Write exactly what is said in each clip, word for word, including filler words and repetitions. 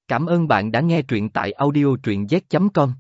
Cảm ơn bạn đã nghe truyện tại audio truyện z chấm com.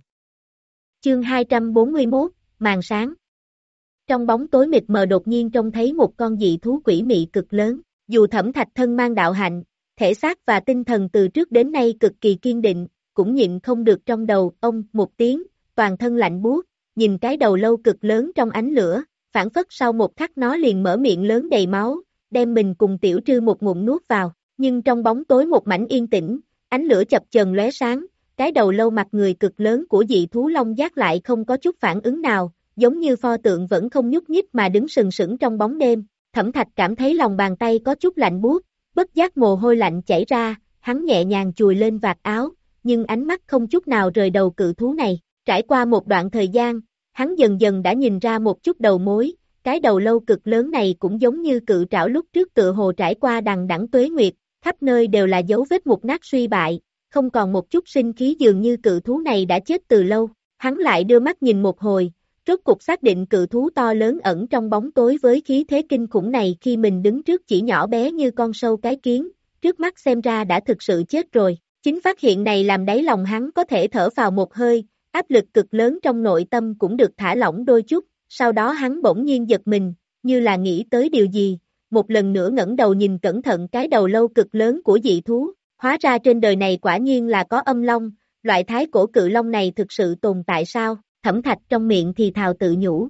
Chương hai trăm bốn mươi mốt, màn sáng. Trong bóng tối mịt mờ đột nhiên trông thấy một con dị thú quỷ mị cực lớn, dù Thẩm Thạch thân mang đạo hạnh, thể xác và tinh thần từ trước đến nay cực kỳ kiên định, cũng nhịn không được trong đầu ông một tiếng, toàn thân lạnh buốt, nhìn cái đầu lâu cực lớn trong ánh lửa, phản phất sau một khắc nó liền mở miệng lớn đầy máu, đem mình cùng Tiểu Trư một ngụm nuốt vào, nhưng trong bóng tối một mảnh yên tĩnh, ánh lửa chập chờn lóe sáng, cái đầu lâu mặt người cực lớn của dị thú long giác lại không có chút phản ứng nào, giống như pho tượng vẫn không nhúc nhích mà đứng sừng sững trong bóng đêm. Thẩm Thạch cảm thấy lòng bàn tay có chút lạnh buốt, bất giác mồ hôi lạnh chảy ra, hắn nhẹ nhàng chùi lên vạt áo, nhưng ánh mắt không chút nào rời đầu cự thú này. Trải qua một đoạn thời gian, hắn dần dần đã nhìn ra một chút đầu mối, cái đầu lâu cực lớn này cũng giống như cự trảo lúc trước tựa hồ trải qua đằng đẵng tuế nguyệt, khắp nơi đều là dấu vết mục nát suy bại, không còn một chút sinh khí, dường như cự thú này đã chết từ lâu. Hắn lại đưa mắt nhìn một hồi, rốt cục xác định cự thú to lớn ẩn trong bóng tối với khí thế kinh khủng này khi mình đứng trước chỉ nhỏ bé như con sâu cái kiến, trước mắt xem ra đã thực sự chết rồi. Chính phát hiện này làm đáy lòng hắn có thể thở vào một hơi, áp lực cực lớn trong nội tâm cũng được thả lỏng đôi chút, sau đó hắn bỗng nhiên giật mình, như là nghĩ tới điều gì, một lần nữa ngẩng đầu nhìn cẩn thận cái đầu lâu cực lớn của dị thú, hóa ra trên đời này quả nhiên là có âm long, loại thái cổ cự long này thực sự tồn tại sao? Thẩm Thạch trong miệng thì thào tự nhủ.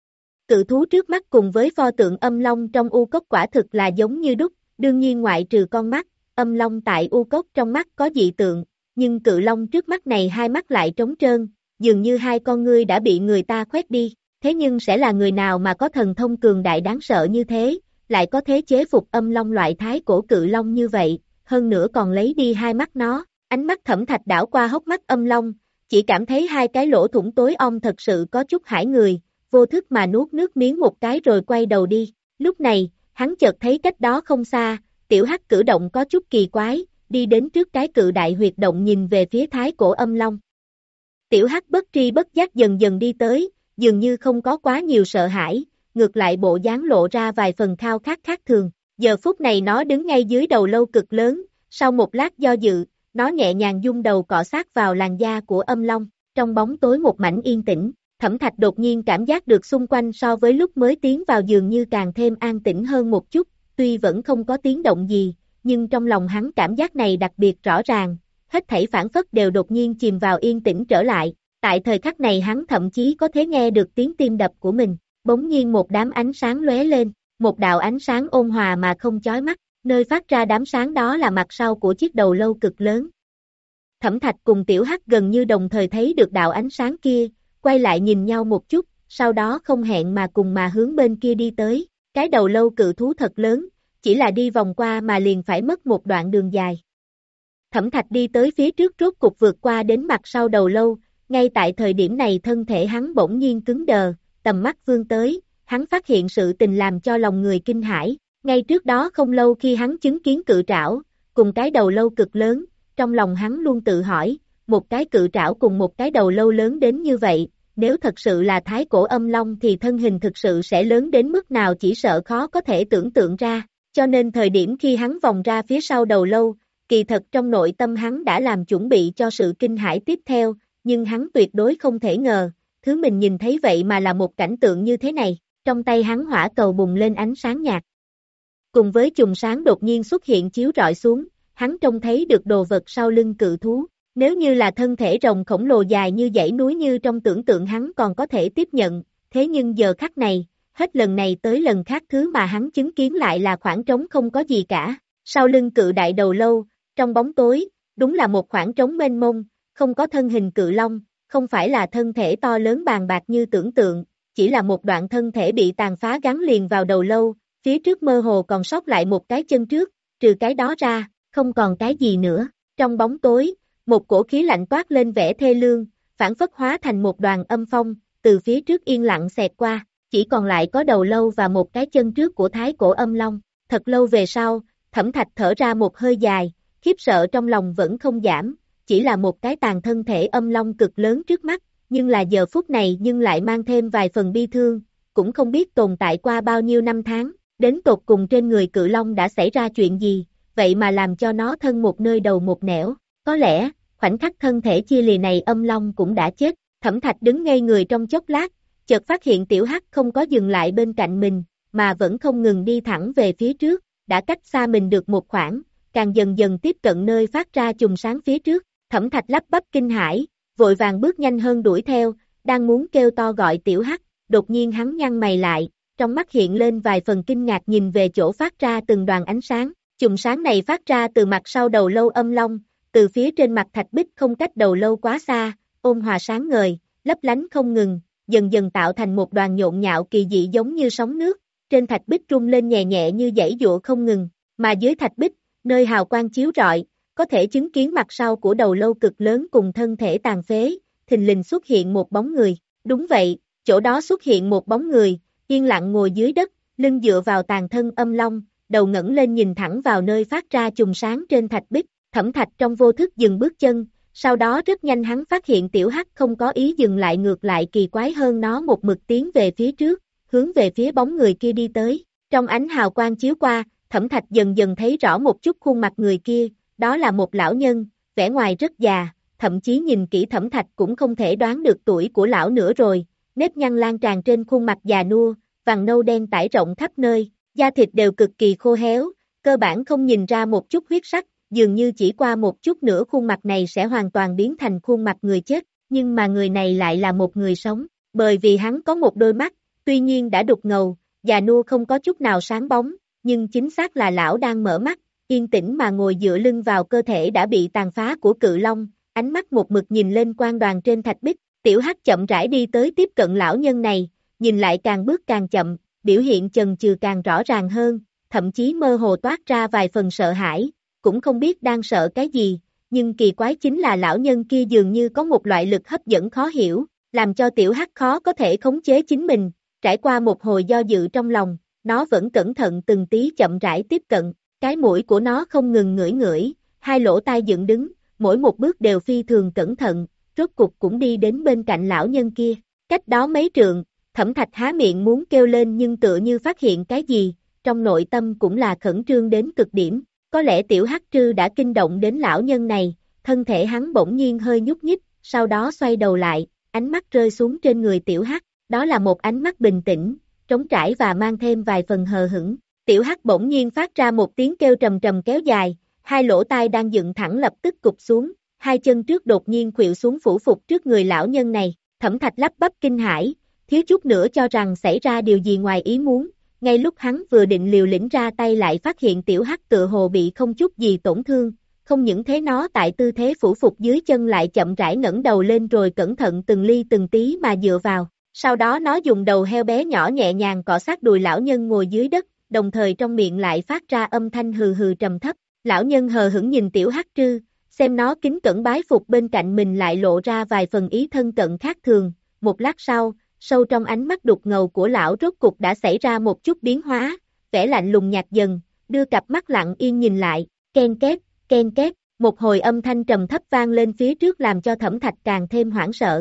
Cự thú trước mắt cùng với pho tượng âm long trong u cốc quả thực là giống như đúc, đương nhiên ngoại trừ con mắt, âm long tại u cốc trong mắt có dị tượng, nhưng cự long trước mắt này hai mắt lại trống trơn, dường như hai con ngươi đã bị người ta khoét đi, thế nhưng sẽ là người nào mà có thần thông cường đại đáng sợ như thế, lại có thế chế phục âm long loại thái cổ cự long như vậy, hơn nữa còn lấy đi hai mắt nó. Ánh mắt Thẩm Thạch đảo qua hốc mắt âm long, chỉ cảm thấy hai cái lỗ thủng tối om thật sự có chút hãi người, vô thức mà nuốt nước miếng một cái rồi quay đầu đi. Lúc này, hắn chợt thấy cách đó không xa, Tiểu Hắc cử động có chút kỳ quái, đi đến trước cái cự đại huyệt động nhìn về phía thái cổ âm long. Tiểu Hắc bất tri bất giác dần dần đi tới, dường như không có quá nhiều sợ hãi, ngược lại bộ dáng lộ ra vài phần khao khát khác thường. Giờ phút này nó đứng ngay dưới đầu lâu cực lớn, sau một lát do dự, nó nhẹ nhàng dung đầu cọ sát vào làn da của âm long, trong bóng tối một mảnh yên tĩnh, Thẩm Thạch đột nhiên cảm giác được xung quanh so với lúc mới tiến vào dường như càng thêm an tĩnh hơn một chút, tuy vẫn không có tiếng động gì, nhưng trong lòng hắn cảm giác này đặc biệt rõ ràng, hết thảy phảng phất đều đột nhiên chìm vào yên tĩnh trở lại, tại thời khắc này hắn thậm chí có thể nghe được tiếng tim đập của mình, bỗng nhiên một đám ánh sáng lóe lên, một đạo ánh sáng ôn hòa mà không chói mắt, nơi phát ra đám sáng đó là mặt sau của chiếc đầu lâu cực lớn. Thẩm Thạch cùng Tiểu Hắc gần như đồng thời thấy được đạo ánh sáng kia, quay lại nhìn nhau một chút, sau đó không hẹn mà cùng mà hướng bên kia đi tới, cái đầu lâu cự thú thật lớn, chỉ là đi vòng qua mà liền phải mất một đoạn đường dài. Thẩm Thạch đi tới phía trước rốt cục vượt qua đến mặt sau đầu lâu, ngay tại thời điểm này thân thể hắn bỗng nhiên cứng đờ, tầm mắt vươn tới, hắn phát hiện sự tình làm cho lòng người kinh hãi. Ngay trước đó không lâu khi hắn chứng kiến cự trảo, cùng cái đầu lâu cực lớn, trong lòng hắn luôn tự hỏi, một cái cự trảo cùng một cái đầu lâu lớn đến như vậy, nếu thật sự là thái cổ âm long thì thân hình thực sự sẽ lớn đến mức nào chỉ sợ khó có thể tưởng tượng ra, cho nên thời điểm khi hắn vòng ra phía sau đầu lâu, kỳ thật trong nội tâm hắn đã làm chuẩn bị cho sự kinh hãi tiếp theo, nhưng hắn tuyệt đối không thể ngờ, thứ mình nhìn thấy vậy mà là một cảnh tượng như thế này, trong tay hắn hỏa cầu bùng lên ánh sáng nhạt. Cùng với chùm sáng đột nhiên xuất hiện chiếu rọi xuống, hắn trông thấy được đồ vật sau lưng cự thú, nếu như là thân thể rồng khổng lồ dài như dãy núi như trong tưởng tượng hắn còn có thể tiếp nhận, thế nhưng giờ khắc này, hết lần này tới lần khác thứ mà hắn chứng kiến lại là khoảng trống không có gì cả, sau lưng cự đại đầu lâu, trong bóng tối, đúng là một khoảng trống mênh mông, không có thân hình cự long, không phải là thân thể to lớn bàn bạc như tưởng tượng, chỉ là một đoạn thân thể bị tàn phá gắn liền vào đầu lâu. Phía trước mơ hồ còn sót lại một cái chân trước, trừ cái đó ra, không còn cái gì nữa. Trong bóng tối, một cổ khí lạnh toát lên vẻ thê lương, phản phất hóa thành một đoàn âm phong, từ phía trước yên lặng xẹt qua, chỉ còn lại có đầu lâu và một cái chân trước của thái cổ âm long. Thật lâu về sau, Thẩm Thạch thở ra một hơi dài, khiếp sợ trong lòng vẫn không giảm, chỉ là một cái tàn thân thể âm long cực lớn trước mắt, nhưng là giờ phút này nhưng lại mang thêm vài phần bi thương, cũng không biết tồn tại qua bao nhiêu năm tháng. Đến tột cùng trên người cự long đã xảy ra chuyện gì, vậy mà làm cho nó thân một nơi đầu một nẻo, có lẽ, khoảnh khắc thân thể chia lìa này âm long cũng đã chết, Thẩm Thạch đứng ngây người trong chốc lát, chợt phát hiện tiểu hắc không có dừng lại bên cạnh mình, mà vẫn không ngừng đi thẳng về phía trước, đã cách xa mình được một khoảng, càng dần dần tiếp cận nơi phát ra chùm sáng phía trước, Thẩm Thạch lắp bắp kinh hãi, vội vàng bước nhanh hơn đuổi theo, đang muốn kêu to gọi tiểu hắc, đột nhiên hắn nhăn mày lại, trong mắt hiện lên vài phần kinh ngạc nhìn về chỗ phát ra từng đoàn ánh sáng, chùm sáng này phát ra từ mặt sau đầu lâu âm long, từ phía trên mặt thạch bích không cách đầu lâu quá xa, ôn hòa sáng ngời, lấp lánh không ngừng, dần dần tạo thành một đoàn nhộn nhạo kỳ dị giống như sóng nước, trên thạch bích rung lên nhẹ nhẹ như dãy dụa không ngừng, mà dưới thạch bích, nơi hào quang chiếu rọi, có thể chứng kiến mặt sau của đầu lâu cực lớn cùng thân thể tàn phế, thình lình xuất hiện một bóng người, đúng vậy, chỗ đó xuất hiện một bóng người, yên lặng ngồi dưới đất, lưng dựa vào tàn thân âm long, đầu ngẩng lên nhìn thẳng vào nơi phát ra chùm sáng trên thạch bích, Thẩm Thạch trong vô thức dừng bước chân, sau đó rất nhanh hắn phát hiện tiểu hắc không có ý dừng lại, ngược lại kỳ quái hơn nó một mực tiến về phía trước, hướng về phía bóng người kia đi tới, trong ánh hào quang chiếu qua, Thẩm Thạch dần dần thấy rõ một chút khuôn mặt người kia, đó là một lão nhân, vẻ ngoài rất già, thậm chí nhìn kỹ Thẩm Thạch cũng không thể đoán được tuổi của lão nữa rồi, nếp nhăn lan tràn trên khuôn mặt già nua, vàng nâu đen trải rộng khắp nơi, da thịt đều cực kỳ khô héo, cơ bản không nhìn ra một chút huyết sắc, dường như chỉ qua một chút nữa khuôn mặt này sẽ hoàn toàn biến thành khuôn mặt người chết, nhưng mà người này lại là một người sống, bởi vì hắn có một đôi mắt, tuy nhiên đã đục ngầu, già nua không có chút nào sáng bóng, nhưng chính xác là lão đang mở mắt, yên tĩnh mà ngồi dựa lưng vào cơ thể đã bị tàn phá của cự long, ánh mắt một mực nhìn lên quan đoàn trên thạch bích, tiểu hắc chậm rãi đi tới tiếp cận lão nhân này, nhìn lại càng bước càng chậm, biểu hiện chần chừ càng rõ ràng hơn, thậm chí mơ hồ toát ra vài phần sợ hãi, cũng không biết đang sợ cái gì, nhưng kỳ quái chính là lão nhân kia dường như có một loại lực hấp dẫn khó hiểu, làm cho tiểu hắc khó có thể khống chế chính mình, trải qua một hồi do dự trong lòng, nó vẫn cẩn thận từng tí chậm rãi tiếp cận, cái mũi của nó không ngừng ngửi ngửi, hai lỗ tai dựng đứng, mỗi một bước đều phi thường cẩn thận, rốt cục cũng đi đến bên cạnh lão nhân kia, cách đó mấy trượng, Thẩm Thạch há miệng muốn kêu lên nhưng tựa như phát hiện cái gì, trong nội tâm cũng là khẩn trương đến cực điểm, có lẽ tiểu hắc trư đã kinh động đến lão nhân này, thân thể hắn bỗng nhiên hơi nhúc nhích, sau đó xoay đầu lại, ánh mắt rơi xuống trên người tiểu hắc, đó là một ánh mắt bình tĩnh, trống trải và mang thêm vài phần hờ hững, tiểu hắc bỗng nhiên phát ra một tiếng kêu trầm trầm kéo dài, hai lỗ tai đang dựng thẳng lập tức cụp xuống, hai chân trước đột nhiên khuỵu xuống phủ phục trước người lão nhân này, Thẩm Thạch lắp bắp kinh hãi, thiếu chút nữa cho rằng xảy ra điều gì ngoài ý muốn, ngay lúc hắn vừa định liều lĩnh ra tay lại phát hiện tiểu hắc tựa hồ bị không chút gì tổn thương, không những thế nó tại tư thế phủ phục dưới chân lại chậm rãi ngẩng đầu lên rồi cẩn thận từng ly từng tí mà dựa vào, sau đó nó dùng đầu heo bé nhỏ nhẹ nhàng cọ sát đùi lão nhân ngồi dưới đất, đồng thời trong miệng lại phát ra âm thanh hừ hừ trầm thấp, lão nhân hờ hững nhìn tiểu hắc trư, xem nó kính cẩn bái phục bên cạnh mình lại lộ ra vài phần ý thân cận khác thường, một lát sau, sâu trong ánh mắt đục ngầu của lão rốt cục đã xảy ra một chút biến hóa, vẻ lạnh lùng nhạt dần, đưa cặp mắt lặng yên nhìn lại, ken két, ken két, một hồi âm thanh trầm thấp vang lên phía trước làm cho Thẩm Thạch càng thêm hoảng sợ.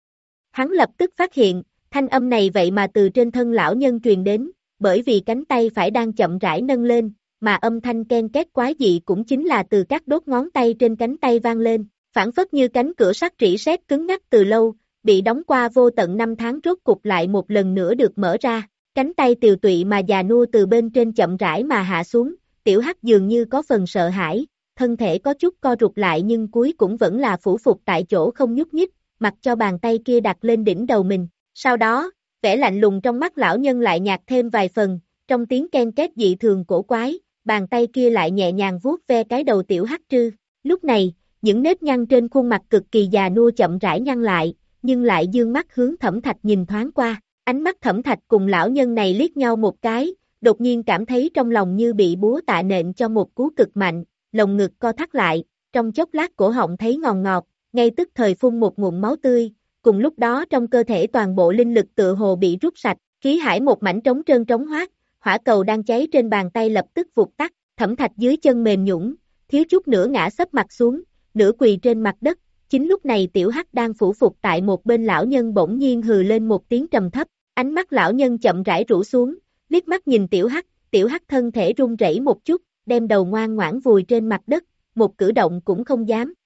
Hắn lập tức phát hiện, thanh âm này vậy mà từ trên thân lão nhân truyền đến, bởi vì cánh tay phải đang chậm rãi nâng lên, mà âm thanh ken két quái dị cũng chính là từ các đốt ngón tay trên cánh tay vang lên, phản phất như cánh cửa sắt rỉ sét cứng ngắc từ lâu, bị đóng qua vô tận năm tháng rốt cục lại một lần nữa được mở ra, cánh tay tiều tụy mà già nua từ bên trên chậm rãi mà hạ xuống, tiểu hắc dường như có phần sợ hãi, thân thể có chút co rụt lại nhưng cuối cũng vẫn là phủ phục tại chỗ không nhúc nhích, mặc cho bàn tay kia đặt lên đỉnh đầu mình, sau đó, vẻ lạnh lùng trong mắt lão nhân lại nhạt thêm vài phần, trong tiếng ken két dị thường cổ quái, bàn tay kia lại nhẹ nhàng vuốt ve cái đầu tiểu hắc trư, lúc này, những nếp nhăn trên khuôn mặt cực kỳ già nua chậm rãi nhăn lại, nhưng lại dương mắt hướng Thẩm Thạch nhìn thoáng qua, ánh mắt Thẩm Thạch cùng lão nhân này liếc nhau một cái, đột nhiên cảm thấy trong lòng như bị búa tạ nện cho một cú cực mạnh, lồng ngực co thắt lại, trong chốc lát cổ họng thấy ngòn ngọt, ngay tức thời phun một ngụm máu tươi, cùng lúc đó trong cơ thể toàn bộ linh lực tựa hồ bị rút sạch, khí hải một mảnh trống trơn trống hoác, hỏa cầu đang cháy trên bàn tay lập tức vụt tắt, Thẩm Thạch dưới chân mềm nhũn, thiếu chút nữa ngã sấp mặt xuống, nửa quỳ trên mặt đất. Chính lúc này tiểu hắc đang phủ phục tại một bên lão nhân bỗng nhiên hừ lên một tiếng trầm thấp, ánh mắt lão nhân chậm rãi rũ xuống, liếc mắt nhìn tiểu hắc, tiểu hắc thân thể run rẩy một chút, đem đầu ngoan ngoãn vùi trên mặt đất, một cử động cũng không dám,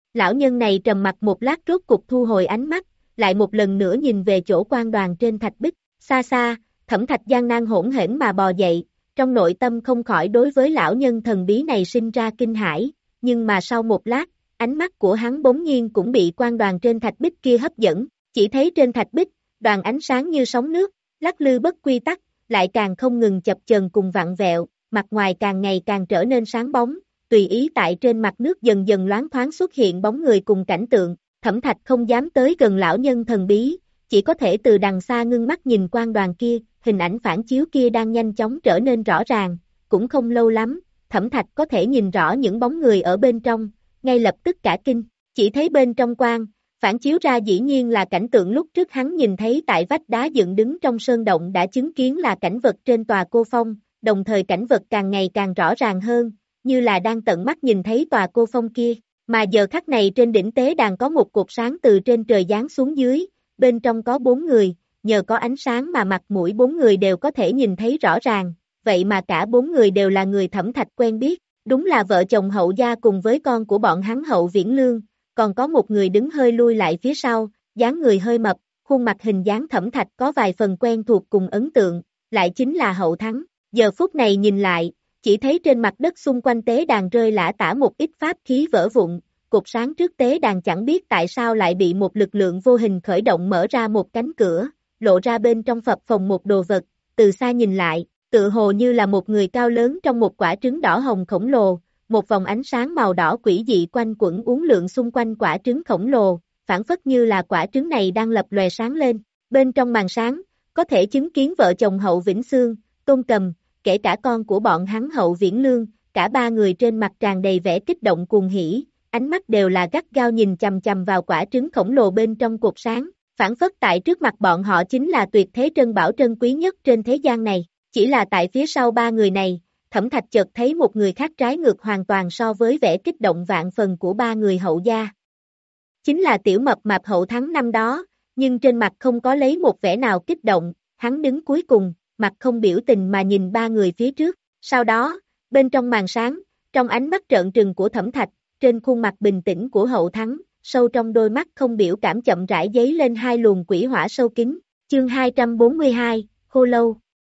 Lão nhân này trầm mặc một lát rốt cục thu hồi ánh mắt, lại một lần nữa nhìn về chỗ quan đoàn trên thạch bích, xa xa, Thẩm Thạch gian nan hỗn hển mà bò dậy, trong nội tâm không khỏi đối với lão nhân thần bí này sinh ra kinh hãi, nhưng mà sau một lát, ánh mắt của hắn bỗng nhiên cũng bị quan đoàn trên thạch bích kia hấp dẫn, chỉ thấy trên thạch bích, đoàn ánh sáng như sóng nước, lắc lư bất quy tắc, lại càng không ngừng chập chờn cùng vặn vẹo, mặt ngoài càng ngày càng trở nên sáng bóng, tùy ý tại trên mặt nước dần dần loáng thoáng xuất hiện bóng người cùng cảnh tượng, Thẩm Thạch không dám tới gần lão nhân thần bí, chỉ có thể từ đằng xa ngưng mắt nhìn quan đoàn kia, hình ảnh phản chiếu kia đang nhanh chóng trở nên rõ ràng, cũng không lâu lắm, Thẩm Thạch có thể nhìn rõ những bóng người ở bên trong, ngay lập tức cả kinh, chỉ thấy bên trong quan, phản chiếu ra dĩ nhiên là cảnh tượng lúc trước hắn nhìn thấy tại vách đá dựng đứng trong sơn động đã chứng kiến là cảnh vật trên tòa cô phong, đồng thời cảnh vật càng ngày càng rõ ràng hơn, như là đang tận mắt nhìn thấy tòa cô phong kia, mà giờ khắc này trên đỉnh tế đàn có một cột sáng từ trên trời giáng xuống dưới, bên trong có bốn người, nhờ có ánh sáng mà mặt mũi bốn người đều có thể nhìn thấy rõ ràng, vậy mà cả bốn người đều là người Thẩm Thạch quen biết, đúng là vợ chồng Hậu Gia cùng với con của bọn hắn Hậu Viễn Lương, còn có một người đứng hơi lui lại phía sau, dáng người hơi mập, khuôn mặt hình dáng Thẩm Thạch có vài phần quen thuộc cùng ấn tượng, lại chính là Hậu Thắng, giờ phút này nhìn lại, chỉ thấy trên mặt đất xung quanh tế đàn rơi lả tả một ít pháp khí vỡ vụn, cột sáng trước tế đàn chẳng biết tại sao lại bị một lực lượng vô hình khởi động mở ra một cánh cửa, lộ ra bên trong phập phồng một đồ vật, từ xa nhìn lại, tự hồ như là một người cao lớn trong một quả trứng đỏ hồng khổng lồ, một vòng ánh sáng màu đỏ quỷ dị quanh quẩn uốn lượn xung quanh quả trứng khổng lồ, phản phất như là quả trứng này đang lập lòe sáng lên, bên trong màn sáng, có thể chứng kiến vợ chồng Hậu Vĩnh Xương, Tôn Cầm, kể cả con của bọn hắn Hậu Viễn Lương, cả ba người trên mặt tràn đầy vẻ kích động cuồng hỉ, ánh mắt đều là gắt gao nhìn chằm chằm vào quả trứng khổng lồ bên trong cột sáng, phản phất tại trước mặt bọn họ chính là tuyệt thế trân bảo trân quý nhất trên thế gian này, chỉ là tại phía sau ba người này, Thẩm Thạch chợt thấy một người khác trái ngược hoàn toàn so với vẻ kích động vạn phần của ba người Hậu gia. Chính là tiểu mập mạp Hậu Thắng năm đó, nhưng trên mặt không có lấy một vẻ nào kích động, hắn đứng cuối cùng, mặt không biểu tình mà nhìn ba người phía trước, sau đó, bên trong màn sáng, trong ánh mắt trợn trừng của Thẩm Thạch, trên khuôn mặt bình tĩnh của Hậu Thắng, sâu trong đôi mắt không biểu cảm chậm rãi dấy lên hai luồng quỷ hỏa sâu kín, chương hai trăm bốn mươi hai, Khô Lâu.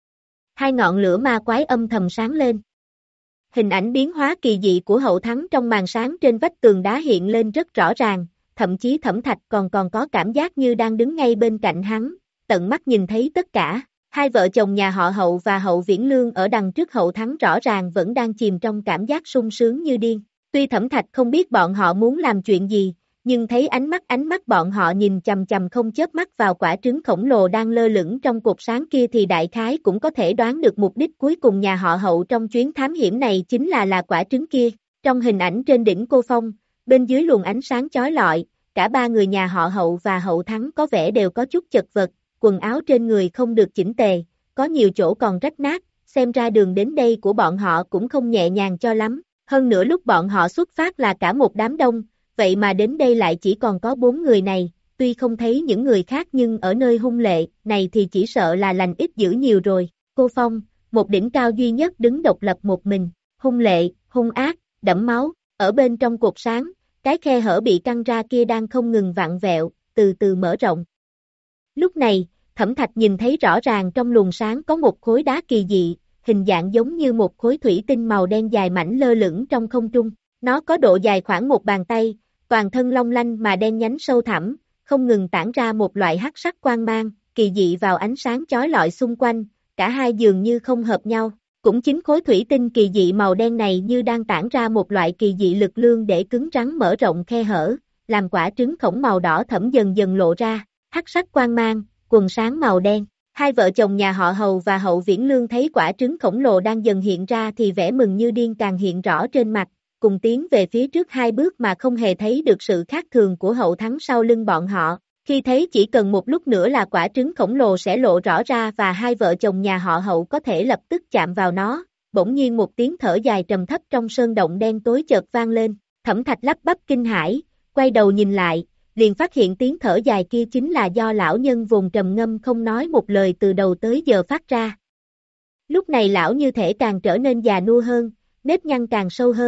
Hai ngọn lửa ma quái âm thầm sáng lên. Hình ảnh biến hóa kỳ dị của Hậu Thắng trong màn sáng trên vách tường đá hiện lên rất rõ ràng, thậm chí Thẩm Thạch còn còn có cảm giác như đang đứng ngay bên cạnh hắn, tận mắt nhìn thấy tất cả. Hai vợ chồng nhà họ Hậu và Hậu Viễn Lương ở đằng trước Hậu Thắng rõ ràng vẫn đang chìm trong cảm giác sung sướng như điên. Tuy Thẩm Thạch không biết bọn họ muốn làm chuyện gì, nhưng thấy ánh mắt ánh mắt bọn họ nhìn chằm chằm không chớp mắt vào quả trứng khổng lồ đang lơ lửng trong cột sáng kia thì đại khái cũng có thể đoán được mục đích cuối cùng nhà họ Hậu trong chuyến thám hiểm này chính là là quả trứng kia. Trong hình ảnh trên đỉnh cô phong, bên dưới luồng ánh sáng chói lọi, cả ba người nhà họ Hậu và Hậu Thắng có vẻ đều có chút chật vật, quần áo trên người không được chỉnh tề, có nhiều chỗ còn rách nát, xem ra đường đến đây của bọn họ cũng không nhẹ nhàng cho lắm. Hơn nữa lúc bọn họ xuất phát là cả một đám đông, vậy mà đến đây lại chỉ còn có bốn người này, tuy không thấy những người khác nhưng ở nơi hung lệ này thì chỉ sợ là lành ít dữ nhiều rồi. Cô Phong, một đỉnh cao duy nhất đứng độc lập một mình, hung lệ, hung ác, đẫm máu, ở bên trong cột sáng, cái khe hở bị căng ra kia đang không ngừng vặn vẹo, từ từ mở rộng. Lúc này, Thẩm Thạch nhìn thấy rõ ràng trong luồng sáng có một khối đá kỳ dị, hình dạng giống như một khối thủy tinh màu đen dài mảnh lơ lửng trong không trung. Nó có độ dài khoảng một bàn tay, toàn thân long lanh mà đen nhánh sâu thẳm, không ngừng tản ra một loại hắc sắc quang mang, kỳ dị vào ánh sáng chói lọi xung quanh, cả hai dường như không hợp nhau. Cũng chính khối thủy tinh kỳ dị màu đen này như đang tản ra một loại kỳ dị lực lương để cứng rắn mở rộng khe hở, làm quả trứng khổng màu đỏ thẫm dần dần lộ ra, hắc sắc quang mang, quần sáng màu đen. Hai vợ chồng nhà họ Hầu và Hậu Viễn Lương thấy quả trứng khổng lồ đang dần hiện ra thì vẻ mừng như điên càng hiện rõ trên mặt, cùng tiến về phía trước hai bước mà không hề thấy được sự khác thường của Hậu Thắng sau lưng bọn họ. Khi thấy chỉ cần một lúc nữa là quả trứng khổng lồ sẽ lộ rõ ra và hai vợ chồng nhà họ Hậu có thể lập tức chạm vào nó, bỗng nhiên một tiếng thở dài trầm thấp trong sơn động đen tối chợt vang lên, Thẩm Thạch lắp bắp kinh hãi, quay đầu nhìn lại, liền phát hiện tiếng thở dài kia chính là do lão nhân vùng trầm ngâm không nói một lời từ đầu tới giờ phát ra. Lúc này lão như thể càng trở nên già nua hơn, nếp nhăn càng sâu hơn,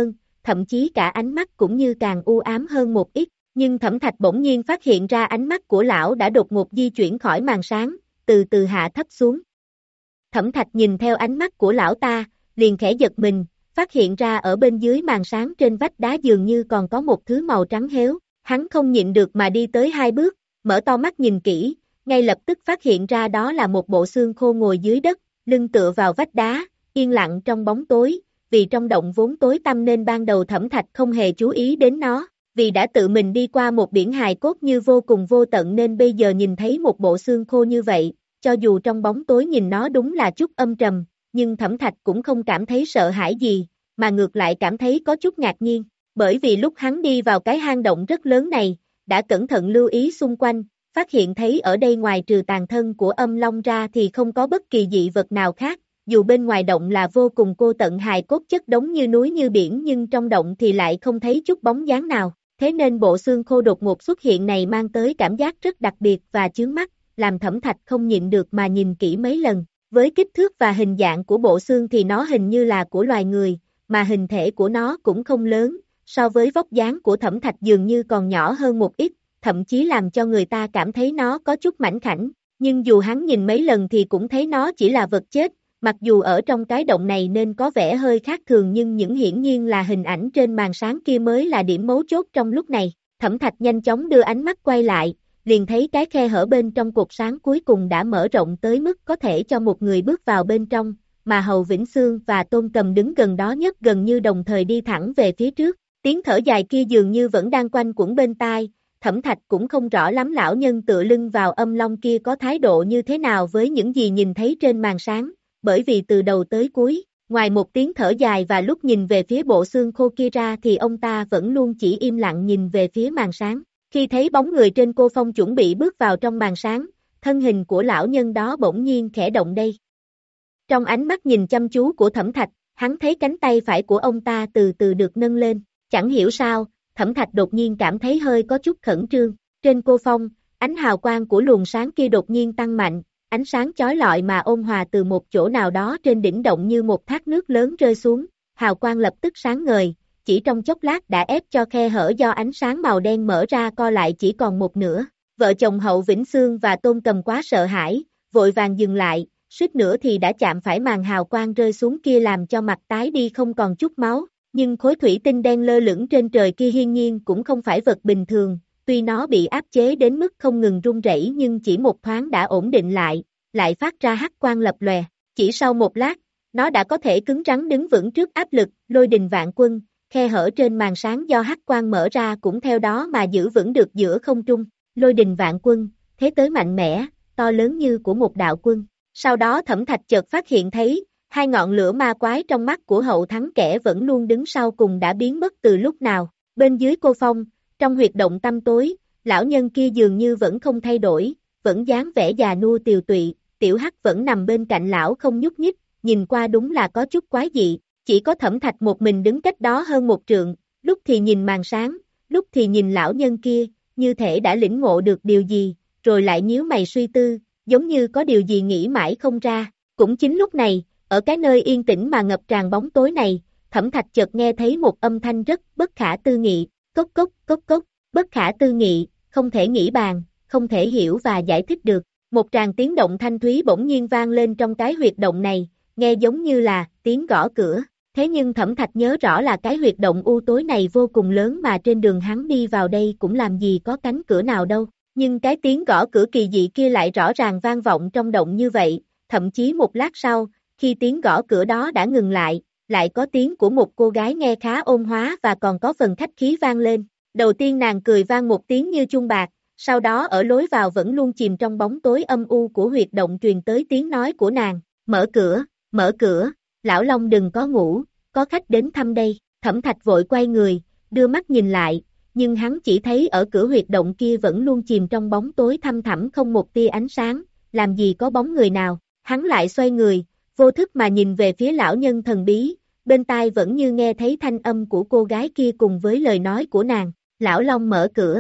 thậm chí cả ánh mắt cũng như càng u ám hơn một ít, nhưng Thẩm Thạch bỗng nhiên phát hiện ra ánh mắt của lão đã đột ngột di chuyển khỏi màn sáng, từ từ hạ thấp xuống. Thẩm Thạch nhìn theo ánh mắt của lão ta, liền khẽ giật mình, phát hiện ra ở bên dưới màn sáng trên vách đá dường như còn có một thứ màu trắng héo, hắn không nhịn được mà đi tới hai bước, mở to mắt nhìn kỹ, ngay lập tức phát hiện ra đó là một bộ xương khô ngồi dưới đất, lưng tựa vào vách đá, yên lặng trong bóng tối, vì trong động vốn tối tăm nên ban đầu Thẩm Thạch không hề chú ý đến nó, vì đã tự mình đi qua một biển hài cốt như vô cùng vô tận nên bây giờ nhìn thấy một bộ xương khô như vậy, cho dù trong bóng tối nhìn nó đúng là chút âm trầm, nhưng Thẩm Thạch cũng không cảm thấy sợ hãi gì, mà ngược lại cảm thấy có chút ngạc nhiên, bởi vì lúc hắn đi vào cái hang động rất lớn này, đã cẩn thận lưu ý xung quanh, phát hiện thấy ở đây ngoài trừ tàn thân của âm long ra thì không có bất kỳ dị vật nào khác, dù bên ngoài động là vô cùng cô tận hài cốt chất đống như núi như biển nhưng trong động thì lại không thấy chút bóng dáng nào, thế nên bộ xương khô đột ngột xuất hiện này mang tới cảm giác rất đặc biệt và chướng mắt, làm Thẩm Thạch không nhịn được mà nhìn kỹ mấy lần, với kích thước và hình dạng của bộ xương thì nó hình như là của loài người, mà hình thể của nó cũng không lớn, so với vóc dáng của Thẩm Thạch dường như còn nhỏ hơn một ít, thậm chí làm cho người ta cảm thấy nó có chút mảnh khảnh, nhưng dù hắn nhìn mấy lần thì cũng thấy nó chỉ là vật chết, mặc dù ở trong cái động này nên có vẻ hơi khác thường nhưng những hiển nhiên là hình ảnh trên màn sáng kia mới là điểm mấu chốt trong lúc này, Thẩm Thạch nhanh chóng đưa ánh mắt quay lại, liền thấy cái khe hở bên trong cột sáng cuối cùng đã mở rộng tới mức có thể cho một người bước vào bên trong, mà Hầu Vĩnh Xương và Tôn Cầm đứng gần đó nhất gần như đồng thời đi thẳng về phía trước, tiếng thở dài kia dường như vẫn đang quanh quẩn bên tai, Thẩm Thạch cũng không rõ lắm lão nhân tựa lưng vào âm long kia có thái độ như thế nào với những gì nhìn thấy trên màn sáng, bởi vì từ đầu tới cuối, ngoài một tiếng thở dài và lúc nhìn về phía bộ xương khô kia ra thì ông ta vẫn luôn chỉ im lặng nhìn về phía màn sáng. Khi thấy bóng người trên cô phong chuẩn bị bước vào trong màn sáng, thân hình của lão nhân đó bỗng nhiên khẽ động đây. Trong ánh mắt nhìn chăm chú của Thẩm Thạch, hắn thấy cánh tay phải của ông ta từ từ được nâng lên, chẳng hiểu sao, Thẩm Thạch đột nhiên cảm thấy hơi có chút khẩn trương, trên cô phong, ánh hào quang của luồng sáng kia đột nhiên tăng mạnh, ánh sáng chói lọi mà ôn hòa từ một chỗ nào đó trên đỉnh động như một thác nước lớn rơi xuống, hào quang lập tức sáng ngời, chỉ trong chốc lát đã ép cho khe hở do ánh sáng màu đen mở ra co lại chỉ còn một nửa. Vợ chồng Hậu Vĩnh Xương và Tôn Cầm quá sợ hãi, vội vàng dừng lại, suýt nữa thì đã chạm phải màn hào quang rơi xuống kia làm cho mặt tái đi không còn chút máu, nhưng khối thủy tinh đen lơ lửng trên trời kia hiển nhiên cũng không phải vật bình thường, tuy nó bị áp chế đến mức không ngừng rung rẩy nhưng chỉ một thoáng đã ổn định lại, lại phát ra hắc quang lập lòe, chỉ sau một lát, nó đã có thể cứng rắn đứng vững trước áp lực, Lôi Đình Vạn Quân, khe hở trên màn sáng do hắc quang mở ra cũng theo đó mà giữ vững được giữa không trung, Lôi Đình Vạn Quân, thế tới mạnh mẽ, to lớn như của một đạo quân. Sau đó Thẩm Thạch chợt phát hiện thấy, hai ngọn lửa ma quái trong mắt của Hậu Thắng kẻ vẫn luôn đứng sau cùng đã biến mất từ lúc nào, bên dưới cô phong, trong huyệt động tăm tối, lão nhân kia dường như vẫn không thay đổi, vẫn dáng vẻ già nua tiều tụy, tiểu hắc vẫn nằm bên cạnh lão không nhúc nhích, nhìn qua đúng là có chút quái dị, chỉ có Thẩm Thạch một mình đứng cách đó hơn một trượng, lúc thì nhìn màn sáng, lúc thì nhìn lão nhân kia, như thể đã lĩnh ngộ được điều gì, rồi lại nhíu mày suy tư, giống như có điều gì nghĩ mãi không ra, cũng chính lúc này, ở cái nơi yên tĩnh mà ngập tràn bóng tối này, Thẩm Thạch chợt nghe thấy một âm thanh rất bất khả tư nghị, cốc cốc cốc cốc, bất khả tư nghị, không thể nghĩ bàn, không thể hiểu và giải thích được, một tràng tiếng động thanh thúy bỗng nhiên vang lên trong cái huyệt động này, nghe giống như là tiếng gõ cửa, thế nhưng Thẩm Thạch nhớ rõ là cái huyệt động u tối này vô cùng lớn mà trên đường hắn đi vào đây cũng làm gì có cánh cửa nào đâu, nhưng cái tiếng gõ cửa kỳ dị kia lại rõ ràng vang vọng trong động như vậy, thậm chí một lát sau, khi tiếng gõ cửa đó đã ngừng lại, lại có tiếng của một cô gái nghe khá ôn hóa và còn có phần khách khí vang lên, đầu tiên nàng cười vang một tiếng như chuông bạc, sau đó ở lối vào vẫn luôn chìm trong bóng tối âm u của huyệt động truyền tới tiếng nói của nàng, mở cửa, mở cửa, lão Long đừng có ngủ, có khách đến thăm đây, Thẩm Thạch vội quay người, đưa mắt nhìn lại, nhưng hắn chỉ thấy ở cửa huyệt động kia vẫn luôn chìm trong bóng tối thăm thẳm không một tia ánh sáng, làm gì có bóng người nào, hắn lại xoay người, vô thức mà nhìn về phía lão nhân thần bí, bên tai vẫn như nghe thấy thanh âm của cô gái kia cùng với lời nói của nàng, lão Long mở cửa.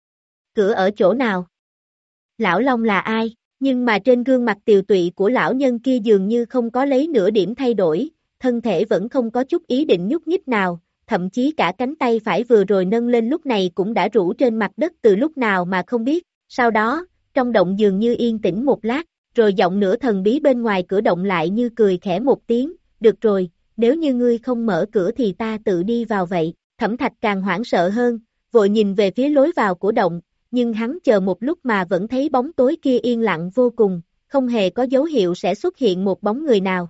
Cửa ở chỗ nào? Lão Long là ai? Nhưng mà trên gương mặt tiều tụy của lão nhân kia dường như không có lấy nửa điểm thay đổi, thân thể vẫn không có chút ý định nhúc nhích nào, thậm chí cả cánh tay phải vừa rồi nâng lên lúc này cũng đã rũ trên mặt đất từ lúc nào mà không biết. Sau đó, trong động dường như yên tĩnh một lát, rồi giọng nửa thần bí bên ngoài cửa động lại như cười khẽ một tiếng, được rồi, nếu như ngươi không mở cửa thì ta tự đi vào vậy. Thẩm Thạch càng hoảng sợ hơn, vội nhìn về phía lối vào của động, nhưng hắn chờ một lúc mà vẫn thấy bóng tối kia yên lặng vô cùng, không hề có dấu hiệu sẽ xuất hiện một bóng người nào.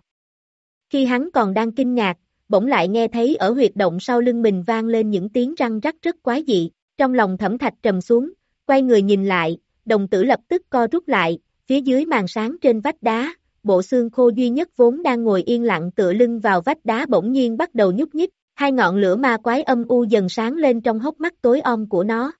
Khi hắn còn đang kinh ngạc, bỗng lại nghe thấy ở huyệt động sau lưng mình vang lên những tiếng răng rắc rất quái dị, trong lòng Thẩm Thạch trầm xuống, quay người nhìn lại, đồng tử lập tức co rút lại, phía dưới màn sáng trên vách đá, bộ xương khô duy nhất vốn đang ngồi yên lặng tựa lưng vào vách đá bỗng nhiên bắt đầu nhúc nhích, hai ngọn lửa ma quái âm u dần sáng lên trong hốc mắt tối om của nó.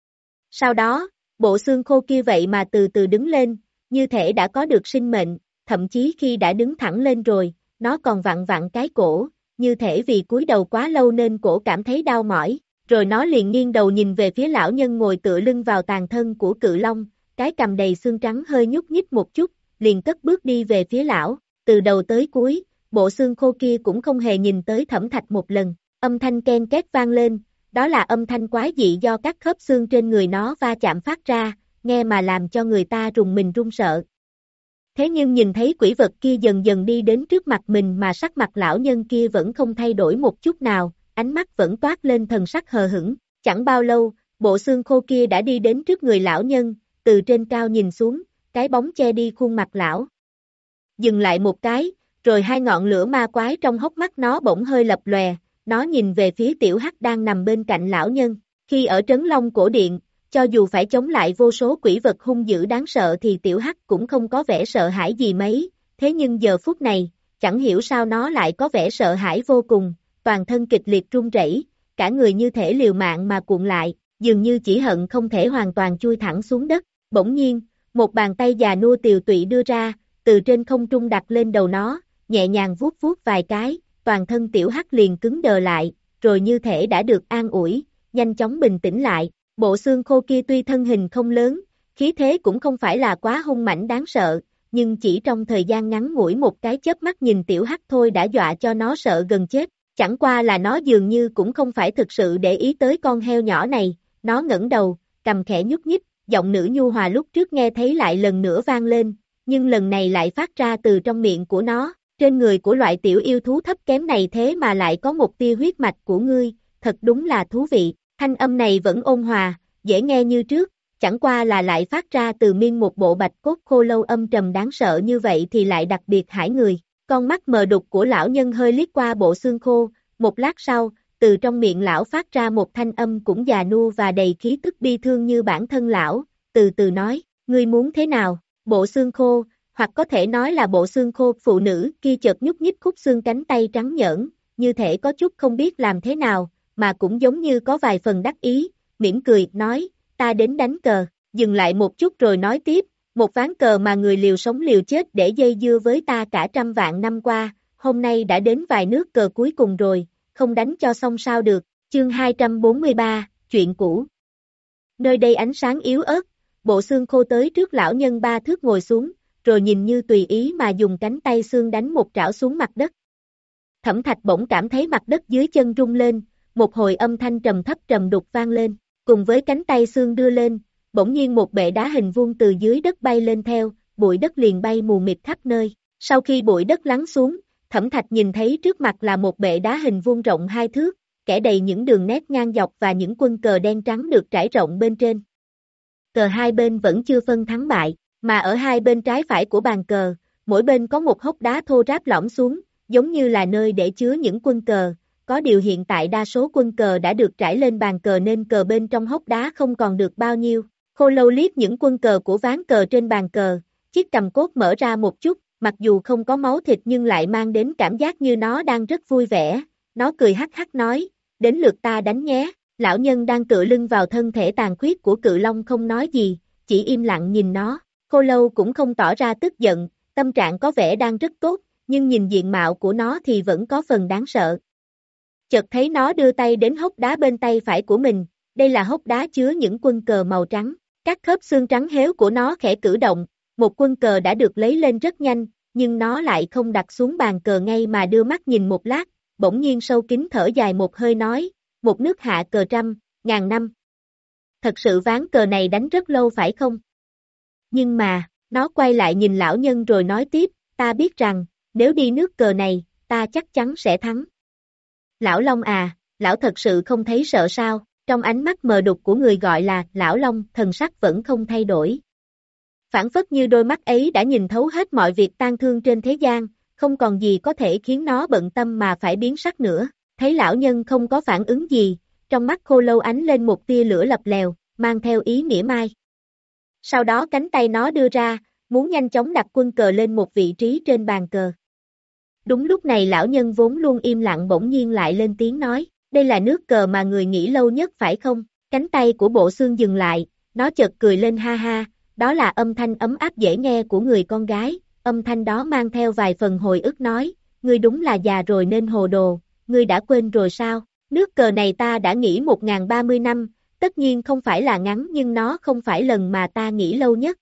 Sau đó, bộ xương khô kia vậy mà từ từ đứng lên, như thể đã có được sinh mệnh, thậm chí khi đã đứng thẳng lên rồi, nó còn vặn vặn cái cổ, như thể vì cúi đầu quá lâu nên cổ cảm thấy đau mỏi, rồi nó liền nghiêng đầu nhìn về phía lão nhân ngồi tựa lưng vào tàn thân của cự long, cái cằm đầy xương trắng hơi nhúc nhích một chút, liền cất bước đi về phía lão, từ đầu tới cuối, bộ xương khô kia cũng không hề nhìn tới Thẩm Thạch một lần, âm thanh ken két vang lên, đó là âm thanh quái dị do các khớp xương trên người nó va chạm phát ra, nghe mà làm cho người ta rùng mình run sợ. Thế nhưng nhìn thấy quỷ vật kia dần dần đi đến trước mặt mình mà sắc mặt lão nhân kia vẫn không thay đổi một chút nào, ánh mắt vẫn toát lên thần sắc hờ hững, chẳng bao lâu, bộ xương khô kia đã đi đến trước người lão nhân, từ trên cao nhìn xuống, cái bóng che đi khuôn mặt lão. Dừng lại một cái, rồi hai ngọn lửa ma quái trong hốc mắt nó bỗng hơi lập lòe, nó nhìn về phía tiểu hắc đang nằm bên cạnh lão nhân, khi ở trấn Long cổ điện, cho dù phải chống lại vô số quỷ vật hung dữ đáng sợ thì tiểu hắc cũng không có vẻ sợ hãi gì mấy, thế nhưng giờ phút này, chẳng hiểu sao nó lại có vẻ sợ hãi vô cùng, toàn thân kịch liệt run rẩy, cả người như thể liều mạng mà cuộn lại, dường như chỉ hận không thể hoàn toàn chui thẳng xuống đất, bỗng nhiên, một bàn tay già nua tiều tụy đưa ra, từ trên không trung đặt lên đầu nó, nhẹ nhàng vuốt vuốt vài cái, toàn thân tiểu hắc liền cứng đờ lại, rồi như thể đã được an ủi, nhanh chóng bình tĩnh lại, bộ xương khô kia tuy thân hình không lớn, khí thế cũng không phải là quá hung mãnh đáng sợ, nhưng chỉ trong thời gian ngắn ngủi một cái chớp mắt nhìn tiểu hắc thôi đã dọa cho nó sợ gần chết, chẳng qua là nó dường như cũng không phải thực sự để ý tới con heo nhỏ này, nó ngẩng đầu, cầm khẽ nhúc nhích, giọng nữ nhu hòa lúc trước nghe thấy lại lần nữa vang lên, nhưng lần này lại phát ra từ trong miệng của nó, trên người của loại tiểu yêu thú thấp kém này thế mà lại có một tia huyết mạch của ngươi, thật đúng là thú vị, thanh âm này vẫn ôn hòa, dễ nghe như trước, chẳng qua là lại phát ra từ miên một bộ bạch cốt khô lâu âm trầm đáng sợ như vậy thì lại đặc biệt hãi người, con mắt mờ đục của lão nhân hơi liếc qua bộ xương khô, một lát sau, từ trong miệng lão phát ra một thanh âm cũng già nua và đầy khí tức bi thương như bản thân lão, từ từ nói, ngươi muốn thế nào, bộ xương khô, hoặc có thể nói là bộ xương khô phụ nữ kia chợt nhúc nhích khúc xương cánh tay trắng nhỡn, như thể có chút không biết làm thế nào, mà cũng giống như có vài phần đắc ý, mỉm cười, nói, ta đến đánh cờ, dừng lại một chút rồi nói tiếp, một ván cờ mà người liều sống liều chết để dây dưa với ta cả trăm vạn năm qua, hôm nay đã đến vài nước cờ cuối cùng rồi, không đánh cho xong sao được, chương hai trăm bốn mươi ba, chuyện cũ. Nơi đây ánh sáng yếu ớt, bộ xương khô tới trước lão nhân ba thước ngồi xuống, rồi nhìn như tùy ý mà dùng cánh tay xương đánh một trảo xuống mặt đất. Thẩm Thạch bỗng cảm thấy mặt đất dưới chân rung lên, một hồi âm thanh trầm thấp trầm đục vang lên, cùng với cánh tay xương đưa lên, bỗng nhiên một bệ đá hình vuông từ dưới đất bay lên theo, bụi đất liền bay mù mịt khắp nơi. Sau khi bụi đất lắng xuống, Thẩm Thạch nhìn thấy trước mặt là một bệ đá hình vuông rộng hai thước, kẻ đầy những đường nét ngang dọc và những quân cờ đen trắng được trải rộng bên trên. Cờ hai bên vẫn chưa phân thắng bại, mà ở hai bên trái phải của bàn cờ, mỗi bên có một hốc đá thô ráp lõm xuống, giống như là nơi để chứa những quân cờ, có điều hiện tại đa số quân cờ đã được trải lên bàn cờ nên cờ bên trong hốc đá không còn được bao nhiêu. Khô Lâu liếc những quân cờ của ván cờ trên bàn cờ, chiếc cầm cốt mở ra một chút, mặc dù không có máu thịt nhưng lại mang đến cảm giác như nó đang rất vui vẻ, nó cười hắc hắc nói, đến lượt ta đánh nhé, lão nhân đang tựa lưng vào thân thể tàn khuyết của cự long không nói gì, chỉ im lặng nhìn nó, Khô Lâu cũng không tỏ ra tức giận, tâm trạng có vẻ đang rất tốt, nhưng nhìn diện mạo của nó thì vẫn có phần đáng sợ. Chợt thấy nó đưa tay đến hốc đá bên tay phải của mình, đây là hốc đá chứa những quân cờ màu trắng, các khớp xương trắng héo của nó khẽ cử động, một quân cờ đã được lấy lên rất nhanh, nhưng nó lại không đặt xuống bàn cờ ngay mà đưa mắt nhìn một lát, bỗng nhiên sâu kín thở dài một hơi nói, một nước hạ cờ trăm, ngàn năm. Thật sự ván cờ này đánh rất lâu phải không? Nhưng mà, nó quay lại nhìn lão nhân rồi nói tiếp, ta biết rằng, nếu đi nước cờ này, ta chắc chắn sẽ thắng. Lão Long à, lão thật sự không thấy sợ sao, trong ánh mắt mờ đục của người gọi là Lão Long, thần sắc vẫn không thay đổi. Phản phất như đôi mắt ấy đã nhìn thấu hết mọi việc tang thương trên thế gian, không còn gì có thể khiến nó bận tâm mà phải biến sắc nữa. Thấy lão nhân không có phản ứng gì, trong mắt Khô Lâu ánh lên một tia lửa lập lèo, mang theo ý mỉa mai. Sau đó cánh tay nó đưa ra, muốn nhanh chóng đặt quân cờ lên một vị trí trên bàn cờ. Đúng lúc này lão nhân vốn luôn im lặng bỗng nhiên lại lên tiếng nói, đây là nước cờ mà người nghĩ lâu nhất phải không? Cánh tay của Bộ Xương dừng lại, nó chợt cười lên ha ha, đó là âm thanh ấm áp dễ nghe của người con gái, âm thanh đó mang theo vài phần hồi ức nói, ngươi đúng là già rồi nên hồ đồ, ngươi đã quên rồi sao? Nước cờ này ta đã nghĩ một nghìn ba mươi năm, tất nhiên không phải là ngắn nhưng nó không phải lần mà ta nghĩ lâu nhất.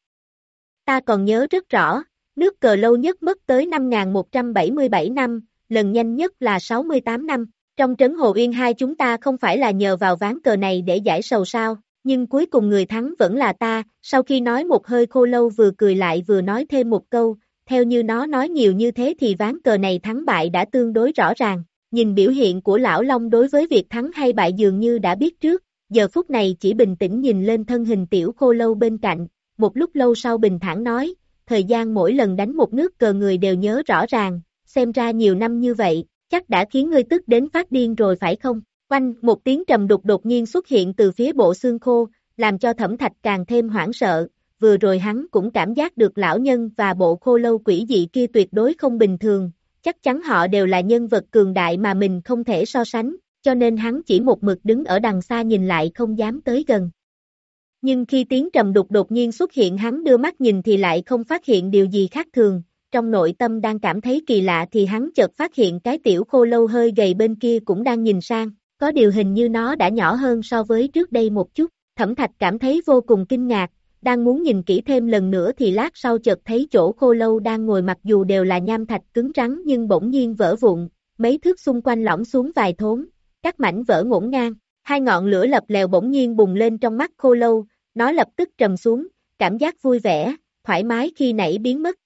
Ta còn nhớ rất rõ, nước cờ lâu nhất mất tới năm nghìn một trăm bảy mươi bảy năm, lần nhanh nhất là sáu mươi tám năm. Trong trấn Hồ Uyên hai chúng ta không phải là nhờ vào ván cờ này để giải sầu sao, nhưng cuối cùng người thắng vẫn là ta. Sau khi nói một hơi Khô Lâu vừa cười lại vừa nói thêm một câu, theo như nó nói nhiều như thế thì ván cờ này thắng bại đã tương đối rõ ràng. Nhìn biểu hiện của Lão Long đối với việc thắng hay bại dường như đã biết trước, giờ phút này chỉ bình tĩnh nhìn lên thân hình tiểu Khô Lâu bên cạnh, một lúc lâu sau bình thản nói, thời gian mỗi lần đánh một nước cờ người đều nhớ rõ ràng, xem ra nhiều năm như vậy, chắc đã khiến ngươi tức đến phát điên rồi phải không? Oanh, một tiếng trầm đục đột nhiên xuất hiện từ phía Bộ Xương Khô, làm cho Thẩm Thạch càng thêm hoảng sợ, vừa rồi hắn cũng cảm giác được lão nhân và bộ khô lâu quỷ dị kia tuyệt đối không bình thường, chắc chắn họ đều là nhân vật cường đại mà mình không thể so sánh, cho nên hắn chỉ một mực đứng ở đằng xa nhìn lại không dám tới gần. Nhưng khi tiếng trầm đục đột nhiên xuất hiện hắn đưa mắt nhìn thì lại không phát hiện điều gì khác thường, trong nội tâm đang cảm thấy kỳ lạ thì hắn chợt phát hiện cái tiểu khô lâu hơi gầy bên kia cũng đang nhìn sang, có điều hình như nó đã nhỏ hơn so với trước đây một chút, Thẩm Thạch cảm thấy vô cùng kinh ngạc, đang muốn nhìn kỹ thêm lần nữa thì lát sau chợt thấy chỗ khô lâu đang ngồi mặc dù đều là nham thạch cứng rắn nhưng bỗng nhiên vỡ vụn, mấy thước xung quanh lõm xuống vài thốn, các mảnh vỡ ngổn ngang, hai ngọn lửa lập lèo bỗng nhiên bùng lên trong mắt khô lâu, nó lập tức trầm xuống, cảm giác vui vẻ, thoải mái khi nãy biến mất.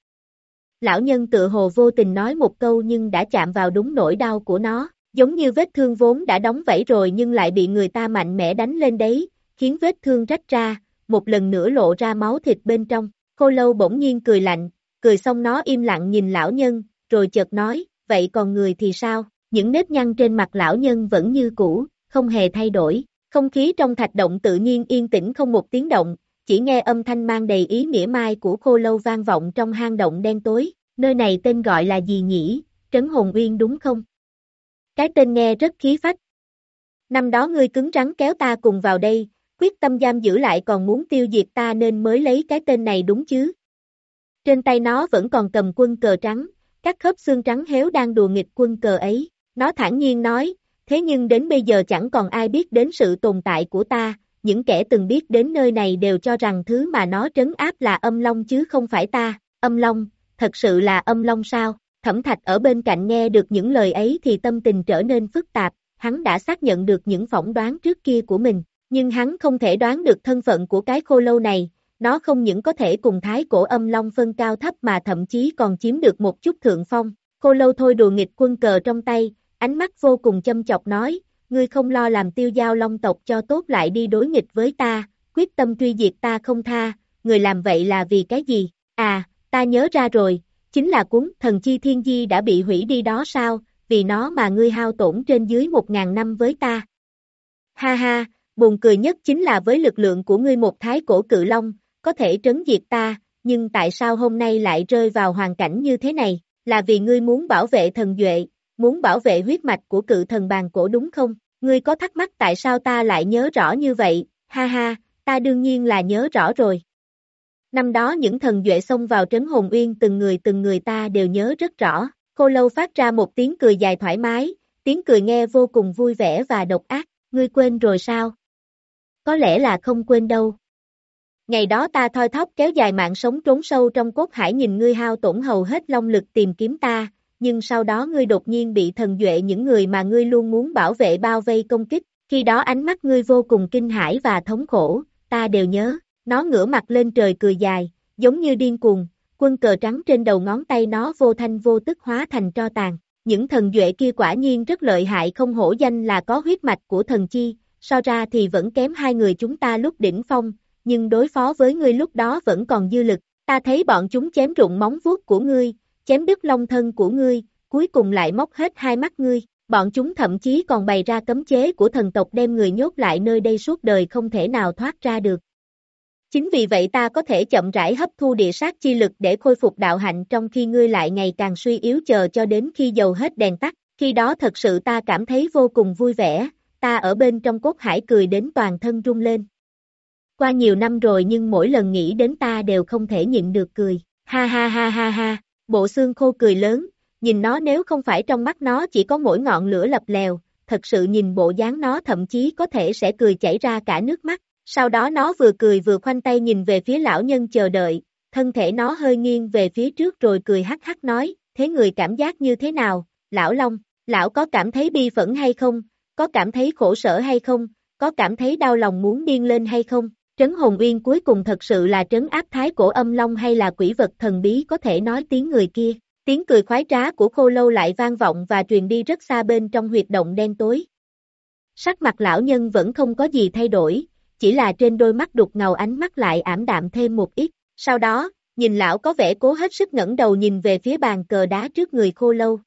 Lão nhân tự hồ vô tình nói một câu nhưng đã chạm vào đúng nỗi đau của nó, giống như vết thương vốn đã đóng vảy rồi nhưng lại bị người ta mạnh mẽ đánh lên đấy, khiến vết thương rách ra, một lần nữa lộ ra máu thịt bên trong. Khô lâu bỗng nhiên cười lạnh, cười xong nó im lặng nhìn lão nhân, rồi chợt nói, vậy còn người thì sao? Những nếp nhăn trên mặt lão nhân vẫn như cũ, không hề thay đổi. Không khí trong thạch động tự nhiên yên tĩnh không một tiếng động, chỉ nghe âm thanh mang đầy ý mỉa mai của khô lâu vang vọng trong hang động đen tối. Nơi này tên gọi là gì nhỉ? Trấn Hồn Uyên đúng không? Cái tên nghe rất khí phách. Năm đó ngươi cứng rắn kéo ta cùng vào đây, quyết tâm giam giữ lại còn muốn tiêu diệt ta nên mới lấy cái tên này đúng chứ? Trên tay nó vẫn còn cầm quân cờ trắng, các khớp xương trắng héo đang đùa nghịch quân cờ ấy. Nó thản nhiên nói, thế nhưng đến bây giờ chẳng còn ai biết đến sự tồn tại của ta, những kẻ từng biết đến nơi này đều cho rằng thứ mà nó trấn áp là âm long chứ không phải ta. Âm long, thật sự là âm long sao? Thẩm Thạch ở bên cạnh nghe được những lời ấy thì tâm tình trở nên phức tạp, hắn đã xác nhận được những phỏng đoán trước kia của mình, nhưng hắn không thể đoán được thân phận của cái khô lâu này, nó không những có thể cùng thái cổ âm long phân cao thấp mà thậm chí còn chiếm được một chút thượng phong. Khô lâu thôi đùa nghịch quân cờ trong tay, ánh mắt vô cùng châm chọc nói, ngươi không lo làm tiêu dao long tộc cho tốt lại đi đối nghịch với ta, quyết tâm truy diệt ta không tha, người làm vậy là vì cái gì? À, ta nhớ ra rồi, chính là cuốn Thần Chi Thiên Di đã bị hủy đi đó sao, vì nó mà ngươi hao tổn trên dưới một ngàn năm với ta. Ha ha, buồn cười nhất chính là với lực lượng của ngươi một thái cổ cự long, có thể trấn diệt ta, nhưng tại sao hôm nay lại rơi vào hoàn cảnh như thế này, là vì ngươi muốn bảo vệ thần duệ, muốn bảo vệ huyết mạch của cự thần bàn cổ đúng không? Ngươi có thắc mắc tại sao ta lại nhớ rõ như vậy, ha ha, ta đương nhiên là nhớ rõ rồi. Năm đó những thần duệ xông vào trấn Hồn Uyên từng người từng người ta đều nhớ rất rõ, khô lâu phát ra một tiếng cười dài thoải mái, tiếng cười nghe vô cùng vui vẻ và độc ác, ngươi quên rồi sao? Có lẽ là không quên đâu. Ngày đó ta thoi thóp kéo dài mạng sống trốn sâu trong cốt hải nhìn ngươi hao tổn hầu hết long lực tìm kiếm ta, nhưng sau đó ngươi đột nhiên bị thần duệ những người mà ngươi luôn muốn bảo vệ bao vây công kích, khi đó ánh mắt ngươi vô cùng kinh hãi và thống khổ, ta đều nhớ, nó ngửa mặt lên trời cười dài, giống như điên cuồng, quân cờ trắng trên đầu ngón tay nó vô thanh vô tức hóa thành tro tàn, những thần duệ kia quả nhiên rất lợi hại, không hổ danh là có huyết mạch của thần chi, so ra thì vẫn kém hai người chúng ta lúc đỉnh phong, nhưng đối phó với ngươi lúc đó vẫn còn dư lực, ta thấy bọn chúng chém rụng móng vuốt của ngươi, chém đứt lông thân của ngươi, cuối cùng lại móc hết hai mắt ngươi, bọn chúng thậm chí còn bày ra cấm chế của thần tộc đem người nhốt lại nơi đây suốt đời không thể nào thoát ra được. Chính vì vậy ta có thể chậm rãi hấp thu địa sát chi lực để khôi phục đạo hạnh trong khi ngươi lại ngày càng suy yếu, chờ cho đến khi dầu hết đèn tắt, khi đó thật sự ta cảm thấy vô cùng vui vẻ, ta ở bên trong cốt hải cười đến toàn thân rung lên. Qua nhiều năm rồi nhưng mỗi lần nghĩ đến ta đều không thể nhịn được cười, ha ha ha ha ha, bộ xương khô cười lớn, nhìn nó nếu không phải trong mắt nó chỉ có mỗi ngọn lửa lập lèo, thật sự nhìn bộ dáng nó thậm chí có thể sẽ cười chảy ra cả nước mắt. Sau đó nó vừa cười vừa khoanh tay nhìn về phía lão nhân chờ đợi, thân thể nó hơi nghiêng về phía trước rồi cười hắc hắc nói, thế người cảm giác như thế nào, lão Long, lão có cảm thấy bi phẫn hay không, có cảm thấy khổ sở hay không, có cảm thấy đau lòng muốn điên lên hay không, Trấn Hồn Uyên cuối cùng thật sự là trấn áp thái cổ âm long hay là quỷ vật thần bí có thể nói tiếng người kia, tiếng cười khoái trá của Khô Lâu lại vang vọng và truyền đi rất xa bên trong huyệt động đen tối. Sắc mặt lão nhân vẫn không có gì thay đổi, chỉ là trên đôi mắt đục ngầu ánh mắt lại ảm đạm thêm một ít, sau đó, nhìn lão có vẻ cố hết sức ngẩng đầu nhìn về phía bàn cờ đá trước người Khô Lâu.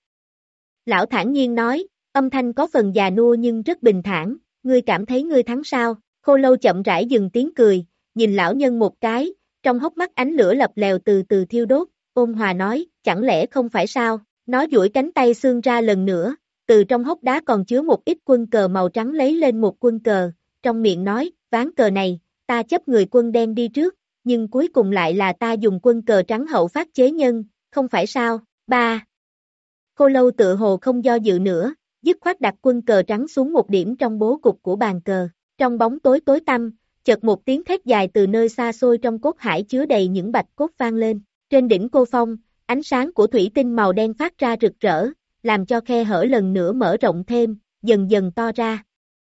Lão thản nhiên nói, âm thanh có phần già nua nhưng rất bình thản, ngươi cảm thấy ngươi thắng sao? Khô Lâu chậm rãi dừng tiếng cười, nhìn lão nhân một cái, trong hốc mắt ánh lửa lập lèo từ từ thiêu đốt, ôn hòa nói, chẳng lẽ không phải sao? Nó duỗi cánh tay xương ra lần nữa, từ trong hốc đá còn chứa một ít quân cờ màu trắng lấy lên một quân cờ, trong miệng nói, ván cờ này, ta chấp người quân đen đi trước, nhưng cuối cùng lại là ta dùng quân cờ trắng hậu phát chế nhân, không phải sao? Ba. Khô Lâu tự hồ không do dự nữa, dứt khoát đặt quân cờ trắng xuống một điểm trong bố cục của bàn cờ. Trong bóng tối tối tăm, chợt một tiếng thét dài từ nơi xa xôi trong cốt hải chứa đầy những bạch cốt vang lên. Trên đỉnh cô phong, ánh sáng của thủy tinh màu đen phát ra rực rỡ, làm cho khe hở lần nữa mở rộng thêm, dần dần to ra.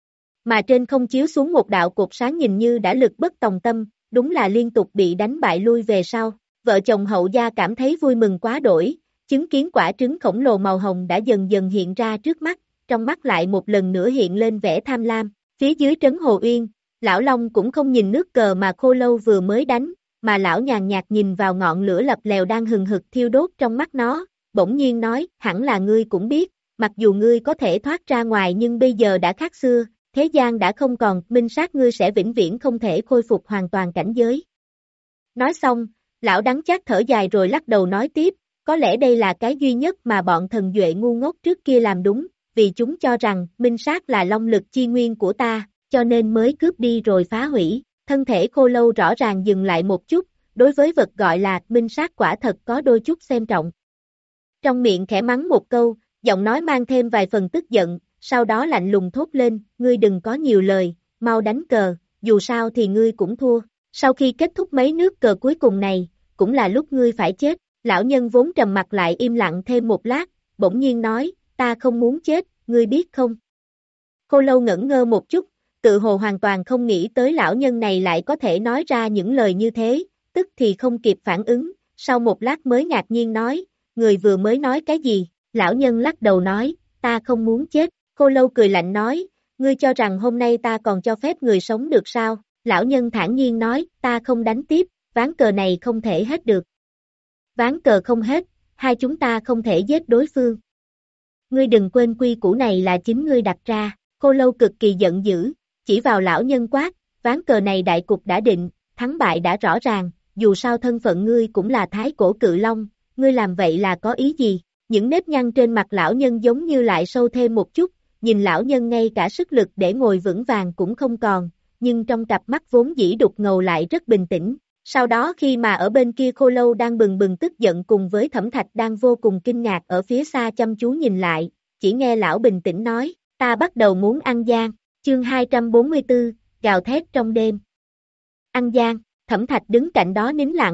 Mà trên không chiếu xuống một đạo cột sáng nhìn như đã lực bất tòng tâm, đúng là liên tục bị đánh bại lui về sau. Vợ chồng Hậu Gia cảm thấy vui mừng quá đổi, chứng kiến quả trứng khổng lồ màu hồng đã dần dần hiện ra trước mắt, trong mắt lại một lần nữa hiện lên vẻ tham lam. Phía dưới trấn Hồ Uyên, lão Long cũng không nhìn nước cờ mà Khô Lâu vừa mới đánh, mà lão nhàn nhạt nhìn vào ngọn lửa lập lèo đang hừng hực thiêu đốt trong mắt nó, bỗng nhiên nói, hẳn là ngươi cũng biết, mặc dù ngươi có thể thoát ra ngoài nhưng bây giờ đã khác xưa, thế gian đã không còn, minh sát ngươi sẽ vĩnh viễn không thể khôi phục hoàn toàn cảnh giới. Nói xong, lão đắng chát thở dài rồi lắc đầu nói tiếp, có lẽ đây là cái duy nhất mà bọn thần duệ ngu ngốc trước kia làm đúng, vì chúng cho rằng minh sát là long lực chi nguyên của ta, cho nên mới cướp đi rồi phá hủy. Thân thể Khô Lâu rõ ràng dừng lại một chút, đối với vật gọi là minh sát quả thật có đôi chút xem trọng. Trong miệng khẽ mắng một câu, giọng nói mang thêm vài phần tức giận, sau đó lạnh lùng thốt lên, ngươi đừng có nhiều lời, mau đánh cờ, dù sao thì ngươi cũng thua. Sau khi kết thúc mấy nước cờ cuối cùng này, cũng là lúc ngươi phải chết. Lão nhân vốn trầm mặt lại im lặng thêm một lát, bỗng nhiên nói, ta không muốn chết, ngươi biết không? Khô Lâu ngẩn ngơ một chút, tự hồ hoàn toàn không nghĩ tới lão nhân này lại có thể nói ra những lời như thế, tức thì không kịp phản ứng, sau một lát mới ngạc nhiên nói, người vừa mới nói cái gì? Lão nhân lắc đầu nói, ta không muốn chết. Khô Lâu cười lạnh nói, ngươi cho rằng hôm nay ta còn cho phép người sống được sao? Lão nhân thản nhiên nói, ta không đánh tiếp, ván cờ này không thể hết được. Ván cờ không hết, hai chúng ta không thể giết đối phương. Ngươi đừng quên quy củ này là chính ngươi đặt ra. Khô Lâu cực kỳ giận dữ, chỉ vào lão nhân quát, ván cờ này đại cục đã định, thắng bại đã rõ ràng, dù sao thân phận ngươi cũng là thái cổ cự long, ngươi làm vậy là có ý gì? Những nếp nhăn trên mặt lão nhân giống như lại sâu thêm một chút, nhìn lão nhân ngay cả sức lực để ngồi vững vàng cũng không còn, nhưng trong cặp mắt vốn dĩ đục ngầu lại rất bình tĩnh. Sau đó khi mà ở bên kia Khô Lâu đang bừng bừng tức giận cùng với Thẩm Thạch đang vô cùng kinh ngạc ở phía xa chăm chú nhìn lại, chỉ nghe lão bình tĩnh nói, ta bắt đầu muốn ăn gian. Chương hai trăm bốn mươi tư, gào thét trong đêm. Ăn gian, Thẩm Thạch đứng cạnh đó nín lặng,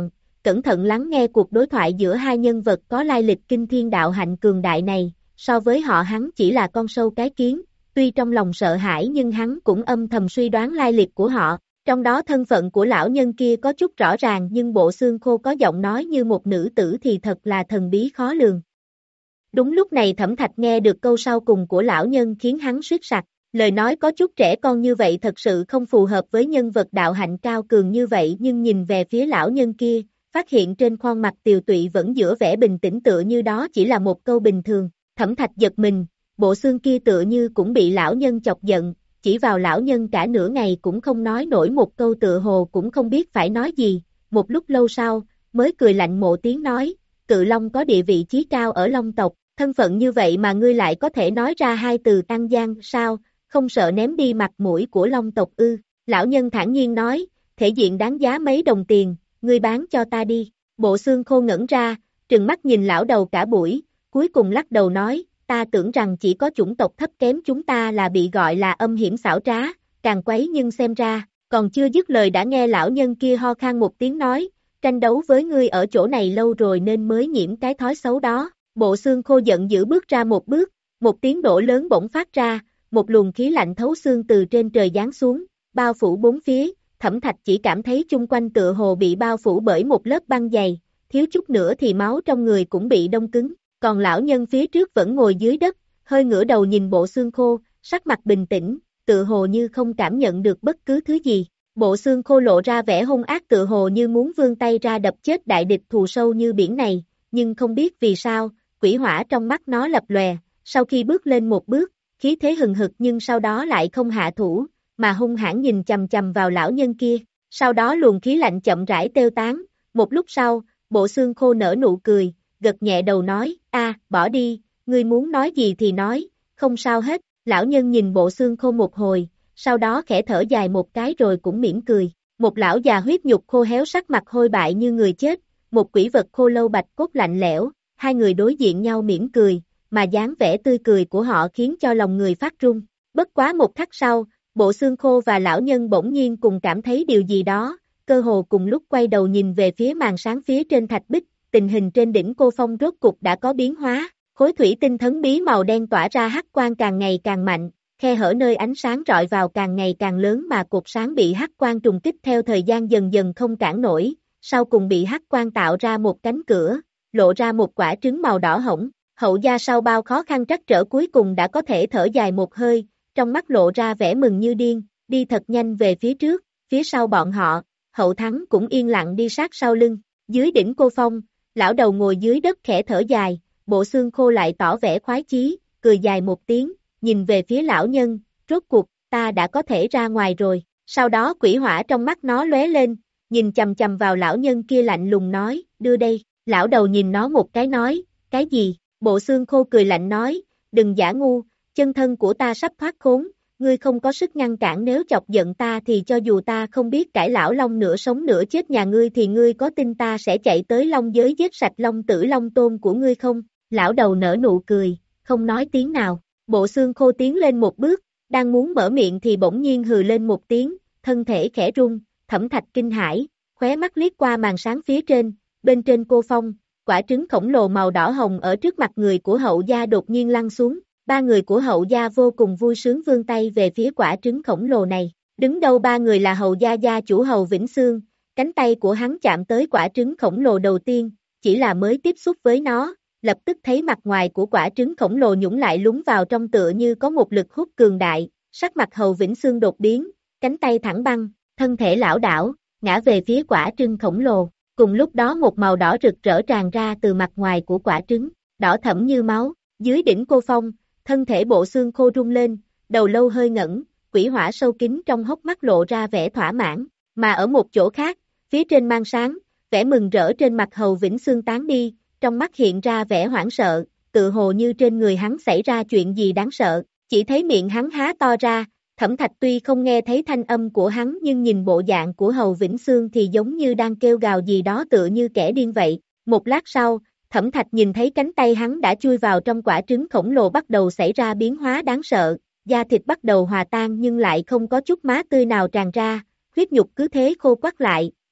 cẩn thận lắng nghe cuộc đối thoại giữa hai nhân vật có lai lịch kinh thiên đạo hạnh cường đại này, so với họ hắn chỉ là con sâu cái kiến, tuy trong lòng sợ hãi nhưng hắn cũng âm thầm suy đoán lai lịch của họ, trong đó thân phận của lão nhân kia có chút rõ ràng nhưng bộ xương khô có giọng nói như một nữ tử thì thật là thần bí khó lường. Đúng lúc này Thẩm Thạch nghe được câu sau cùng của lão nhân khiến hắn suýt sặc, lời nói có chút trẻ con như vậy thật sự không phù hợp với nhân vật đạo hạnh cao cường như vậy nhưng nhìn về phía lão nhân kia, phát hiện trên khuôn mặt tiều tụy vẫn giữa vẻ bình tĩnh tựa như đó chỉ là một câu bình thường, Thẩm Thạch giật mình, bộ xương kia tựa như cũng bị lão nhân chọc giận, chỉ vào lão nhân cả nửa ngày cũng không nói nổi một câu tựa hồ cũng không biết phải nói gì, một lúc lâu sau, mới cười lạnh một tiếng nói, Cự Long có địa vị chí cao ở Long tộc, thân phận như vậy mà ngươi lại có thể nói ra hai từ Tăng Giang sao, không sợ ném đi mặt mũi của Long tộc ư, lão nhân thản nhiên nói, thể diện đáng giá mấy đồng tiền, ngươi bán cho ta đi, bộ xương khô ngẩn ra, trừng mắt nhìn lão đầu cả buổi, cuối cùng lắc đầu nói, ta tưởng rằng chỉ có chủng tộc thấp kém chúng ta là bị gọi là âm hiểm xảo trá, càng quấy nhưng xem ra, còn chưa dứt lời đã nghe lão nhân kia ho khan một tiếng nói, tranh đấu với ngươi ở chỗ này lâu rồi nên mới nhiễm cái thói xấu đó, bộ xương khô giận dữ bước ra một bước, một tiếng nổ lớn bỗng phát ra, một luồng khí lạnh thấu xương từ trên trời giáng xuống, bao phủ bốn phía, Thẩm Thạch chỉ cảm thấy chung quanh tựa hồ bị bao phủ bởi một lớp băng dày, thiếu chút nữa thì máu trong người cũng bị đông cứng, còn lão nhân phía trước vẫn ngồi dưới đất, hơi ngửa đầu nhìn bộ xương khô, sắc mặt bình tĩnh, tựa hồ như không cảm nhận được bất cứ thứ gì. Bộ xương khô lộ ra vẻ hung ác tựa hồ như muốn vươn tay ra đập chết đại địch thù sâu như biển này, nhưng không biết vì sao, quỷ hỏa trong mắt nó lập lòe, sau khi bước lên một bước, khí thế hừng hực nhưng sau đó lại không hạ thủ, mà hung hãn nhìn chầm chầm vào lão nhân kia, sau đó luồng khí lạnh chậm rãi tiêu tán, một lúc sau, bộ xương khô nở nụ cười, gật nhẹ đầu nói, a, bỏ đi, ngươi muốn nói gì thì nói, không sao hết, lão nhân nhìn bộ xương khô một hồi, sau đó khẽ thở dài một cái rồi cũng mỉm cười, một lão già huyết nhục khô héo sắc mặt hôi bại như người chết, một quỷ vật khô lâu bạch cốt lạnh lẽo, hai người đối diện nhau mỉm cười, mà dáng vẻ tươi cười của họ khiến cho lòng người phát run, bất quá một khắc sau, bộ xương khô và lão nhân bỗng nhiên cùng cảm thấy điều gì đó, cơ hồ cùng lúc quay đầu nhìn về phía màn sáng phía trên thạch bích, tình hình trên đỉnh Cô Phong rốt cục đã có biến hóa, khối thủy tinh thấn bí màu đen tỏa ra hắc quang càng ngày càng mạnh, khe hở nơi ánh sáng rọi vào càng ngày càng lớn mà cột sáng bị hắc quang trùng kích theo thời gian dần dần không cản nổi, sau cùng bị hắc quang tạo ra một cánh cửa, lộ ra một quả trứng màu đỏ hỗn, Hậu gia sau bao khó khăn trắc trở cuối cùng đã có thể thở dài một hơi, trong mắt lộ ra vẻ mừng như điên, đi thật nhanh về phía trước, phía sau bọn họ, Hậu Thắng cũng yên lặng đi sát sau lưng, dưới đỉnh Cô Phong, lão đầu ngồi dưới đất khẽ thở dài, bộ xương khô lại tỏ vẻ khoái chí, cười dài một tiếng, nhìn về phía lão nhân, rốt cuộc, ta đã có thể ra ngoài rồi, sau đó quỷ hỏa trong mắt nó lóe lên, nhìn chầm chầm vào lão nhân kia lạnh lùng nói, đưa đây, lão đầu nhìn nó một cái nói, cái gì, bộ xương khô cười lạnh nói, đừng giả ngu, chân thân của ta sắp thoát khốn, ngươi không có sức ngăn cản nếu chọc giận ta thì cho dù ta không biết cải lão long nửa sống nửa chết nhà ngươi thì ngươi có tin ta sẽ chạy tới long giới giết sạch long tử long tôn của ngươi không, lão đầu nở nụ cười, không nói tiếng nào, bộ xương khô tiến lên một bước, đang muốn mở miệng thì bỗng nhiên hừ lên một tiếng, thân thể khẽ rung, Thẩm Thạch kinh hãi, khóe mắt liếc qua màn sáng phía trên, bên trên Cô Phong, quả trứng khổng lồ màu đỏ hồng ở trước mặt người của Hậu gia đột nhiên lăn xuống, ba người của Hậu gia vô cùng vui sướng vươn tay về phía quả trứng khổng lồ này, đứng đầu ba người là Hậu gia gia chủ Hậu Vĩnh Xương, cánh tay của hắn chạm tới quả trứng khổng lồ đầu tiên, chỉ là mới tiếp xúc với nó, lập tức thấy mặt ngoài của quả trứng khổng lồ nhũng lại lún vào trong tựa như có một lực hút cường đại, sắc mặt Hậu Vĩnh Xương đột biến, cánh tay thẳng băng, thân thể lảo đảo, ngã về phía quả trứng khổng lồ, cùng lúc đó một màu đỏ rực rỡ tràn ra từ mặt ngoài của quả trứng, đỏ thẫm như máu, dưới đỉnh Cô Phong, thân thể bộ xương khô rung lên, đầu lâu hơi ngẩng, quỷ hỏa sâu kín trong hốc mắt lộ ra vẻ thỏa mãn, mà ở một chỗ khác, phía trên mang sáng, vẻ mừng rỡ trên mặt Hầu Vĩnh Xương tán đi, trong mắt hiện ra vẻ hoảng sợ, tự hồ như trên người hắn xảy ra chuyện gì đáng sợ, chỉ thấy miệng hắn há to ra, Thẩm Thạch tuy không nghe thấy thanh âm của hắn nhưng nhìn bộ dạng của Hầu Vĩnh Xương thì giống như đang kêu gào gì đó tựa như kẻ điên vậy, một lát sau, Thẩm Thạch nhìn thấy cánh tay hắn đã chui vào trong quả trứng khổng lồ bắt đầu xảy ra biến hóa đáng sợ, da thịt bắt đầu hòa tan nhưng lại không có chút máu tươi nào tràn ra, huyết nhục cứ thế khô quắt lại,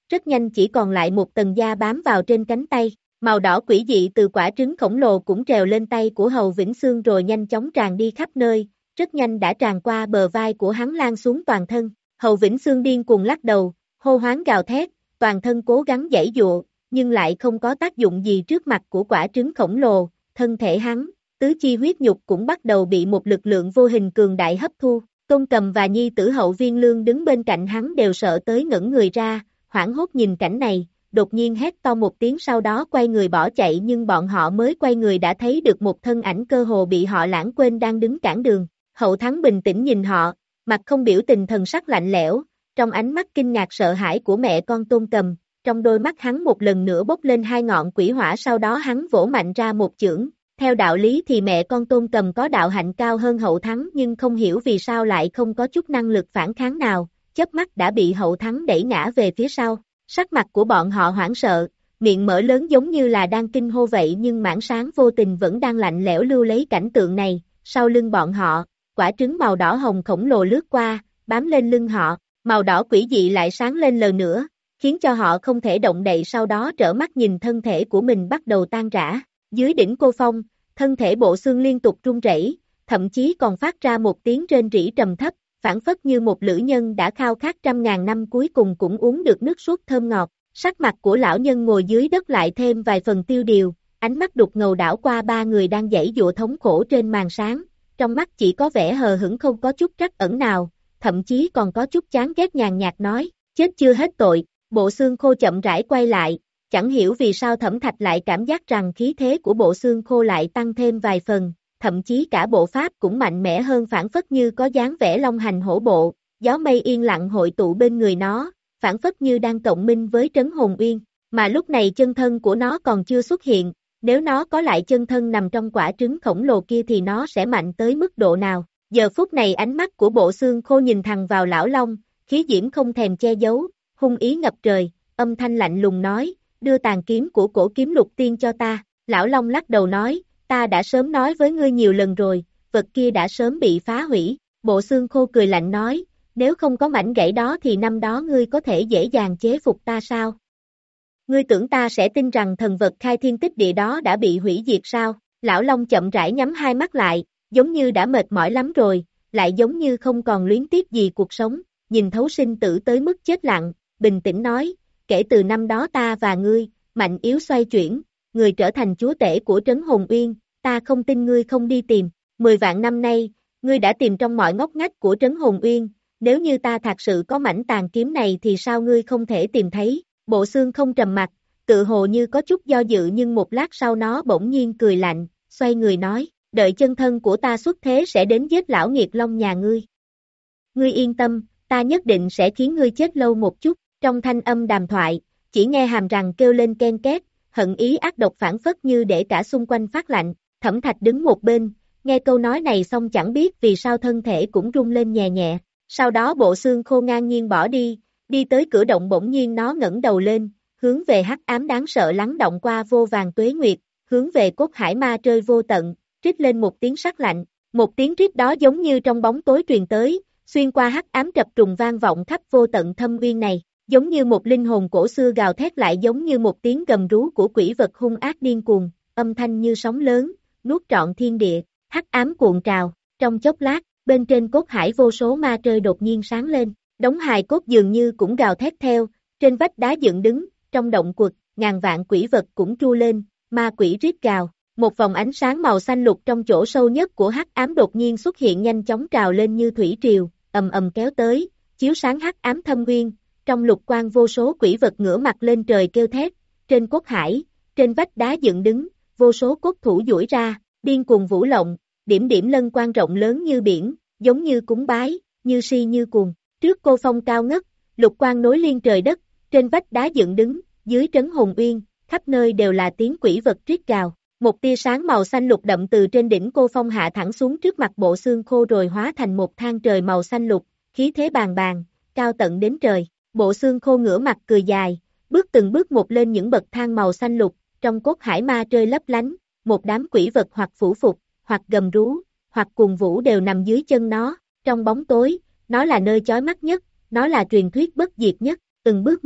rất nhanh chỉ còn lại một tầng da bám vào trên cánh tay, màu đỏ quỷ dị từ quả trứng khổng lồ cũng trèo lên tay của Hầu Vĩnh Xương rồi nhanh chóng tràn đi khắp nơi, rất nhanh đã tràn qua bờ vai của hắn lan xuống toàn thân. Hầu Vĩnh Xương điên cuồng lắc đầu, hô hoáng gào thét, toàn thân cố gắng giãy giụa, nhưng lại không có tác dụng gì trước mặt của quả trứng khổng lồ, thân thể hắn, tứ chi huyết nhục cũng bắt đầu bị một lực lượng vô hình cường đại hấp thu. Tôn Cầm và nhi tử Hậu Viên Lương đứng bên cạnh hắn đều sợ tới ngẩn người ra, hoảng hốt nhìn cảnh này, đột nhiên hét to một tiếng sau đó quay người bỏ chạy nhưng bọn họ mới quay người đã thấy được một thân ảnh cơ hồ bị họ lãng quên đang đứng cản đường. Hậu Thắng bình tĩnh nhìn họ, mặt không biểu tình thần sắc lạnh lẽo, trong ánh mắt kinh ngạc sợ hãi của mẹ con Tôn Cầm, trong đôi mắt hắn một lần nữa bốc lên hai ngọn quỷ hỏa sau đó hắn vỗ mạnh ra một chưởng. Theo đạo lý thì mẹ con Tôn Cầm có đạo hạnh cao hơn Hậu Thắng nhưng không hiểu vì sao lại không có chút năng lực phản kháng nào, chớp mắt đã bị Hậu Thắng đẩy ngã về phía sau. Sắc mặt của bọn họ hoảng sợ, miệng mở lớn giống như là đang kinh hô vậy nhưng mãn sáng vô tình vẫn đang lạnh lẽo lưu lấy cảnh tượng này. Sau lưng bọn họ, quả trứng màu đỏ hồng khổng lồ lướt qua, bám lên lưng họ, màu đỏ quỷ dị lại sáng lên lần nữa, khiến cho họ không thể động đậy sau đó trở mắt nhìn thân thể của mình bắt đầu tan rã. Dưới đỉnh cô phong, thân thể Bộ Xương liên tục run rẩy, thậm chí còn phát ra một tiếng rên rỉ trầm thấp, phảng phất như một lữ nhân đã khao khát trăm ngàn năm cuối cùng cũng uống được nước sốt thơm ngọt. Sắc mặt của lão nhân ngồi dưới đất lại thêm vài phần tiêu điều, ánh mắt đục ngầu đảo qua ba người đang giãy giụa thống khổ trên màn sáng, trong mắt chỉ có vẻ hờ hững không có chút trắc ẩn nào, thậm chí còn có chút chán ghét nhàn nhạt nói, chết chưa hết tội. Bộ Xương Khô chậm rãi quay lại, chẳng hiểu vì sao Thẩm Thạch lại cảm giác rằng khí thế của Bộ Xương Khô lại tăng thêm vài phần, thậm chí cả bộ pháp cũng mạnh mẽ hơn phảng phất như có dáng vẻ long hành hổ bộ, gió mây yên lặng hội tụ bên người nó, phảng phất như đang cộng minh với Trấn Hồn Uyên, mà lúc này chân thân của nó còn chưa xuất hiện, nếu nó có lại chân thân nằm trong quả trứng khổng lồ kia thì nó sẽ mạnh tới mức độ nào. Giờ phút này ánh mắt của Bộ Xương Khô nhìn thẳng vào lão long, khí diễm không thèm che giấu, hung ý ngập trời, âm thanh lạnh lùng nói, đưa tàn kiếm của cổ kiếm lục tiên cho ta. Lão long lắc đầu nói, ta đã sớm nói với ngươi nhiều lần rồi, vật kia đã sớm bị phá hủy. Bộ Xương Khô cười lạnh nói, nếu không có mảnh gãy đó thì năm đó ngươi có thể dễ dàng chế phục ta sao? Ngươi tưởng ta sẽ tin rằng thần vật khai thiên tích địa đó đã bị hủy diệt sao? Lão long chậm rãi nhắm hai mắt lại, giống như đã mệt mỏi lắm rồi, lại giống như không còn luyến tiếc gì cuộc sống, nhìn thấu sinh tử tới mức chết lặng, bình tĩnh nói, kể từ năm đó ta và ngươi, mạnh yếu xoay chuyển, người trở thành chúa tể của Trấn Hồn Uyên, ta không tin ngươi không đi tìm, mười vạn năm nay, ngươi đã tìm trong mọi ngóc ngách của Trấn Hồn Uyên, nếu như ta thật sự có mảnh tàn kiếm này thì sao ngươi không thể tìm thấy? Bộ Xương không trầm mặt, tự hồ như có chút do dự nhưng một lát sau nó bỗng nhiên cười lạnh, xoay người nói, đợi chân thân của ta xuất thế sẽ đến giết lão nghiệt long nhà ngươi. Ngươi yên tâm, ta nhất định sẽ khiến ngươi chết lâu một chút. Trong thanh âm đàm thoại, chỉ nghe hàm răng kêu lên ken két, hận ý ác độc phản phất như để cả xung quanh phát lạnh. Thẩm Thạch đứng một bên, nghe câu nói này xong chẳng biết vì sao thân thể cũng rung lên nhẹ nhẹ. Sau đó Bộ Xương Khô ngang nhiên bỏ đi, đi tới cửa động bỗng nhiên nó ngẩng đầu lên, hướng về hắc ám đáng sợ lắng động qua vô vàng tuế nguyệt, hướng về cốt hải ma trơi vô tận, rít lên một tiếng sắc lạnh. Một tiếng rít đó giống như trong bóng tối truyền tới, xuyên qua hắc ám trập trùng vang vọng khắp vô tận thâm uyên này. Giống như một linh hồn cổ xưa gào thét lại giống như một tiếng gầm rú của quỷ vật hung ác điên cuồng, âm thanh như sóng lớn, nuốt trọn thiên địa, hắc ám cuộn trào, trong chốc lát, bên trên cốt hải vô số ma trơi đột nhiên sáng lên, đống hài cốt dường như cũng gào thét theo, trên vách đá dựng đứng, trong động quật, ngàn vạn quỷ vật cũng tru lên, ma quỷ rít gào, một vòng ánh sáng màu xanh lục trong chỗ sâu nhất của hắc ám đột nhiên xuất hiện nhanh chóng trào lên như thủy triều, ầm ầm kéo tới, chiếu sáng hắc ám thâm uyên. Trong lục quang vô số quỷ vật ngửa mặt lên trời kêu thét, trên cốt hải, trên vách đá dựng đứng, vô số cốt thủ duỗi ra, điên cuồng vũ lộng, điểm điểm lân quang rộng lớn như biển, giống như cúng bái, như si như cuồng. Trước cô phong cao ngất, lục quang nối liên trời đất, trên vách đá dựng đứng, dưới Trấn Hồn Uyên, khắp nơi đều là tiếng quỷ vật rít gào. Một tia sáng màu xanh lục đậm từ trên đỉnh cô phong hạ thẳng xuống trước mặt Bộ Xương Khô rồi hóa thành một thang trời màu xanh lục, khí thế bàng bàng, cao tận đến trời. Bộ Xương Khô ngửa mặt cười dài, bước từng bước một lên những bậc thang màu xanh lục, trong cốt hải ma trơi lấp lánh, một đám quỷ vật hoặc phủ phục, hoặc gầm rú, hoặc cuồng vũ đều nằm dưới chân nó, trong bóng tối, nó là nơi chói mắt nhất, nó là truyền thuyết bất diệt nhất, từng bước một,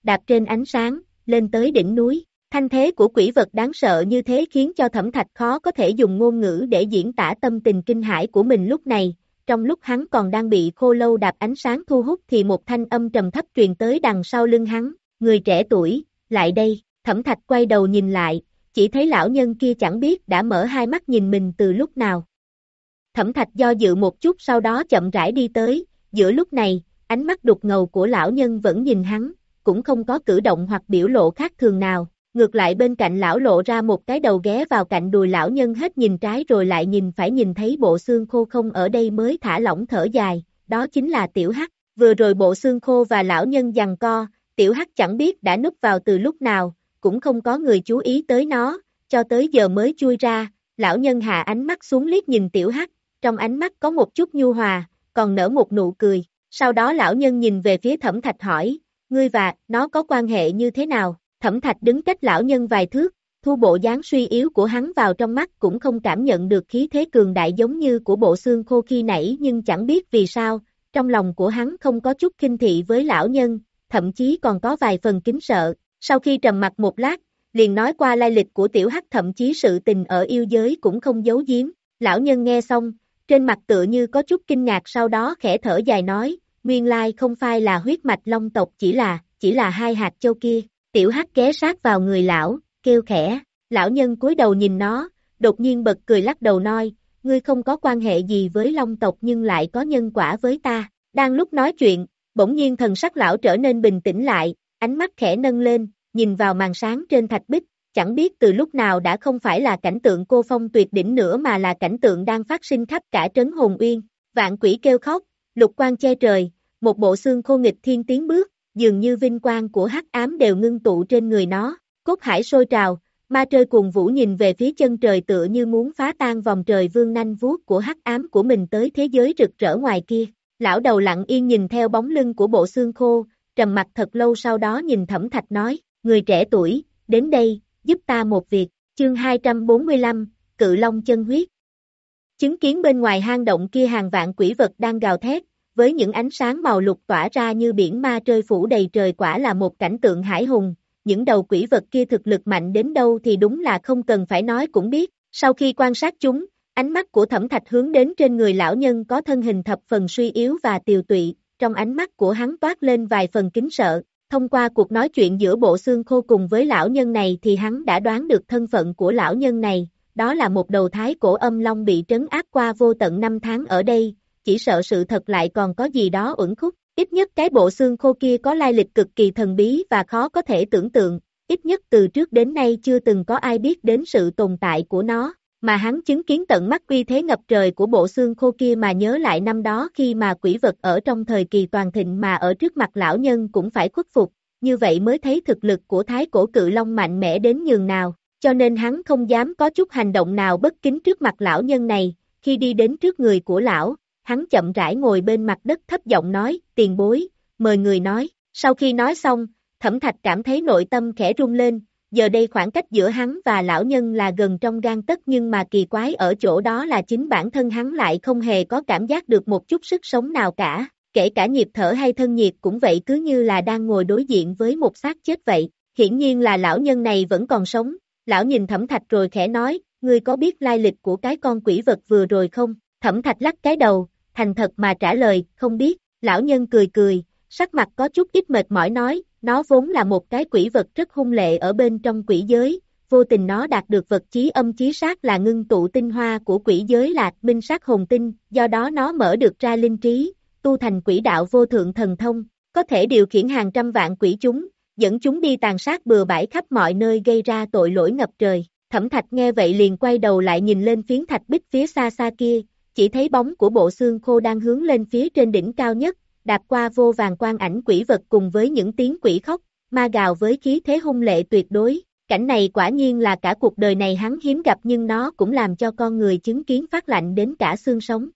đạp trên ánh sáng, lên tới đỉnh núi. Thanh thế của quỷ vật đáng sợ như thế khiến cho Thẩm Thạch khó có thể dùng ngôn ngữ để diễn tả tâm tình kinh hãi của mình lúc này. Trong lúc hắn còn đang bị khô lâu đạp ánh sáng thu hút thì một thanh âm trầm thấp truyền tới đằng sau lưng hắn, người trẻ tuổi, lại đây. Thẩm Thạch quay đầu nhìn lại, chỉ thấy lão nhân kia chẳng biết đã mở hai mắt nhìn mình từ lúc nào. Thẩm Thạch do dự một chút sau đó chậm rãi đi tới, giữa lúc này, ánh mắt đục ngầu của lão nhân vẫn nhìn hắn, cũng không có cử động hoặc biểu lộ khác thường nào. Ngược lại bên cạnh lão lộ ra một cái đầu ghé vào cạnh đùi lão nhân hết nhìn trái rồi lại nhìn phải, nhìn thấy bộ xương khô không ở đây mới thả lỏng thở dài, đó chính là Tiểu Hắc. Vừa rồi bộ xương khô và lão nhân giằng co, Tiểu Hắc chẳng biết đã núp vào từ lúc nào, cũng không có người chú ý tới nó, cho tới giờ mới chui ra. Lão nhân hạ ánh mắt xuống liếc nhìn Tiểu Hắc, trong ánh mắt có một chút nhu hòa, còn nở một nụ cười. Sau đó lão nhân nhìn về phía Thẩm Thạch hỏi, ngươi và nó có quan hệ như thế nào? Thẩm Thạch đứng cách lão nhân vài thước, thu bộ dáng suy yếu của hắn vào trong mắt, cũng không cảm nhận được khí thế cường đại giống như của bộ xương khô khi nãy, nhưng chẳng biết vì sao, trong lòng của hắn không có chút khinh thị với lão nhân, thậm chí còn có vài phần kính sợ. Sau khi trầm mặc một lát, liền nói qua lai lịch của Tiểu Hắc, thậm chí sự tình ở yêu giới cũng không giấu giếm. Lão nhân nghe xong, trên mặt tựa như có chút kinh ngạc, sau đó khẽ thở dài nói, nguyên lai không phải là huyết mạch Long tộc, chỉ là, chỉ là hai hạt châu kia. Tiểu Hắc ghé sát vào người lão, kêu khẽ. Lão nhân cúi đầu nhìn nó, đột nhiên bật cười lắc đầu nói, ngươi không có quan hệ gì với Long tộc nhưng lại có nhân quả với ta. Đang lúc nói chuyện, bỗng nhiên thần sắc lão trở nên bình tĩnh lại, ánh mắt khẽ nâng lên, nhìn vào màn sáng trên thạch bích, chẳng biết từ lúc nào đã không phải là cảnh tượng cô phong tuyệt đỉnh nữa mà là cảnh tượng đang phát sinh khắp cả trấn Hồn Uyên. Vạn quỷ kêu khóc, lục quang che trời, một bộ xương khô nghịch thiên tiến bước, dường như vinh quang của hắc ám đều ngưng tụ trên người nó, cốt hải sôi trào, ma trời cuồng vũ nhìn về phía chân trời tựa như muốn phá tan vòng trời vương nanh vuốt của hắc ám của mình tới thế giới rực rỡ ngoài kia. Lão đầu lặng yên nhìn theo bóng lưng của bộ xương khô, trầm mặt thật lâu sau đó nhìn Thẩm Thạch nói, người trẻ tuổi, đến đây, giúp ta một việc. Chương hai trăm bốn mươi lăm, Cự Long chân huyết. Chứng kiến bên ngoài hang động kia hàng vạn quỷ vật đang gào thét, với những ánh sáng màu lục tỏa ra như biển ma trời phủ đầy trời, quả là một cảnh tượng hải hùng. Những đầu quỷ vật kia thực lực mạnh đến đâu thì đúng là không cần phải nói cũng biết. Sau khi quan sát chúng, ánh mắt của Thẩm Thạch hướng đến trên người lão nhân có thân hình thập phần suy yếu và tiều tụy, trong ánh mắt của hắn toát lên vài phần kính sợ. Thông qua cuộc nói chuyện giữa bộ xương khô cùng với lão nhân này thì hắn đã đoán được thân phận của lão nhân này, đó là một đầu thái cổ âm long bị trấn áp qua vô tận năm tháng ở đây, chỉ sợ sự thật lại còn có gì đó uẩn khúc. Ít nhất cái bộ xương khô kia có lai lịch cực kỳ thần bí và khó có thể tưởng tượng, ít nhất từ trước đến nay chưa từng có ai biết đến sự tồn tại của nó, mà hắn chứng kiến tận mắt uy thế ngập trời của bộ xương khô kia mà nhớ lại năm đó khi mà quỷ vật ở trong thời kỳ toàn thịnh mà ở trước mặt lão nhân cũng phải khuất phục, như vậy mới thấy thực lực của thái cổ cự long mạnh mẽ đến nhường nào, cho nên hắn không dám có chút hành động nào bất kính trước mặt lão nhân này. Khi đi đến trước người của lão, hắn chậm rãi ngồi bên mặt đất thấp giọng nói, tiền bối, mời người nói. Sau khi nói xong, Thẩm Thạch cảm thấy nội tâm khẽ rung lên, giờ đây khoảng cách giữa hắn và lão nhân là gần trong gang tấc, nhưng mà kỳ quái ở chỗ đó là chính bản thân hắn lại không hề có cảm giác được một chút sức sống nào cả, kể cả nhịp thở hay thân nhiệt cũng vậy, cứ như là đang ngồi đối diện với một xác chết vậy. Hiển nhiên là lão nhân này vẫn còn sống. Lão nhìn Thẩm Thạch rồi khẽ nói, ngươi có biết lai lịch của cái con quỷ vật vừa rồi không? Thẩm Thạch lắc cái đầu, thành thật mà trả lời, không biết. Lão nhân cười cười, sắc mặt có chút ít mệt mỏi nói, nó vốn là một cái quỷ vật rất hung lệ ở bên trong quỷ giới, vô tình nó đạt được vật chí âm chí sát là ngưng tụ tinh hoa của quỷ giới là minh sát hồn tinh, do đó nó mở được ra linh trí, tu thành quỷ đạo vô thượng thần thông, có thể điều khiển hàng trăm vạn quỷ chúng, dẫn chúng đi tàn sát bừa bãi khắp mọi nơi gây ra tội lỗi ngập trời. Thẩm Thạch nghe vậy liền quay đầu lại nhìn lên phiến thạch bích phía xa xa kia, chỉ thấy bóng của bộ xương khô đang hướng lên phía trên đỉnh cao nhất, đạp qua vô vàn quang ảnh quỷ vật cùng với những tiếng quỷ khóc, ma gào với khí thế hung lệ tuyệt đối. Cảnh này quả nhiên là cả cuộc đời này hắn hiếm gặp, nhưng nó cũng làm cho con người chứng kiến phát lạnh đến cả xương sống.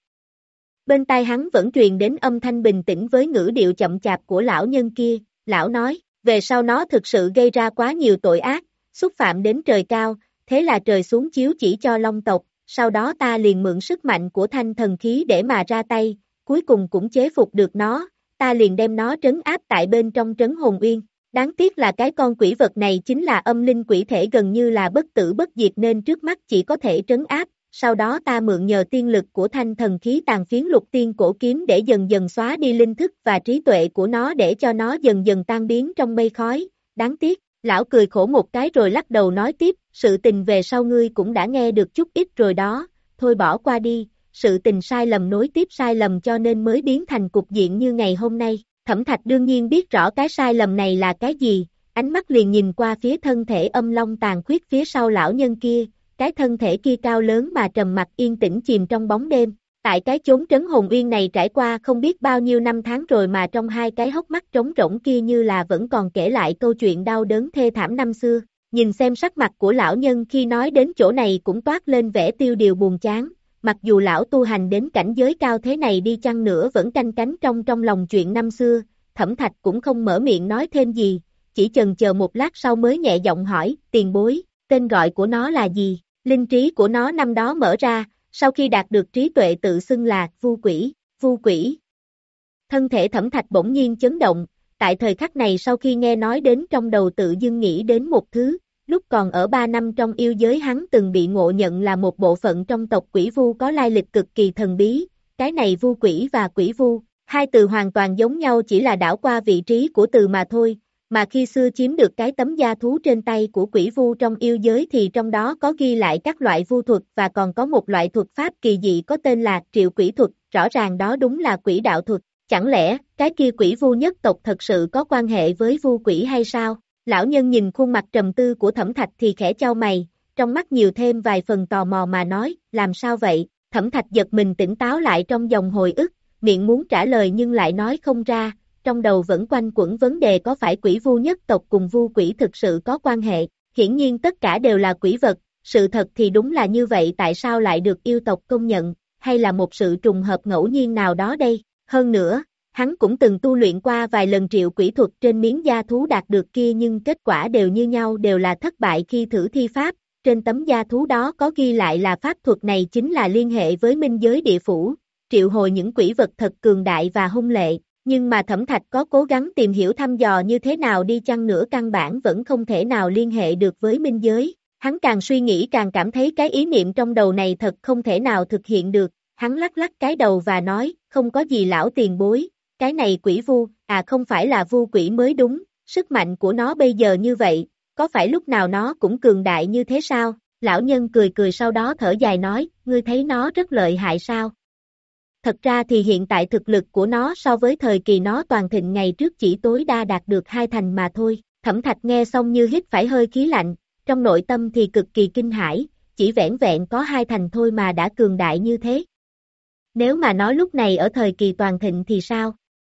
Bên tai hắn vẫn truyền đến âm thanh bình tĩnh với ngữ điệu chậm chạp của lão nhân kia. Lão nói, về sau nó thực sự gây ra quá nhiều tội ác, xúc phạm đến trời cao, thế là trời xuống chiếu chỉ cho Long tộc, sau đó ta liền mượn sức mạnh của thanh thần khí để mà ra tay, cuối cùng cũng chế phục được nó, ta liền đem nó trấn áp tại bên trong trấn Hồn Uyên. Đáng tiếc là cái con quỷ vật này chính là âm linh quỷ thể gần như là bất tử bất diệt nên trước mắt chỉ có thể trấn áp, sau đó ta mượn nhờ tiên lực của thanh thần khí tàn phiến lục tiên cổ kiếm để dần dần xóa đi linh thức và trí tuệ của nó để cho nó dần dần tan biến trong mây khói, đáng tiếc, lão cười khổ một cái rồi lắc đầu nói tiếp, sự tình về sau ngươi cũng đã nghe được chút ít rồi đó, thôi bỏ qua đi, sự tình sai lầm nối tiếp sai lầm cho nên mới biến thành cục diện như ngày hôm nay. Thẩm Thạch đương nhiên biết rõ cái sai lầm này là cái gì, ánh mắt liền nhìn qua phía thân thể âm long tàn khuyết phía sau lão nhân kia, cái thân thể kia cao lớn mà trầm mặc yên tĩnh chìm trong bóng đêm. Tại cái chốn trấn hồn uyên này trải qua không biết bao nhiêu năm tháng rồi mà trong hai cái hốc mắt trống rỗng kia như là vẫn còn kể lại câu chuyện đau đớn thê thảm năm xưa. Nhìn xem sắc mặt của lão nhân khi nói đến chỗ này cũng toát lên vẻ tiêu điều buồn chán. Mặc dù lão tu hành đến cảnh giới cao thế này đi chăng nữa vẫn canh cánh trong trong lòng chuyện năm xưa, Thẩm Thạch cũng không mở miệng nói thêm gì, chỉ chần chờ một lát sau mới nhẹ giọng hỏi, tiền bối, tên gọi của nó là gì? Linh trí của nó năm đó mở ra, sau khi đạt được trí tuệ tự xưng là vu quỷ, vu quỷ. Thân thể Thẩm Thạch bỗng nhiên chấn động, tại thời khắc này sau khi nghe nói đến trong đầu tự dưng nghĩ đến một thứ. Lúc còn ở ba năm trong yêu giới hắn từng bị ngộ nhận là một bộ phận trong tộc quỷ vu có lai lịch cực kỳ thần bí, cái này vu quỷ và quỷ vu, hai từ hoàn toàn giống nhau chỉ là đảo qua vị trí của từ mà thôi, mà khi xưa chiếm được cái tấm da thú trên tay của quỷ vu trong yêu giới thì trong đó có ghi lại các loại vu thuật và còn có một loại thuật pháp kỳ dị có tên là triệu quỷ thuật, rõ ràng đó đúng là quỷ đạo thuật, chẳng lẽ cái kia quỷ vu nhất tộc thật sự có quan hệ với vu quỷ hay sao? Lão nhân nhìn khuôn mặt trầm tư của Thẩm Thạch thì khẽ chau mày, trong mắt nhiều thêm vài phần tò mò mà nói, làm sao vậy? Thẩm Thạch giật mình tỉnh táo lại trong dòng hồi ức, miệng muốn trả lời nhưng lại nói không ra, trong đầu vẫn quanh quẩn vấn đề có phải quỷ vu nhất tộc cùng vu quỷ thực sự có quan hệ, hiển nhiên tất cả đều là quỷ vật, sự thật thì đúng là như vậy tại sao lại được yêu tộc công nhận, hay là một sự trùng hợp ngẫu nhiên nào đó đây, hơn nữa. Hắn cũng từng tu luyện qua vài lần triệu quỷ thuật trên miếng da thú đạt được kia nhưng kết quả đều như nhau đều là thất bại khi thử thi pháp, trên tấm da thú đó có ghi lại là pháp thuật này chính là liên hệ với minh giới địa phủ, triệu hồi những quỷ vật thật cường đại và hung lệ, nhưng mà Thẩm Thạch có cố gắng tìm hiểu thăm dò như thế nào đi chăng nữa căn bản vẫn không thể nào liên hệ được với minh giới, hắn càng suy nghĩ càng cảm thấy cái ý niệm trong đầu này thật không thể nào thực hiện được, hắn lắc lắc cái đầu và nói, không có gì lão tiền bối. Cái này quỷ vu, à không phải là vu quỷ mới đúng, sức mạnh của nó bây giờ như vậy, có phải lúc nào nó cũng cường đại như thế sao? Lão nhân cười cười sau đó thở dài nói, ngươi thấy nó rất lợi hại sao? Thật ra thì hiện tại thực lực của nó so với thời kỳ nó toàn thịnh ngày trước chỉ tối đa đạt được hai thành mà thôi. Thẩm Thạch nghe xong như hít phải hơi khí lạnh, trong nội tâm thì cực kỳ kinh hãi, chỉ vẻn vẹn có hai thành thôi mà đã cường đại như thế. Nếu mà nó lúc này ở thời kỳ toàn thịnh thì sao?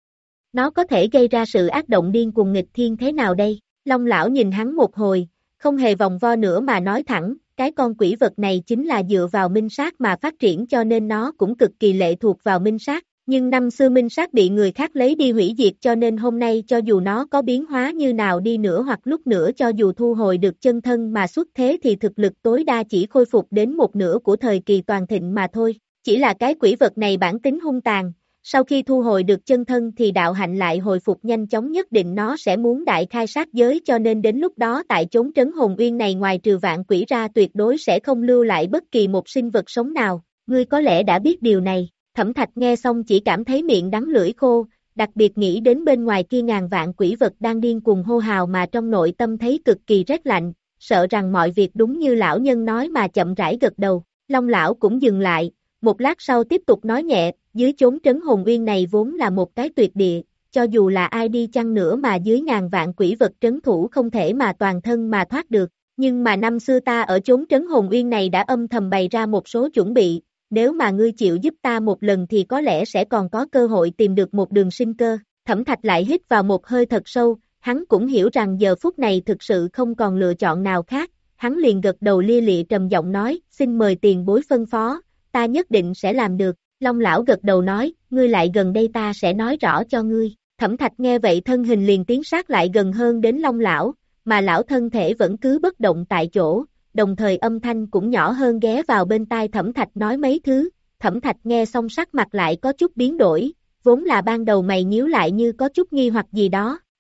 Nó có thể gây ra sự ác động điên cuồng nghịch thiên thế nào đây? Long lão nhìn hắn một hồi, không hề vòng vo nữa mà nói thẳng, cái con quỷ vật này chính là dựa vào minh sát mà phát triển cho nên nó cũng cực kỳ lệ thuộc vào minh sát, nhưng năm xưa minh sát bị người khác lấy đi hủy diệt cho nên hôm nay cho dù nó có biến hóa như nào đi nữa hoặc lúc nữa cho dù thu hồi được chân thân mà xuất thế thì thực lực tối đa chỉ khôi phục đến một nửa của thời kỳ toàn thịnh mà thôi, chỉ là cái quỷ vật này bản tính hung tàn. Sau khi thu hồi được chân thân thì đạo hạnh lại hồi phục nhanh chóng nhất định nó sẽ muốn đại khai sát giới cho nên đến lúc đó tại chốn trấn hồn uyên này ngoài trừ vạn quỷ ra tuyệt đối sẽ không lưu lại bất kỳ một sinh vật sống nào, ngươi có lẽ đã biết điều này, Thẩm Thạch nghe xong chỉ cảm thấy miệng đắng lưỡi khô, đặc biệt nghĩ đến bên ngoài kia ngàn vạn quỷ vật đang điên cuồng hô hào mà trong nội tâm thấy cực kỳ rét lạnh, sợ rằng mọi việc đúng như lão nhân nói mà chậm rãi gật đầu, Long lão cũng dừng lại, một lát sau tiếp tục nói nhẹ, dưới chốn trấn hồn uyên này vốn là một cái tuyệt địa, cho dù là ai đi chăng nữa mà dưới ngàn vạn quỷ vật trấn thủ không thể mà toàn thân mà thoát được, nhưng mà năm xưa ta ở chốn trấn hồn uyên này đã âm thầm bày ra một số chuẩn bị, nếu mà ngươi chịu giúp ta một lần thì có lẽ sẽ còn có cơ hội tìm được một đường sinh cơ. Thẩm Thạch lại hít vào một hơi thật sâu, hắn cũng hiểu rằng giờ phút này thực sự không còn lựa chọn nào khác, hắn liền gật đầu lia lịa trầm giọng nói, xin mời tiền bối phân phó, ta nhất định sẽ làm được. Long lão gật đầu nói, ngươi lại gần đây ta sẽ nói rõ cho ngươi. Thẩm Thạch nghe vậy thân hình liền tiến sát lại gần hơn đến Long lão, mà lão thân thể vẫn cứ bất động tại chỗ, đồng thời âm thanh cũng nhỏ hơn ghé vào bên tai Thẩm Thạch nói mấy thứ. Thẩm Thạch nghe xong sắc mặt lại có chút biến đổi, vốn là ban đầu mày nhíu lại như có chút nghi hoặc gì đó,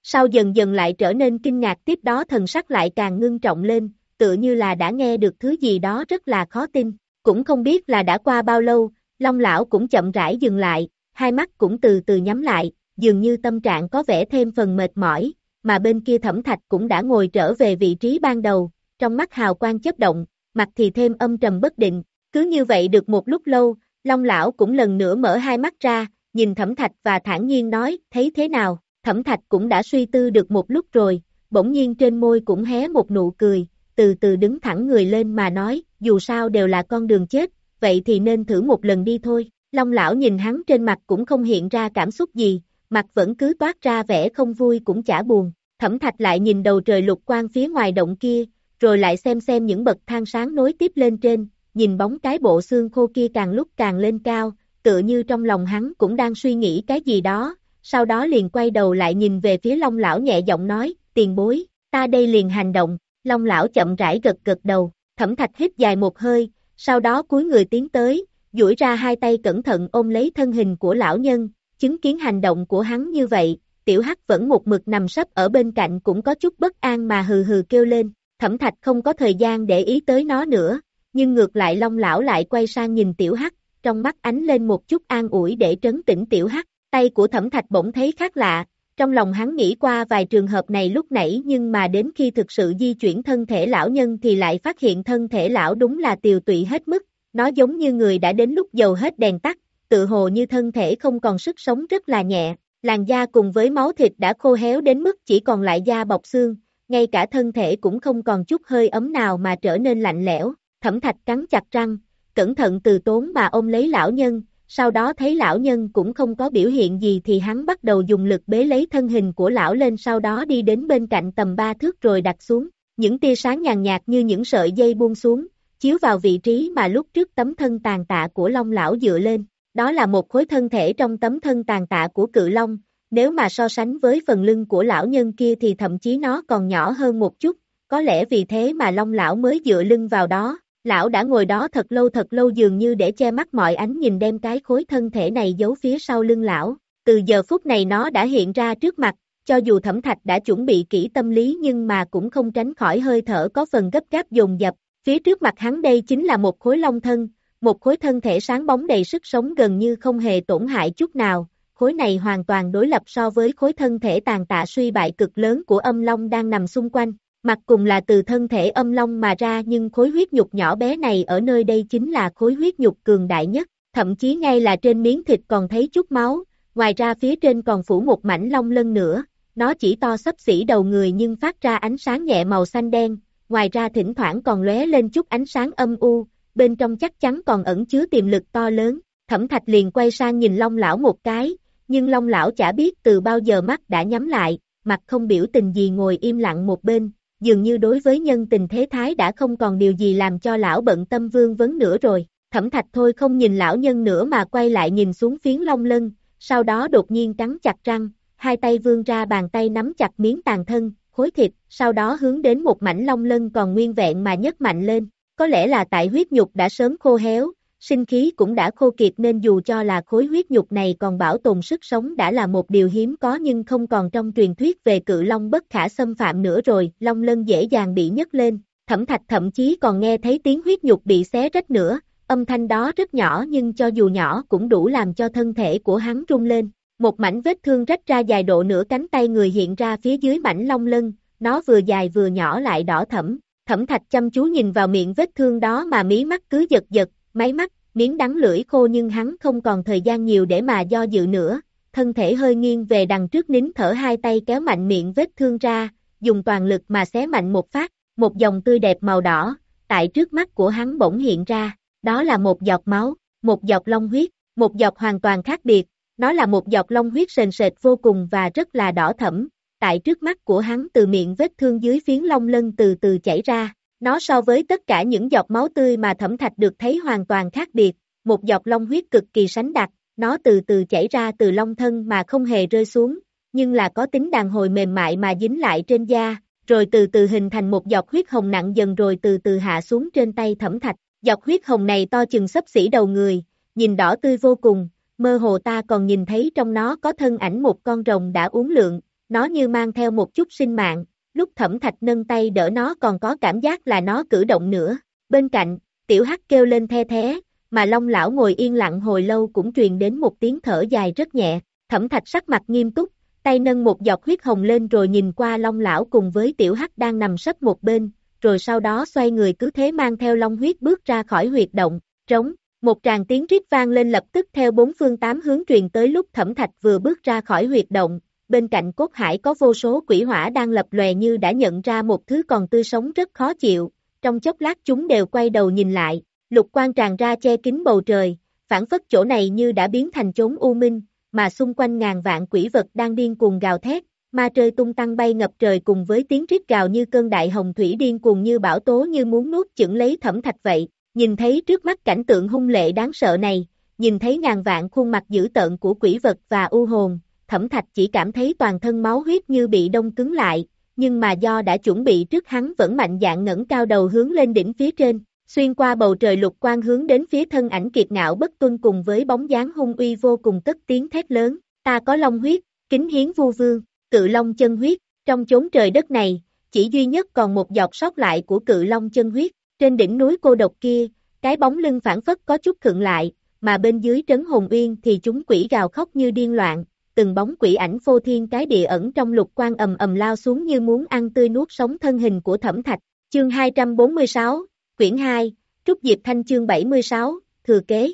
sau dần dần lại trở nên kinh ngạc, tiếp đó thần sắc lại càng ngưng trọng lên, tựa như là đã nghe được thứ gì đó rất là khó tin. Cũng không biết là đã qua bao lâu, Long lão cũng chậm rãi dừng lại, hai mắt cũng từ từ nhắm lại, dường như tâm trạng có vẻ thêm phần mệt mỏi, mà bên kia Thẩm Thạch cũng đã ngồi trở về vị trí ban đầu, trong mắt hào quang chớp động, mặt thì thêm âm trầm bất định. Cứ như vậy được một lúc lâu, Long lão cũng lần nữa mở hai mắt ra, nhìn Thẩm Thạch và thản nhiên nói, thấy thế nào? Thẩm Thạch cũng đã suy tư được một lúc rồi, bỗng nhiên trên môi cũng hé một nụ cười, từ từ đứng thẳng người lên mà nói, dù sao đều là con đường chết, vậy thì nên thử một lần đi thôi. Long lão nhìn hắn trên mặt cũng không hiện ra cảm xúc gì, mặt vẫn cứ toát ra vẻ không vui cũng chả buồn. Thẩm Thạch lại nhìn đầu trời lục quang phía ngoài động kia, rồi lại xem xem những bậc thang sáng nối tiếp lên trên, nhìn bóng cái bộ xương khô kia càng lúc càng lên cao, tựa như trong lòng hắn cũng đang suy nghĩ cái gì đó, sau đó liền quay đầu lại nhìn về phía Long lão nhẹ giọng nói, tiền bối, ta đây liền hành động. Long lão chậm rãi gật gật đầu, Thẩm Thạch hít dài một hơi, sau đó cúi người tiến tới, duỗi ra hai tay cẩn thận ôm lấy thân hình của lão nhân, chứng kiến hành động của hắn như vậy, Tiểu Hắc vẫn một mực nằm sấp ở bên cạnh cũng có chút bất an mà hừ hừ kêu lên. Thẩm Thạch không có thời gian để ý tới nó nữa, nhưng ngược lại Long lão lại quay sang nhìn Tiểu Hắc, trong mắt ánh lên một chút an ủi để trấn tĩnh Tiểu Hắc. Tay của Thẩm Thạch bỗng thấy khác lạ, trong lòng hắn nghĩ qua vài trường hợp này lúc nãy, nhưng mà đến khi thực sự di chuyển thân thể lão nhân thì lại phát hiện thân thể lão đúng là tiều tụy hết mức, nó giống như người đã đến lúc dầu hết đèn tắt, tự hồ như thân thể không còn sức sống, rất là nhẹ, làn da cùng với máu thịt đã khô héo đến mức chỉ còn lại da bọc xương, ngay cả thân thể cũng không còn chút hơi ấm nào mà trở nên lạnh lẽo. Thẩm Thạch cắn chặt răng, cẩn thận từ tốn mà ôm lấy lão nhân, sau đó thấy lão nhân cũng không có biểu hiện gì thì hắn bắt đầu dùng lực bế lấy thân hình của lão lên, sau đó đi đến bên cạnh tầm ba thước rồi đặt xuống, những tia sáng nhàn nhạt như những sợi dây buông xuống, chiếu vào vị trí mà lúc trước tấm thân tàn tạ của Long lão dựa lên, đó là một khối thân thể trong tấm thân tàn tạ của cự long, nếu mà so sánh với phần lưng của lão nhân kia thì thậm chí nó còn nhỏ hơn một chút, có lẽ vì thế mà Long lão mới dựa lưng vào đó. Lão đã ngồi đó thật lâu thật lâu, dường như để che mắt mọi ánh nhìn, đem cái khối thân thể này giấu phía sau lưng lão. Từ giờ phút này nó đã hiện ra trước mặt, cho dù Thẩm Thạch đã chuẩn bị kỹ tâm lý nhưng mà cũng không tránh khỏi hơi thở có phần gấp gáp dồn dập. Phía trước mặt hắn đây chính là một khối long thân, một khối thân thể sáng bóng đầy sức sống gần như không hề tổn hại chút nào. Khối này hoàn toàn đối lập so với khối thân thể tàn tạ suy bại cực lớn của âm long đang nằm xung quanh. Mặc cùng là từ thân thể âm long mà ra, nhưng khối huyết nhục nhỏ bé này ở nơi đây chính là khối huyết nhục cường đại nhất, thậm chí ngay là trên miếng thịt còn thấy chút máu, ngoài ra phía trên còn phủ một mảnh long lân nữa, nó chỉ to xấp xỉ đầu người nhưng phát ra ánh sáng nhẹ màu xanh đen, ngoài ra thỉnh thoảng còn lóe lên chút ánh sáng âm u, bên trong chắc chắn còn ẩn chứa tiềm lực to lớn. Thẩm Thạch liền quay sang nhìn Long lão một cái, nhưng Long lão chả biết từ bao giờ mắt đã nhắm lại, mặt không biểu tình gì ngồi im lặng một bên. Dường như đối với nhân tình thế thái đã không còn điều gì làm cho lão bận tâm vương vấn nữa rồi. Thẩm Thạch thôi không nhìn lão nhân nữa mà quay lại nhìn xuống phiến long lân, sau đó đột nhiên cắn chặt răng, hai tay vươn ra, bàn tay nắm chặt miếng tàn thân, khối thịt, sau đó hướng đến một mảnh long lân còn nguyên vẹn mà nhấc mạnh lên. Có lẽ là tại huyết nhục đã sớm khô héo, sinh khí cũng đã khô kiệt nên dù cho là khối huyết nhục này còn bảo tồn sức sống đã là một điều hiếm có, nhưng không còn trong truyền thuyết về cự long bất khả xâm phạm nữa rồi. Long lân dễ dàng bị nhấc lên, Thẩm Thạch thậm chí còn nghe thấy tiếng huyết nhục bị xé rách nữa, âm thanh đó rất nhỏ nhưng cho dù nhỏ cũng đủ làm cho thân thể của hắn rung lên. Một mảnh vết thương rách ra dài độ nửa cánh tay người hiện ra phía dưới mảnh long lân, nó vừa dài vừa nhỏ lại đỏ thẫm. Thẩm Thạch chăm chú nhìn vào miệng vết thương đó mà mí mắt cứ giật giật, máy mắt, miếng đắng lưỡi khô, nhưng hắn không còn thời gian nhiều để mà do dự nữa, thân thể hơi nghiêng về đằng trước nín thở, hai tay kéo mạnh miệng vết thương ra, dùng toàn lực mà xé mạnh một phát, một dòng tươi đẹp màu đỏ, tại trước mắt của hắn bỗng hiện ra, đó là một giọt máu, một giọt long huyết, một giọt hoàn toàn khác biệt, nó là một giọt long huyết sền sệt vô cùng và rất là đỏ thẫm, tại trước mắt của hắn từ miệng vết thương dưới phiến long lân từ từ chảy ra. Nó so với tất cả những giọt máu tươi mà Thẩm Thạch được thấy hoàn toàn khác biệt, một giọt long huyết cực kỳ sánh đặc, nó từ từ chảy ra từ long thân mà không hề rơi xuống, nhưng là có tính đàn hồi mềm mại mà dính lại trên da, rồi từ từ hình thành một giọt huyết hồng nặng dần rồi từ từ hạ xuống trên tay Thẩm Thạch. Giọt huyết hồng này to chừng xấp xỉ đầu người, nhìn đỏ tươi vô cùng, mơ hồ ta còn nhìn thấy trong nó có thân ảnh một con rồng đã uốn lượn, nó như mang theo một chút sinh mạng, lúc Thẩm Thạch nâng tay đỡ nó còn có cảm giác là nó cử động nữa. Bên cạnh, Tiểu Hắc kêu lên the thé, mà Long lão ngồi yên lặng hồi lâu cũng truyền đến một tiếng thở dài rất nhẹ. Thẩm Thạch sắc mặt nghiêm túc, tay nâng một giọt huyết hồng lên rồi nhìn qua Long lão cùng với Tiểu Hắc đang nằm sấp một bên, rồi sau đó xoay người cứ thế mang theo long huyết bước ra khỏi huyệt động. Trống, một tràng tiếng rít vang lên lập tức theo bốn phương tám hướng truyền tới lúc Thẩm Thạch vừa bước ra khỏi huyệt động. Bên cạnh cốt hải có vô số quỷ hỏa đang lập lòe như đã nhận ra một thứ còn tươi sống rất khó chịu, trong chốc lát chúng đều quay đầu nhìn lại, lục quang tràn ra che kín bầu trời, phản phất chỗ này như đã biến thành chốn u minh, mà xung quanh ngàn vạn quỷ vật đang điên cuồng gào thét, ma trời tung tăng bay ngập trời cùng với tiếng rít gào như cơn đại hồng thủy điên cuồng như bão tố như muốn nuốt chửng lấy Thẩm Thạch vậy. Nhìn thấy trước mắt cảnh tượng hung lệ đáng sợ này, nhìn thấy ngàn vạn khuôn mặt dữ tợn của quỷ vật và u hồn, Thẩm Thạch chỉ cảm thấy toàn thân máu huyết như bị đông cứng lại, nhưng mà do đã chuẩn bị trước hắn vẫn mạnh dạn ngẩng cao đầu hướng lên đỉnh phía trên, xuyên qua bầu trời lục quang hướng đến phía thân ảnh kiệt ngạo bất tuân cùng với bóng dáng hung uy vô cùng cất tiếng thét lớn, ta có long huyết, kính hiến vu vương, cự long chân huyết, trong chốn trời đất này, chỉ duy nhất còn một giọt sót lại của cự long chân huyết, trên đỉnh núi cô độc kia, cái bóng lưng phản phất có chút khựng lại, mà bên dưới trấn hồn uyên thì chúng quỷ gào khóc như điên loạn. Từng bóng quỷ ảnh phô thiên cái địa ẩn trong lục quang ầm ầm lao xuống như muốn ăn tươi nuốt sống thân hình của Thẩm Thạch. Chương hai trăm bốn mươi sáu, quyển hai, Trúc Diệp Thanh chương bảy mươi sáu, thừa kế.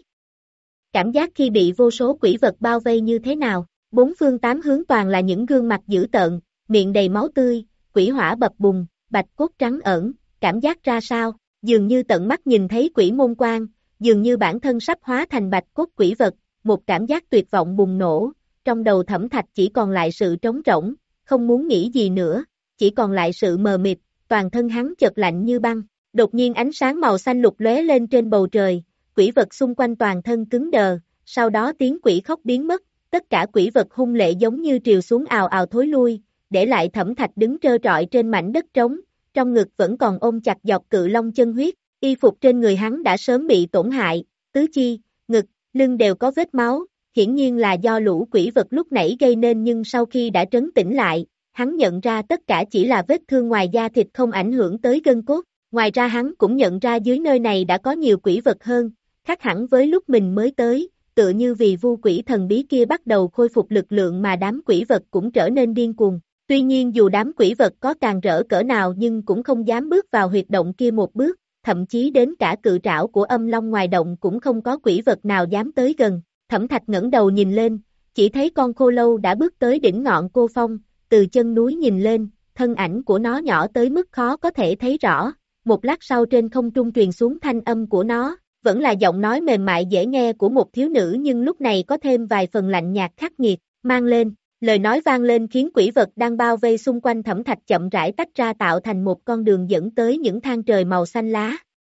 Cảm giác khi bị vô số quỷ vật bao vây như thế nào, bốn phương tám hướng toàn là những gương mặt dữ tợn, miệng đầy máu tươi, quỷ hỏa bập bùng, bạch cốt trắng ẩn, cảm giác ra sao, dường như tận mắt nhìn thấy quỷ môn quan, dường như bản thân sắp hóa thành bạch cốt quỷ vật, một cảm giác tuyệt vọng bùng nổ. Trong đầu Thẩm Thạch chỉ còn lại sự trống rỗng, không muốn nghĩ gì nữa, chỉ còn lại sự mờ mịt, toàn thân hắn chợt lạnh như băng. Đột nhiên ánh sáng màu xanh lục lóe lên trên bầu trời, quỷ vật xung quanh toàn thân cứng đờ, sau đó tiếng quỷ khóc biến mất, tất cả quỷ vật hung lệ giống như triều xuống ào ào thối lui, để lại Thẩm Thạch đứng trơ trọi trên mảnh đất trống, trong ngực vẫn còn ôm chặt giọt cự long chân huyết, y phục trên người hắn đã sớm bị tổn hại, tứ chi, ngực, lưng đều có vết máu. Hiển nhiên là do lũ quỷ vật lúc nãy gây nên nhưng sau khi đã trấn tĩnh lại, hắn nhận ra tất cả chỉ là vết thương ngoài da thịt không ảnh hưởng tới gân cốt. Ngoài ra hắn cũng nhận ra dưới nơi này đã có nhiều quỷ vật hơn, khác hẳn với lúc mình mới tới, tựa như vì vu quỷ thần bí kia bắt đầu khôi phục lực lượng mà đám quỷ vật cũng trở nên điên cuồng. Tuy nhiên dù đám quỷ vật có càng rỡ cỡ nào nhưng cũng không dám bước vào huyệt động kia một bước, thậm chí đến cả cự trảo của âm long ngoài động cũng không có quỷ vật nào dám tới gần. Thẩm Thạch ngẩng đầu nhìn lên, chỉ thấy con khô lâu đã bước tới đỉnh ngọn cô phong, từ chân núi nhìn lên, thân ảnh của nó nhỏ tới mức khó có thể thấy rõ. Một lát sau trên không trung truyền xuống thanh âm của nó, vẫn là giọng nói mềm mại dễ nghe của một thiếu nữ nhưng lúc này có thêm vài phần lạnh nhạt khắc nghiệt, mang lên. Lời nói vang lên khiến quỷ vật đang bao vây xung quanh Thẩm Thạch chậm rãi tách ra tạo thành một con đường dẫn tới những thang trời màu xanh lá.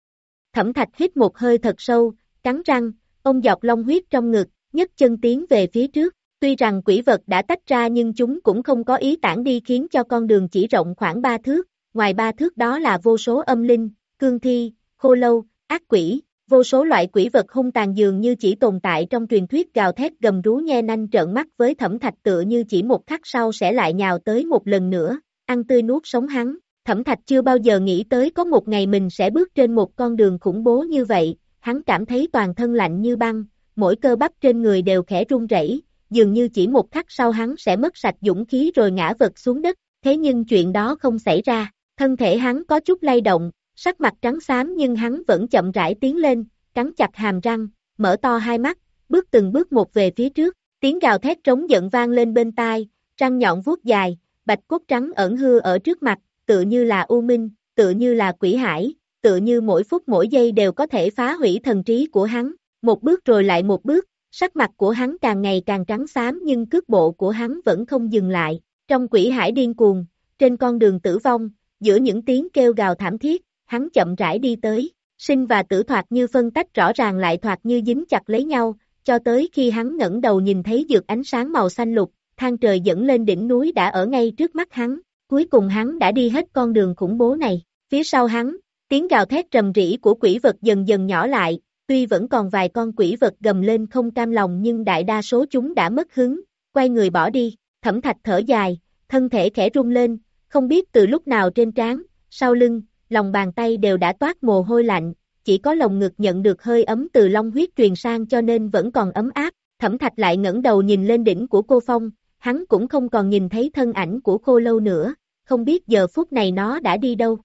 Thẩm Thạch hít một hơi thật sâu, cắn răng, ôm giọt long huyết trong ngực, nhấc chân tiến về phía trước. Tuy rằng quỷ vật đã tách ra nhưng chúng cũng không có ý tản đi khiến cho con đường chỉ rộng khoảng ba thước, ngoài ba thước đó là vô số âm linh, cương thi, khô lâu, ác quỷ, vô số loại quỷ vật hung tàn dường như chỉ tồn tại trong truyền thuyết gào thét gầm rú nhe nanh trợn mắt với Thẩm Thạch tựa như chỉ một khắc sau sẽ lại nhào tới một lần nữa, ăn tươi nuốt sống hắn. Thẩm Thạch chưa bao giờ nghĩ tới có một ngày mình sẽ bước trên một con đường khủng bố như vậy, hắn cảm thấy toàn thân lạnh như băng, mỗi cơ bắp trên người đều khẽ run rẩy, dường như chỉ một khắc sau hắn sẽ mất sạch dũng khí rồi ngã vật xuống đất, thế nhưng chuyện đó không xảy ra, thân thể hắn có chút lay động, sắc mặt trắng xám nhưng hắn vẫn chậm rãi tiến lên, cắn chặt hàm răng, mở to hai mắt, bước từng bước một về phía trước, tiếng gào thét trống giận vang lên bên tai, răng nhọn vuốt dài, bạch cốt trắng ẩn hư ở trước mặt, tựa như là u minh, tựa như là quỷ hải, tựa như mỗi phút mỗi giây đều có thể phá hủy thần trí của hắn, một bước rồi lại một bước, sắc mặt của hắn càng ngày càng trắng xám nhưng cước bộ của hắn vẫn không dừng lại, trong quỷ hải điên cuồng, trên con đường tử vong, giữa những tiếng kêu gào thảm thiết, hắn chậm rãi đi tới, sinh và tử thoạt như phân tách rõ ràng lại thoạt như dính chặt lấy nhau, cho tới khi hắn ngẩng đầu nhìn thấy dược ánh sáng màu xanh lục, thang trời dẫn lên đỉnh núi đã ở ngay trước mắt hắn, cuối cùng hắn đã đi hết con đường khủng bố này, phía sau hắn, tiếng gào thét trầm rỉ của quỷ vật dần dần nhỏ lại, tuy vẫn còn vài con quỷ vật gầm lên không cam lòng nhưng đại đa số chúng đã mất hứng, quay người bỏ đi, Thẩm Thạch thở dài, thân thể khẽ rung lên, không biết từ lúc nào trên trán, sau lưng, lòng bàn tay đều đã toát mồ hôi lạnh, chỉ có lồng ngực nhận được hơi ấm từ long huyết truyền sang cho nên vẫn còn ấm áp. Thẩm Thạch lại ngẩng đầu nhìn lên đỉnh của cô phong, hắn cũng không còn nhìn thấy thân ảnh của Khô Lâu nữa, không biết giờ phút này nó đã đi đâu.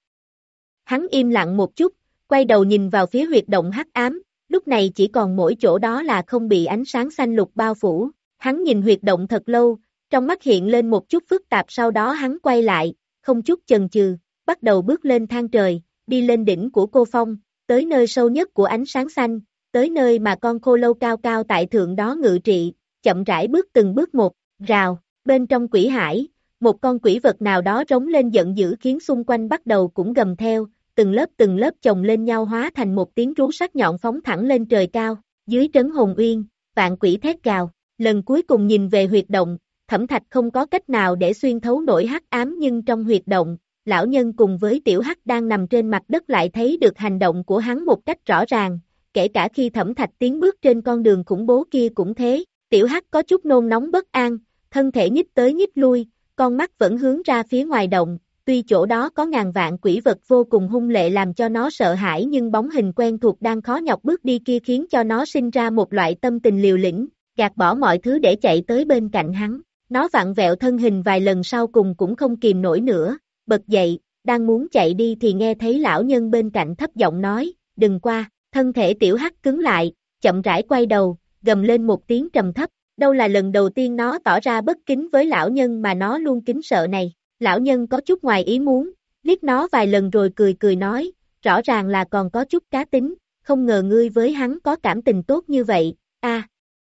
Hắn im lặng một chút, quay đầu nhìn vào phía huyệt động hắc ám, lúc này chỉ còn mỗi chỗ đó là không bị ánh sáng xanh lục bao phủ. Hắn nhìn huyệt động thật lâu, trong mắt hiện lên một chút phức tạp, sau đó hắn quay lại, không chút chần chừ, bắt đầu bước lên thang trời, đi lên đỉnh của cô phong, tới nơi sâu nhất của ánh sáng xanh, tới nơi mà con khô lâu cao cao tại thượng đó ngự trị, chậm rãi bước từng bước một, rào, bên trong quỷ hải, một con quỷ vật nào đó rống lên giận dữ khiến xung quanh bắt đầu cũng gầm theo, từng lớp từng lớp chồng lên nhau hóa thành một tiếng rú sắc nhọn phóng thẳng lên trời cao, dưới trấn hồn uyên, vạn quỷ thét gào, lần cuối cùng nhìn về huyệt động, Thẩm Thạch không có cách nào để xuyên thấu nổi hắc ám, nhưng trong huyệt động, lão nhân cùng với tiểu hắc đang nằm trên mặt đất lại thấy được hành động của hắn một cách rõ ràng, kể cả khi Thẩm Thạch tiến bước trên con đường khủng bố kia cũng thế. Tiểu hắc có chút nôn nóng bất an, thân thể nhích tới nhích lui, con mắt vẫn hướng ra phía ngoài động, tuy chỗ đó có ngàn vạn quỷ vật vô cùng hung lệ làm cho nó sợ hãi, nhưng bóng hình quen thuộc đang khó nhọc bước đi kia khiến cho nó sinh ra một loại tâm tình liều lĩnh, gạt bỏ mọi thứ để chạy tới bên cạnh hắn. Nó vặn vẹo thân hình vài lần sau cùng cũng không kìm nổi nữa, bật dậy, đang muốn chạy đi thì nghe thấy lão nhân bên cạnh thấp giọng nói, đừng qua. Thân thể tiểu hắc cứng lại, chậm rãi quay đầu, gầm lên một tiếng trầm thấp, đâu là lần đầu tiên nó tỏ ra bất kính với lão nhân mà nó luôn kính sợ này. Lão nhân có chút ngoài ý muốn, liếc nó vài lần rồi cười cười nói, rõ ràng là còn có chút cá tính, không ngờ ngươi với hắn có cảm tình tốt như vậy, a. À.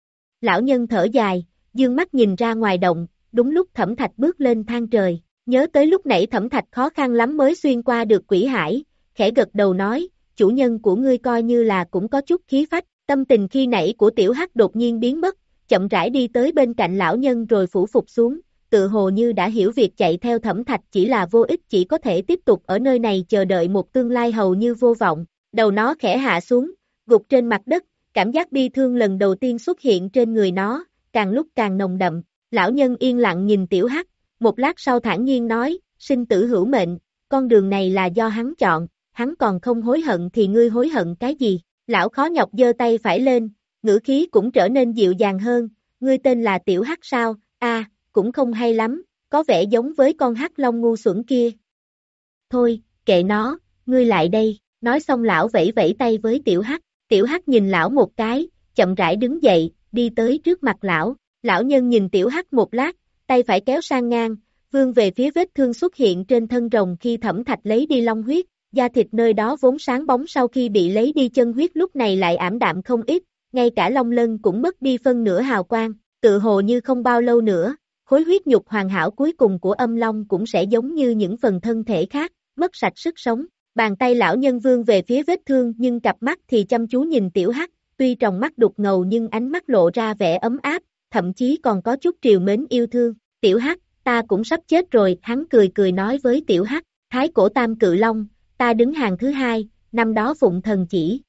Lão nhân thở dài, dương mắt nhìn ra ngoài động, đúng lúc Thẩm Thạch bước lên thang trời, nhớ tới lúc nãy Thẩm Thạch khó khăn lắm mới xuyên qua được quỷ hải, khẽ gật đầu nói, chủ nhân của ngươi coi như là cũng có chút khí phách. Tâm tình khi nãy của tiểu hắc đột nhiên biến mất, chậm rãi đi tới bên cạnh lão nhân rồi phủ phục xuống, tự hồ như đã hiểu việc chạy theo Thẩm Thạch chỉ là vô ích, chỉ có thể tiếp tục ở nơi này chờ đợi một tương lai hầu như vô vọng. Đầu nó khẽ hạ xuống, gục trên mặt đất, cảm giác bi thương lần đầu tiên xuất hiện trên người nó, càng lúc càng nồng đậm. Lão nhân yên lặng nhìn tiểu hắc, một lát sau thản nhiên nói, sinh tử hữu mệnh, con đường này là do hắn chọn, hắn còn không hối hận thì ngươi hối hận cái gì? Lão khó nhọc giơ tay phải lên, ngữ khí cũng trở nên dịu dàng hơn, ngươi tên là tiểu hắc sao? A, à, cũng không hay lắm, có vẻ giống với con hắc long ngu xuẩn kia. Thôi, kệ nó, ngươi lại đây, nói xong lão vẫy vẫy tay với tiểu hắc, tiểu hắc nhìn lão một cái, chậm rãi đứng dậy, đi tới trước mặt lão, lão nhân nhìn tiểu hắc một lát, tay phải kéo sang ngang, vươn về phía vết thương xuất hiện trên thân rồng khi Thẩm Thạch lấy đi long huyết, da thịt nơi đó vốn sáng bóng sau khi bị lấy đi chân huyết lúc này lại ảm đạm không ít, ngay cả long lân cũng mất đi phân nửa hào quang, tự hồ như không bao lâu nữa, khối huyết nhục hoàn hảo cuối cùng của âm long cũng sẽ giống như những phần thân thể khác, mất sạch sức sống. Bàn tay lão nhân vươn về phía vết thương nhưng cặp mắt thì chăm chú nhìn tiểu hắc, tuy tròng mắt đục ngầu nhưng ánh mắt lộ ra vẻ ấm áp, thậm chí còn có chút trìu mến yêu thương. Tiểu hắc, ta cũng sắp chết rồi, hắn cười cười nói với tiểu hắc, thái cổ tam cự long, ta đứng hàng thứ hai, năm đó phụng thần chỉ.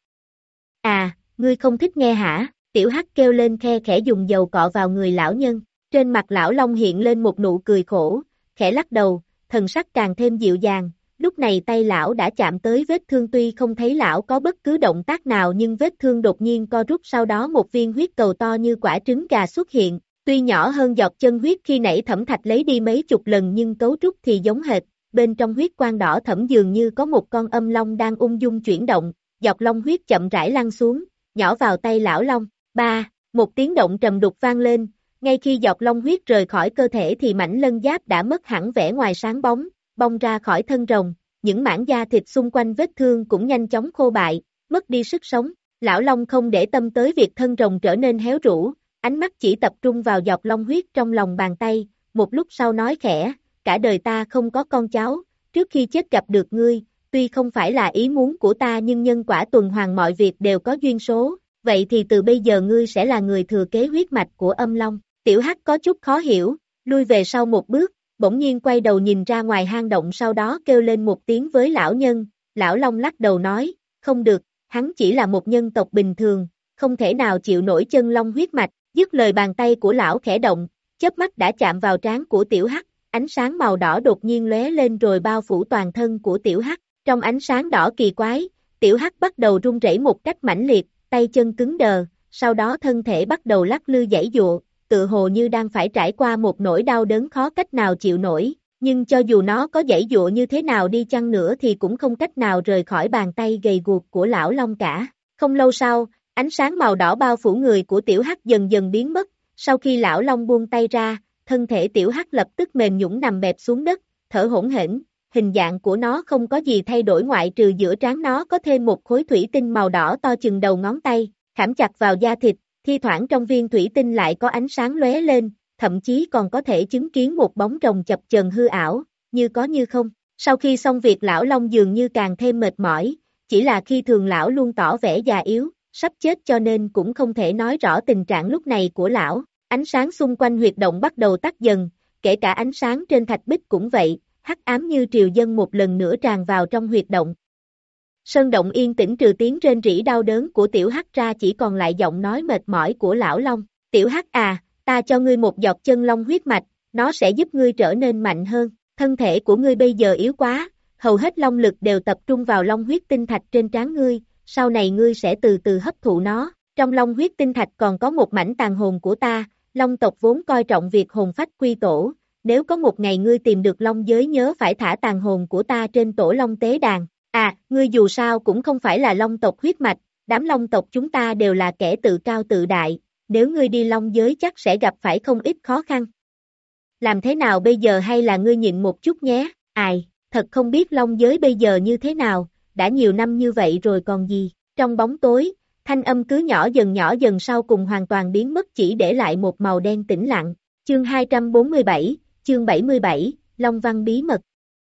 À, ngươi không thích nghe hả? Tiểu hắc kêu lên khe khẽ dùng dầu cọ vào người lão nhân, trên mặt lão long hiện lên một nụ cười khổ, khẽ lắc đầu, thần sắc càng thêm dịu dàng. Lúc này tay lão đã chạm tới vết thương, tuy không thấy lão có bất cứ động tác nào nhưng vết thương đột nhiên co rút, sau đó một viên huyết cầu to như quả trứng gà xuất hiện, tuy nhỏ hơn giọt chân huyết khi nãy Thẩm Thạch lấy đi mấy chục lần nhưng cấu trúc thì giống hệt, bên trong huyết quang đỏ thẫm dường như có một con âm long đang ung dung chuyển động, giọt long huyết chậm rãi lăn xuống, nhỏ vào tay lão long. Ba, một tiếng động trầm đục vang lên, ngay khi giọt long huyết rời khỏi cơ thể thì mảnh lân giáp đã mất hẳn vẻ ngoài sáng bóng, bong ra khỏi thân rồng, những mảng da thịt xung quanh vết thương cũng nhanh chóng khô bại, mất đi sức sống. Lão long không để tâm tới việc thân rồng trở nên héo rũ, ánh mắt chỉ tập trung vào giọt long huyết trong lòng bàn tay, một lúc sau nói khẽ, cả đời ta không có con cháu, trước khi chết gặp được ngươi, tuy không phải là ý muốn của ta nhưng nhân quả tuần hoàn mọi việc đều có duyên số, vậy thì từ bây giờ ngươi sẽ là người thừa kế huyết mạch của âm long. Tiểu hắc có chút khó hiểu, lui về sau một bước, bỗng nhiên quay đầu nhìn ra ngoài hang động, sau đó kêu lên một tiếng với lão nhân. Lão long lắc đầu nói, không được, hắn chỉ là một nhân tộc bình thường, không thể nào chịu nổi chân long huyết mạch. Dứt lời bàn tay của lão khẽ động, chớp mắt đã chạm vào trán của tiểu hắc, ánh sáng màu đỏ đột nhiên lóe lên rồi bao phủ toàn thân của tiểu hắc. Trong ánh sáng đỏ kỳ quái, tiểu hắc bắt đầu run rẩy một cách mãnh liệt, tay chân cứng đờ, sau đó thân thể bắt đầu lắc lư giãy giụa, tự hồ như đang phải trải qua một nỗi đau đớn khó cách nào chịu nổi, nhưng cho dù nó có giãy giụa như thế nào đi chăng nữa thì cũng không cách nào rời khỏi bàn tay gầy guộc của lão long cả. Không lâu sau, ánh sáng màu đỏ bao phủ người của tiểu hắc dần dần biến mất, sau khi lão long buông tay ra, thân thể tiểu hắc lập tức mềm nhũn nằm bẹp xuống đất, thở hổn hển. Hình dạng của nó không có gì thay đổi ngoại trừ giữa trán nó có thêm một khối thủy tinh màu đỏ to chừng đầu ngón tay, khảm chặt vào da thịt, thi thoảng trong viên thủy tinh lại có ánh sáng lóe lên, thậm chí còn có thể chứng kiến một bóng rồng chập chờn hư ảo, như có như không. Sau khi xong việc lão long dường như càng thêm mệt mỏi, chỉ là khi thường lão luôn tỏ vẻ già yếu, sắp chết cho nên cũng không thể nói rõ tình trạng lúc này của lão. Ánh sáng xung quanh huyệt động bắt đầu tắt dần, kể cả ánh sáng trên thạch bích cũng vậy, hắc ám như triều dân một lần nữa tràn vào trong huyệt động. Sơn động yên tĩnh trừ tiếng rên rỉ đau đớn của tiểu hắc ra chỉ còn lại giọng nói mệt mỏi của lão long. Tiểu hắc à, ta cho ngươi một giọt chân long huyết mạch, nó sẽ giúp ngươi trở nên mạnh hơn. Thân thể của ngươi bây giờ yếu quá, hầu hết long lực đều tập trung vào long huyết tinh thạch trên trán ngươi, sau này ngươi sẽ từ từ hấp thụ nó. Trong long huyết tinh thạch còn có một mảnh tàn hồn của ta, long tộc vốn coi trọng việc hồn phách quy tổ. Nếu có một ngày ngươi tìm được long giới nhớ phải thả tàn hồn của ta trên tổ long tế đàn. À, ngươi dù sao cũng không phải là long tộc huyết mạch, đám long tộc chúng ta đều là kẻ tự cao tự đại, nếu ngươi đi long giới chắc sẽ gặp phải không ít khó khăn. Làm thế nào bây giờ hay là ngươi nhịn một chút nhé, ai, thật không biết long giới bây giờ như thế nào, đã nhiều năm như vậy rồi còn gì. Trong bóng tối, thanh âm cứ nhỏ dần nhỏ dần sau cùng hoàn toàn biến mất chỉ để lại một màu đen tĩnh lặng. Chương hai trăm bốn mươi bảy, chương bảy mươi bảy, Long Văn bí mật.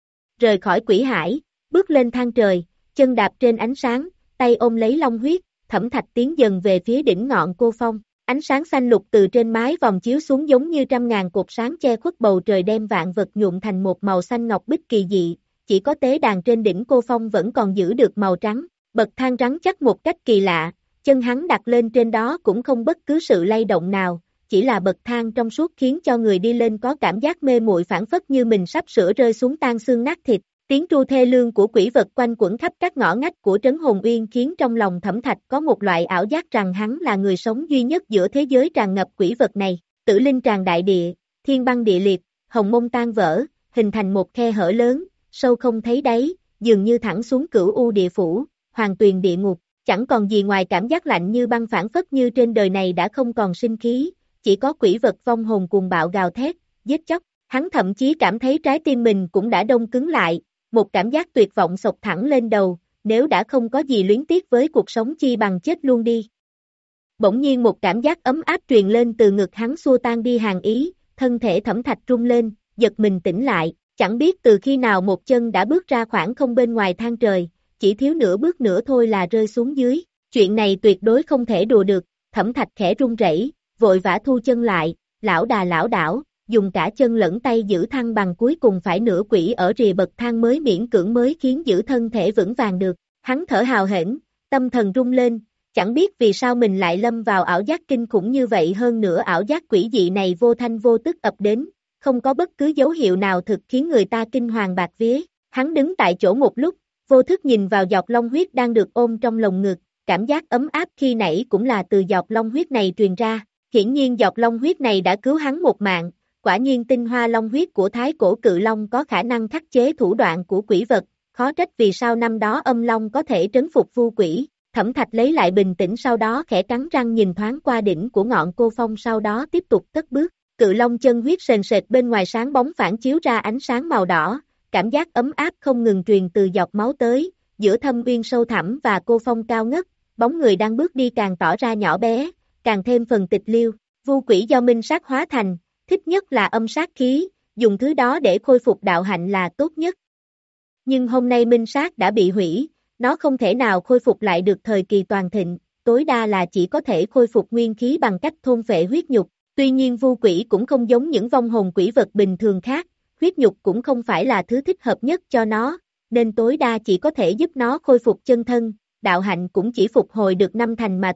Rời khỏi quỷ hải, bước lên thang trời, chân đạp trên ánh sáng, tay ôm lấy long huyết, Thẩm Thạch tiến dần về phía đỉnh ngọn cô phong. Ánh sáng xanh lục từ trên mái vòng chiếu xuống giống như trăm ngàn cột sáng che khuất bầu trời đem vạn vật nhuộm thành một màu xanh ngọc bích kỳ dị, chỉ có tế đàn trên đỉnh cô phong vẫn còn giữ được màu trắng, bậc thang rắn chắc một cách kỳ lạ, chân hắn đặt lên trên đó cũng không bất cứ sự lay động nào, chỉ là bậc thang trong suốt khiến cho người đi lên có cảm giác mê muội phảng phất như mình sắp sửa rơi xuống tan xương nát thịt. Tiếng tru thê lương của quỷ vật quanh quẩn khắp các ngõ ngách của trấn Hồn Uyên khiến trong lòng Thẩm Thạch có một loại ảo giác rằng hắn là người sống duy nhất giữa thế giới tràn ngập quỷ vật này. Tử linh tràn đại địa, thiên băng địa liệt, hồng mông tan vỡ, hình thành một khe hở lớn, sâu không thấy đáy, dường như thẳng xuống cửu u địa phủ, hoàng tuyền địa ngục, chẳng còn gì ngoài cảm giác lạnh như băng phảng phất như trên đời này đã không còn sinh khí, chỉ có quỷ vật vong hồn cuồng bạo gào thét, giết chóc. Hắn thậm chí cảm thấy trái tim mình cũng đã đông cứng lại. Một cảm giác tuyệt vọng sộc thẳng lên đầu, nếu đã không có gì luyến tiếc với cuộc sống chi bằng chết luôn đi. Bỗng nhiên một cảm giác ấm áp truyền lên từ ngực hắn xua tan đi hàn ý, thân thể Thẩm Thạch rung lên, giật mình tỉnh lại, chẳng biết từ khi nào một chân đã bước ra khoảng không bên ngoài thang trời, chỉ thiếu nửa bước nữa thôi là rơi xuống dưới. Chuyện này tuyệt đối không thể đùa được, Thẩm Thạch khẽ run rẩy, vội vã thu chân lại, lão đà lão đảo. Dùng cả chân lẫn tay giữ thăng bằng cuối cùng phải nửa quỷ ở rìa bậc thang mới miễn cưỡng mới khiến giữ thân thể vững vàng được. Hắn thở hào hển, tâm thần rung lên, chẳng biết vì sao mình lại lâm vào ảo giác kinh khủng như vậy, hơn nữa ảo giác quỷ dị này vô thanh vô tức ập đến, không có bất cứ dấu hiệu nào thực khiến người ta kinh hoàng bạt vía. Hắn đứng tại chỗ một lúc, vô thức nhìn vào giọt long huyết đang được ôm trong lồng ngực, cảm giác ấm áp khi nãy cũng là từ giọt long huyết này truyền ra. Hiển nhiên giọt long huyết này đã cứu hắn một mạng. Quả nhiên tinh hoa long huyết của thái cổ cự long có khả năng khắc chế thủ đoạn của quỷ vật, khó trách vì sao năm đó âm long có thể trấn phục vu quỷ. Thẩm Thạch lấy lại bình tĩnh sau đó khẽ cắn răng nhìn thoáng qua đỉnh của ngọn cô phong sau đó tiếp tục cất bước. Cự long chân huyết sền sệt bên ngoài sáng bóng phản chiếu ra ánh sáng màu đỏ, cảm giác ấm áp không ngừng truyền từ giọt máu tới, giữa thâm uyên sâu thẳm và cô phong cao ngất, bóng người đang bước đi càng tỏ ra nhỏ bé, càng thêm phần tịch liêu. Vu quỷ do minh sát hóa thành, thích nhất là âm sát khí, dùng thứ đó để khôi phục đạo hạnh là tốt nhất. Nhưng hôm nay minh sát đã bị hủy, nó không thể nào khôi phục lại được thời kỳ toàn thịnh, tối đa là chỉ có thể khôi phục nguyên khí bằng cách thôn phệ huyết nhục. Tuy nhiên vu quỷ cũng không giống những vong hồn quỷ vật bình thường khác, huyết nhục cũng không phải là thứ thích hợp nhất cho nó, nên tối đa chỉ có thể giúp nó khôi phục chân thân, đạo hạnh cũng chỉ phục hồi được năm thành mà thôi.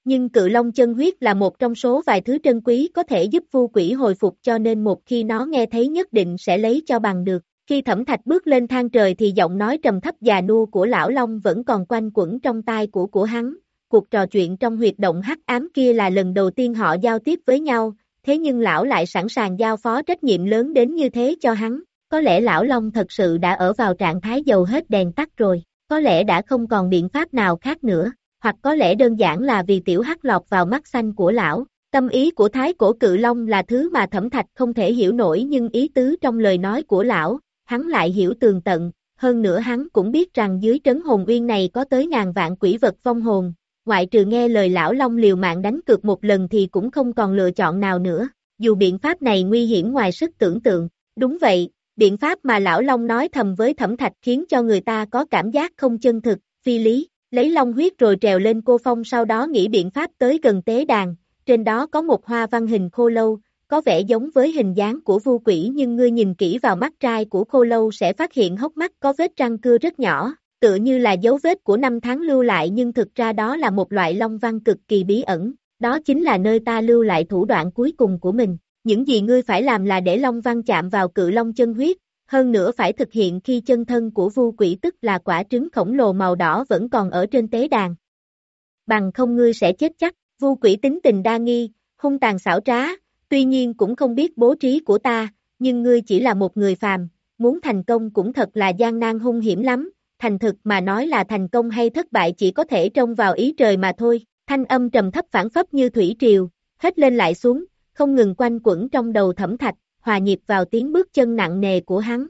Nhưng cự long chân huyết là một trong số vài thứ trân quý có thể giúp vu quỷ hồi phục cho nên một khi nó nghe thấy nhất định sẽ lấy cho bằng được. Khi Thẩm Thạch bước lên thang trời thì giọng nói trầm thấp già nua của lão long vẫn còn quanh quẩn trong tai của của hắn. Cuộc trò chuyện trong huyệt động hắc ám kia là lần đầu tiên họ giao tiếp với nhau, thế nhưng lão lại sẵn sàng giao phó trách nhiệm lớn đến như thế cho hắn. Có lẽ lão long thật sự đã ở vào trạng thái dầu hết đèn tắt rồi, có lẽ đã không còn biện pháp nào khác nữa, hoặc có lẽ đơn giản là vì tiểu hắc lọt vào mắt xanh của lão. Tâm ý của thái cổ cự long là thứ mà Thẩm Thạch không thể hiểu nổi nhưng ý tứ trong lời nói của lão, hắn lại hiểu tường tận, hơn nữa hắn cũng biết rằng dưới trấn hồn uyên này có tới ngàn vạn quỷ vật vong hồn, ngoại trừ nghe lời lão long liều mạng đánh cược một lần thì cũng không còn lựa chọn nào nữa, dù biện pháp này nguy hiểm ngoài sức tưởng tượng. Đúng vậy, biện pháp mà lão long nói thầm với Thẩm Thạch khiến cho người ta có cảm giác không chân thực, phi lý, lấy long huyết rồi trèo lên cô phong, sau đó nghĩ biện pháp tới gần tế đàn, trên đó có một hoa văn hình khô lâu, có vẻ giống với hình dáng của vu quỷ nhưng ngươi nhìn kỹ vào mắt trai của khô lâu sẽ phát hiện hốc mắt có vết răng cưa rất nhỏ, tựa như là dấu vết của năm tháng lưu lại nhưng thực ra đó là một loại long văn cực kỳ bí ẩn, đó chính là nơi ta lưu lại thủ đoạn cuối cùng của mình. Những gì ngươi phải làm là để long văn chạm vào cự long chân huyết, hơn nữa phải thực hiện khi chân thân của vu quỷ tức là quả trứng khổng lồ màu đỏ vẫn còn ở trên tế đàn. Bằng không ngươi sẽ chết chắc. Vu quỷ tính tình đa nghi, hung tàn xảo trá, tuy nhiên cũng không biết bố trí của ta, nhưng ngươi chỉ là một người phàm, muốn thành công cũng thật là gian nan hung hiểm lắm, thành thực mà nói là thành công hay thất bại chỉ có thể trông vào ý trời mà thôi. Thanh âm trầm thấp phảng phất như thủy triều, hết lên lại xuống, không ngừng quanh quẩn trong đầu Thẩm Thạch, hòa nhịp vào tiếng bước chân nặng nề của hắn.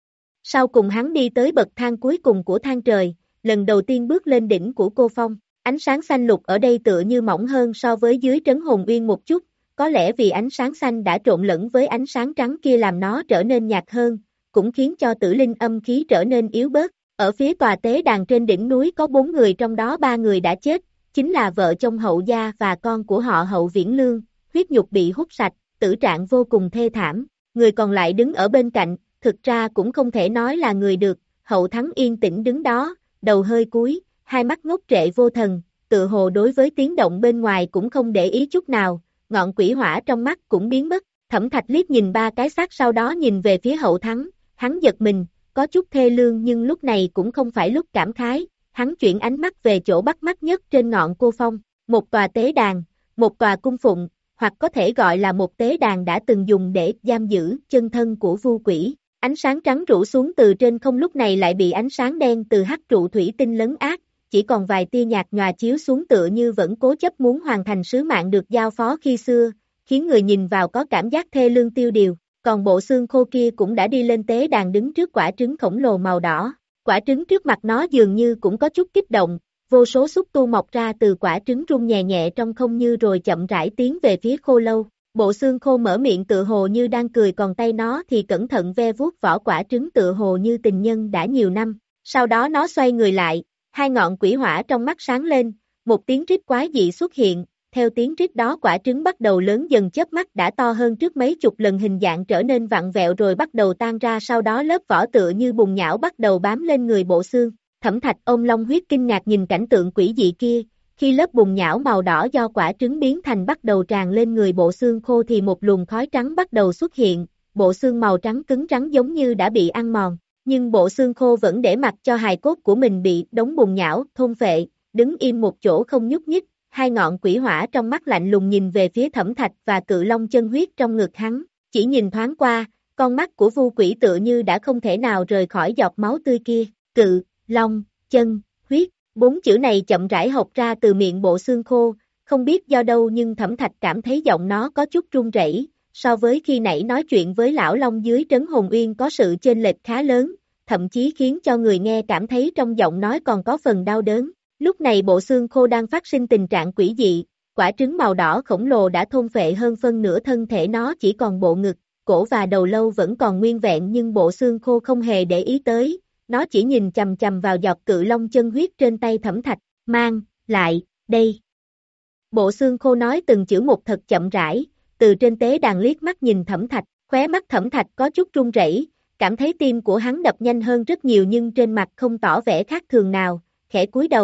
Sau cùng hắn đi tới bậc thang cuối cùng của thang trời, lần đầu tiên bước lên đỉnh của cô phong. Ánh sáng xanh lục ở đây tựa như mỏng hơn so với dưới trấn hồn uyên một chút, có lẽ vì ánh sáng xanh đã trộn lẫn với ánh sáng trắng kia làm nó trở nên nhạt hơn, cũng khiến cho tử linh âm khí trở nên yếu bớt. Ở phía tòa tế đàn trên đỉnh núi có bốn người, trong đó ba người đã chết, chính là vợ chồng Hậu Gia và con của họ Hậu Viễn Lương, huyết nhục bị hút sạch, tử trạng vô cùng thê thảm. Người còn lại đứng ở bên cạnh, thực ra cũng không thể nói là người được, Hậu Thắng yên tĩnh đứng đó, đầu hơi cúi, hai mắt ngốc trệ vô thần, tự hồ đối với tiếng động bên ngoài cũng không để ý chút nào, ngọn quỷ hỏa trong mắt cũng biến mất. Thẩm Thạch liếc nhìn ba cái xác sau đó nhìn về phía Hậu Thắng, hắn giật mình, có chút thê lương nhưng lúc này cũng không phải lúc cảm khái, hắn chuyển ánh mắt về chỗ bắt mắt nhất trên ngọn cô phong, một tòa tế đàn, một tòa cung phụng, hoặc có thể gọi là một tế đàn đã từng dùng để giam giữ chân thân của vu quỷ. Ánh sáng trắng rủ xuống từ trên không lúc này lại bị ánh sáng đen từ hắc trụ thủy tinh lấn át, chỉ còn vài tia nhạt nhòa chiếu xuống tựa như vẫn cố chấp muốn hoàn thành sứ mạng được giao phó khi xưa, khiến người nhìn vào có cảm giác thê lương tiêu điều. Còn bộ xương khô kia cũng đã đi lên tế đàn đứng trước quả trứng khổng lồ màu đỏ. Quả trứng trước mặt nó dường như cũng có chút kích động, vô số xúc tu mọc ra từ quả trứng rung nhẹ nhẹ trong không như rồi chậm rãi tiến về phía khô lâu. Bộ xương khô mở miệng tựa hồ như đang cười, còn tay nó thì cẩn thận ve vuốt vỏ quả trứng tựa hồ như tình nhân đã nhiều năm. Sau đó nó xoay người lại, hai ngọn quỷ hỏa trong mắt sáng lên, một tiếng rít quái dị xuất hiện, theo tiếng rít đó quả trứng bắt đầu lớn dần, chớp mắt đã to hơn trước mấy chục lần, hình dạng trở nên vặn vẹo rồi bắt đầu tan ra, sau đó lớp vỏ tựa như bùn nhão bắt đầu bám lên người bộ xương. Thẩm Thạch ôm long huyết kinh ngạc nhìn cảnh tượng quỷ dị kia, khi lớp bùn nhão màu đỏ do quả trứng biến thành bắt đầu tràn lên người bộ xương khô thì một luồng khói trắng bắt đầu xuất hiện, bộ xương màu trắng cứng rắn giống như đã bị ăn mòn, nhưng bộ xương khô vẫn để mặc cho hài cốt của mình bị đống bùn nhão thôn phệ, đứng im một chỗ không nhúc nhích. Hai ngọn quỷ hỏa trong mắt lạnh lùng nhìn về phía Thẩm Thạch và cự long chân huyết trong ngực hắn, chỉ nhìn thoáng qua, con mắt của vu quỷ tựa như đã không thể nào rời khỏi giọt máu tươi kia. Cự long chân huyết, bốn chữ này chậm rãi học ra từ miệng bộ xương khô, không biết do đâu nhưng Thẩm Thạch cảm thấy giọng nó có chút run rẩy, so với khi nãy nói chuyện với lão long dưới trấn hồn uyên có sự chênh lệch khá lớn, thậm chí khiến cho người nghe cảm thấy trong giọng nói còn có phần đau đớn. Lúc này bộ xương khô đang phát sinh tình trạng quỷ dị, quả trứng màu đỏ khổng lồ đã thôn phệ hơn phân nửa thân thể nó, chỉ còn bộ ngực, cổ và đầu lâu vẫn còn nguyên vẹn nhưng bộ xương khô không hề để ý tới, nó chỉ nhìn chằm chằm vào giọt cự long chân huyết trên tay Thẩm Thạch, mang, lại, đây. Bộ xương khô nói từng chữ một thật chậm rãi, từ trên tế đàn liếc mắt nhìn Thẩm Thạch, khóe mắt Thẩm Thạch có chút run rẩy, cảm thấy tim của hắn đập nhanh hơn rất nhiều nhưng trên mặt không tỏ vẻ khác thường nào, khẽ cúi đầu,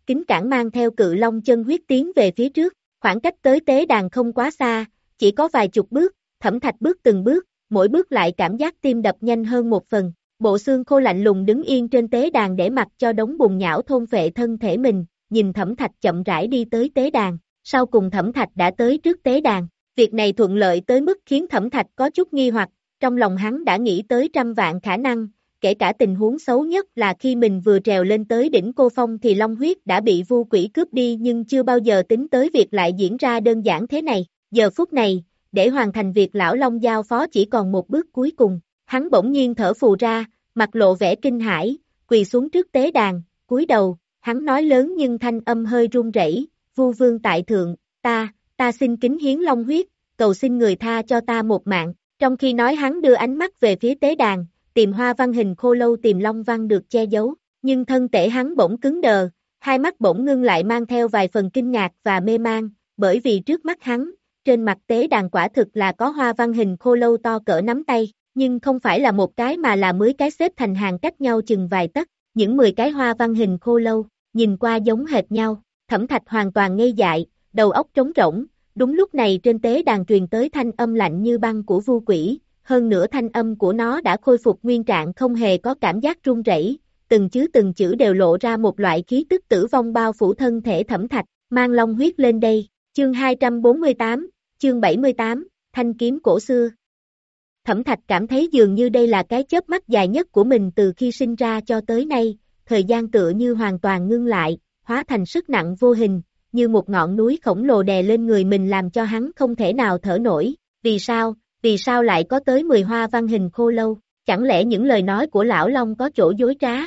kính cản mang theo cự long chân huyết tiến về phía trước, khoảng cách tới tế đàn không quá xa, chỉ có vài chục bước, Thẩm Thạch bước từng bước, mỗi bước lại cảm giác tim đập nhanh hơn một phần, bộ xương khô lạnh lùng đứng yên trên tế đàn để mặc cho đống bùn nhão thôn phệ thân thể mình, nhìn Thẩm Thạch chậm rãi đi tới tế đàn, sau cùng Thẩm Thạch đã tới trước tế đàn, việc này thuận lợi tới mức khiến Thẩm Thạch có chút nghi hoặc, trong lòng hắn đã nghĩ tới trăm vạn khả năng, kể cả tình huống xấu nhất là khi mình vừa trèo lên tới đỉnh Cô Phong thì long huyết đã bị vu quỷ cướp đi nhưng chưa bao giờ tính tới việc lại diễn ra đơn giản thế này, giờ phút này, để hoàn thành việc lão long giao phó chỉ còn một bước cuối cùng, hắn bỗng nhiên thở phù ra, mặt lộ vẻ kinh hãi, quỳ xuống trước tế đàn, cúi đầu, hắn nói lớn nhưng thanh âm hơi run rẩy, Vu Vương tại thượng, ta, ta xin kính hiến long huyết, cầu xin người tha cho ta một mạng, trong khi nói hắn đưa ánh mắt về phía tế đàn, tìm hoa văn hình khô lâu tìm long văn được che giấu, nhưng thân thể hắn bỗng cứng đờ, hai mắt bỗng ngưng lại mang theo vài phần kinh ngạc và mê man, bởi vì trước mắt hắn, trên mặt tế đàn quả thực là có hoa văn hình khô lâu to cỡ nắm tay, nhưng không phải là một cái mà là mười cái xếp thành hàng cách nhau chừng vài tấc, những mười cái hoa văn hình khô lâu, nhìn qua giống hệt nhau, Thẩm Thạch hoàn toàn ngây dại, đầu óc trống rỗng, đúng lúc này trên tế đàn truyền tới thanh âm lạnh như băng của vu quỷ, hơn nữa thanh âm của nó đã khôi phục nguyên trạng không hề có cảm giác run rẩy, từng chữ từng chữ đều lộ ra một loại khí tức tử vong bao phủ thân thể Thẩm Thạch, mang long huyết lên đây, chương hai trăm bốn mươi tám, chương bảy mươi tám, thanh kiếm cổ xưa. Thẩm Thạch cảm thấy dường như đây là cái chớp mắt dài nhất của mình từ khi sinh ra cho tới nay, thời gian tựa như hoàn toàn ngưng lại, hóa thành sức nặng vô hình, như một ngọn núi khổng lồ đè lên người mình làm cho hắn không thể nào thở nổi, vì sao, vì sao lại có tới mười hoa văn hình khô lâu, chẳng lẽ những lời nói của lão long có chỗ dối trá?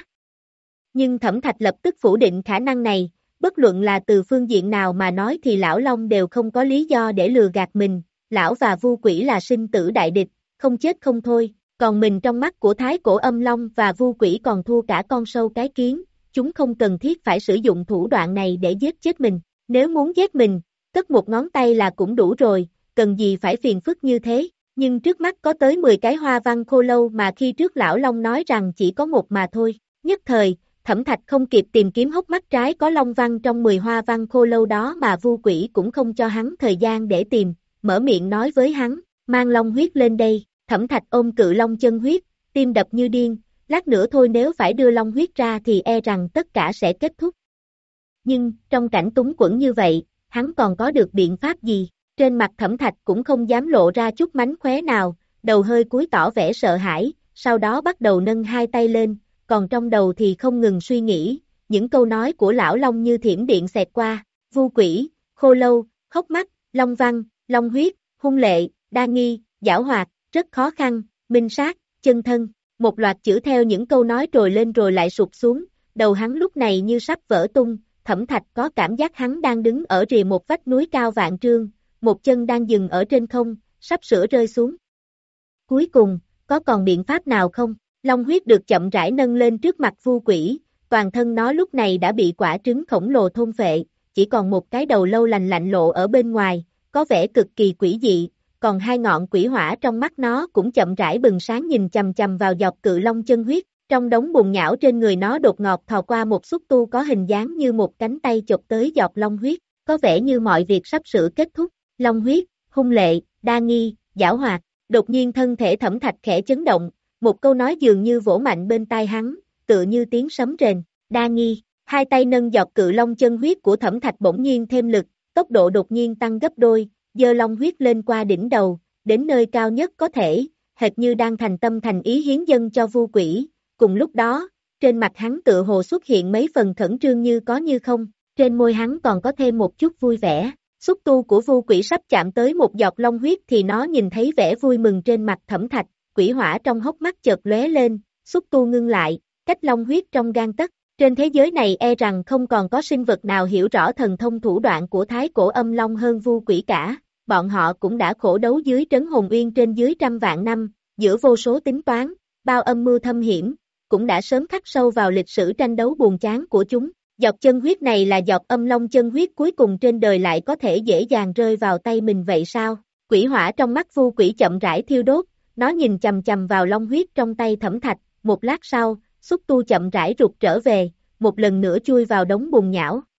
Nhưng Thẩm Thạch lập tức phủ định khả năng này, bất luận là từ phương diện nào mà nói thì lão long đều không có lý do để lừa gạt mình, lão và vu quỷ là sinh tử đại địch, không chết không thôi, còn mình trong mắt của thái cổ âm long và vu quỷ còn thua cả con sâu cái kiến, chúng không cần thiết phải sử dụng thủ đoạn này để giết chết mình, nếu muốn giết mình, cất một ngón tay là cũng đủ rồi, cần gì phải phiền phức như thế, nhưng trước mắt có tới mười cái hoa văn khô lâu mà khi trước lão long nói rằng chỉ có một mà thôi, nhất thời, Thẩm Thạch không kịp tìm kiếm hốc mắt trái có long văn trong mười hoa văn khô lâu đó mà vu quỷ cũng không cho hắn thời gian để tìm, mở miệng nói với hắn, mang long huyết lên đây, Thẩm Thạch ôm cự long chân huyết, tim đập như điên, lát nữa thôi nếu phải đưa long huyết ra thì e rằng tất cả sẽ kết thúc. Nhưng, trong cảnh túng quẫn như vậy, hắn còn có được biện pháp gì? Trên mặt Thẩm Thạch cũng không dám lộ ra chút mánh khóe nào, đầu hơi cúi tỏ vẻ sợ hãi, sau đó bắt đầu nâng hai tay lên, còn trong đầu thì không ngừng suy nghĩ, những câu nói của lão long như thiểm điện xẹt qua, vu quỷ, khô lâu, hốc mắt, long văn, long huyết, hung lệ, đa nghi, giảo hoạt, rất khó khăn, minh sát, chân thân, một loạt chữ theo những câu nói trồi lên rồi lại sụp xuống, đầu hắn lúc này như sắp vỡ tung, Thẩm Thạch có cảm giác hắn đang đứng ở rìa một vách núi cao vạn trượng, một chân đang dừng ở trên không, sắp sửa rơi xuống. Cuối cùng, có còn biện pháp nào không? Long huyết được chậm rãi nâng lên trước mặt vu quỷ, toàn thân nó lúc này đã bị quả trứng khổng lồ thôn phệ, chỉ còn một cái đầu lâu lành lạnh lộ ở bên ngoài, có vẻ cực kỳ quỷ dị, còn hai ngọn quỷ hỏa trong mắt nó cũng chậm rãi bừng sáng nhìn chằm chằm vào dọc cự long chân huyết, trong đống bùn nhão trên người nó đột ngột thò qua một xúc tu có hình dáng như một cánh tay chụp tới giọt long huyết, có vẻ như mọi việc sắp sửa kết thúc, long huyết, hung lệ, đa nghi, giảo hoạt, đột nhiên thân thể Thẩm Thạch khẽ chấn động, một câu nói dường như vỗ mạnh bên tai hắn, tựa như tiếng sấm rền, đa nghi, hai tay nâng giọt cự long chân huyết của Thẩm Thạch bỗng nhiên thêm lực, tốc độ đột nhiên tăng gấp đôi, giơ long huyết lên qua đỉnh đầu, đến nơi cao nhất có thể, hệt như đang thành tâm thành ý hiến dâng cho vu quỷ, cùng lúc đó, trên mặt hắn tựa hồ xuất hiện mấy phần khẩn trương như có như không, trên môi hắn còn có thêm một chút vui vẻ. Xúc tu của vu quỷ sắp chạm tới một giọt long huyết thì nó nhìn thấy vẻ vui mừng trên mặt Thẩm Thạch, quỷ hỏa trong hốc mắt chợt lóe lên, xúc tu ngưng lại, cách long huyết trong gang tấc. Trên thế giới này e rằng không còn có sinh vật nào hiểu rõ thần thông thủ đoạn của thái cổ âm long hơn vu quỷ cả, bọn họ cũng đã khổ đấu dưới trấn hồn uyên trên dưới trăm vạn năm, giữa vô số tính toán, bao âm mưu thâm hiểm, cũng đã sớm khắc sâu vào lịch sử tranh đấu buồn chán của chúng. Giọt chân huyết này là giọt âm long chân huyết cuối cùng trên đời lại có thể dễ dàng rơi vào tay mình vậy sao? Quỷ hỏa trong mắt vu quỷ chậm rãi thiêu đốt, nó nhìn chầm chầm vào long huyết trong tay Thẩm Thạch, một lát sau, xúc tu chậm rãi rụt trở về, một lần nữa chui vào đống bùn nhão,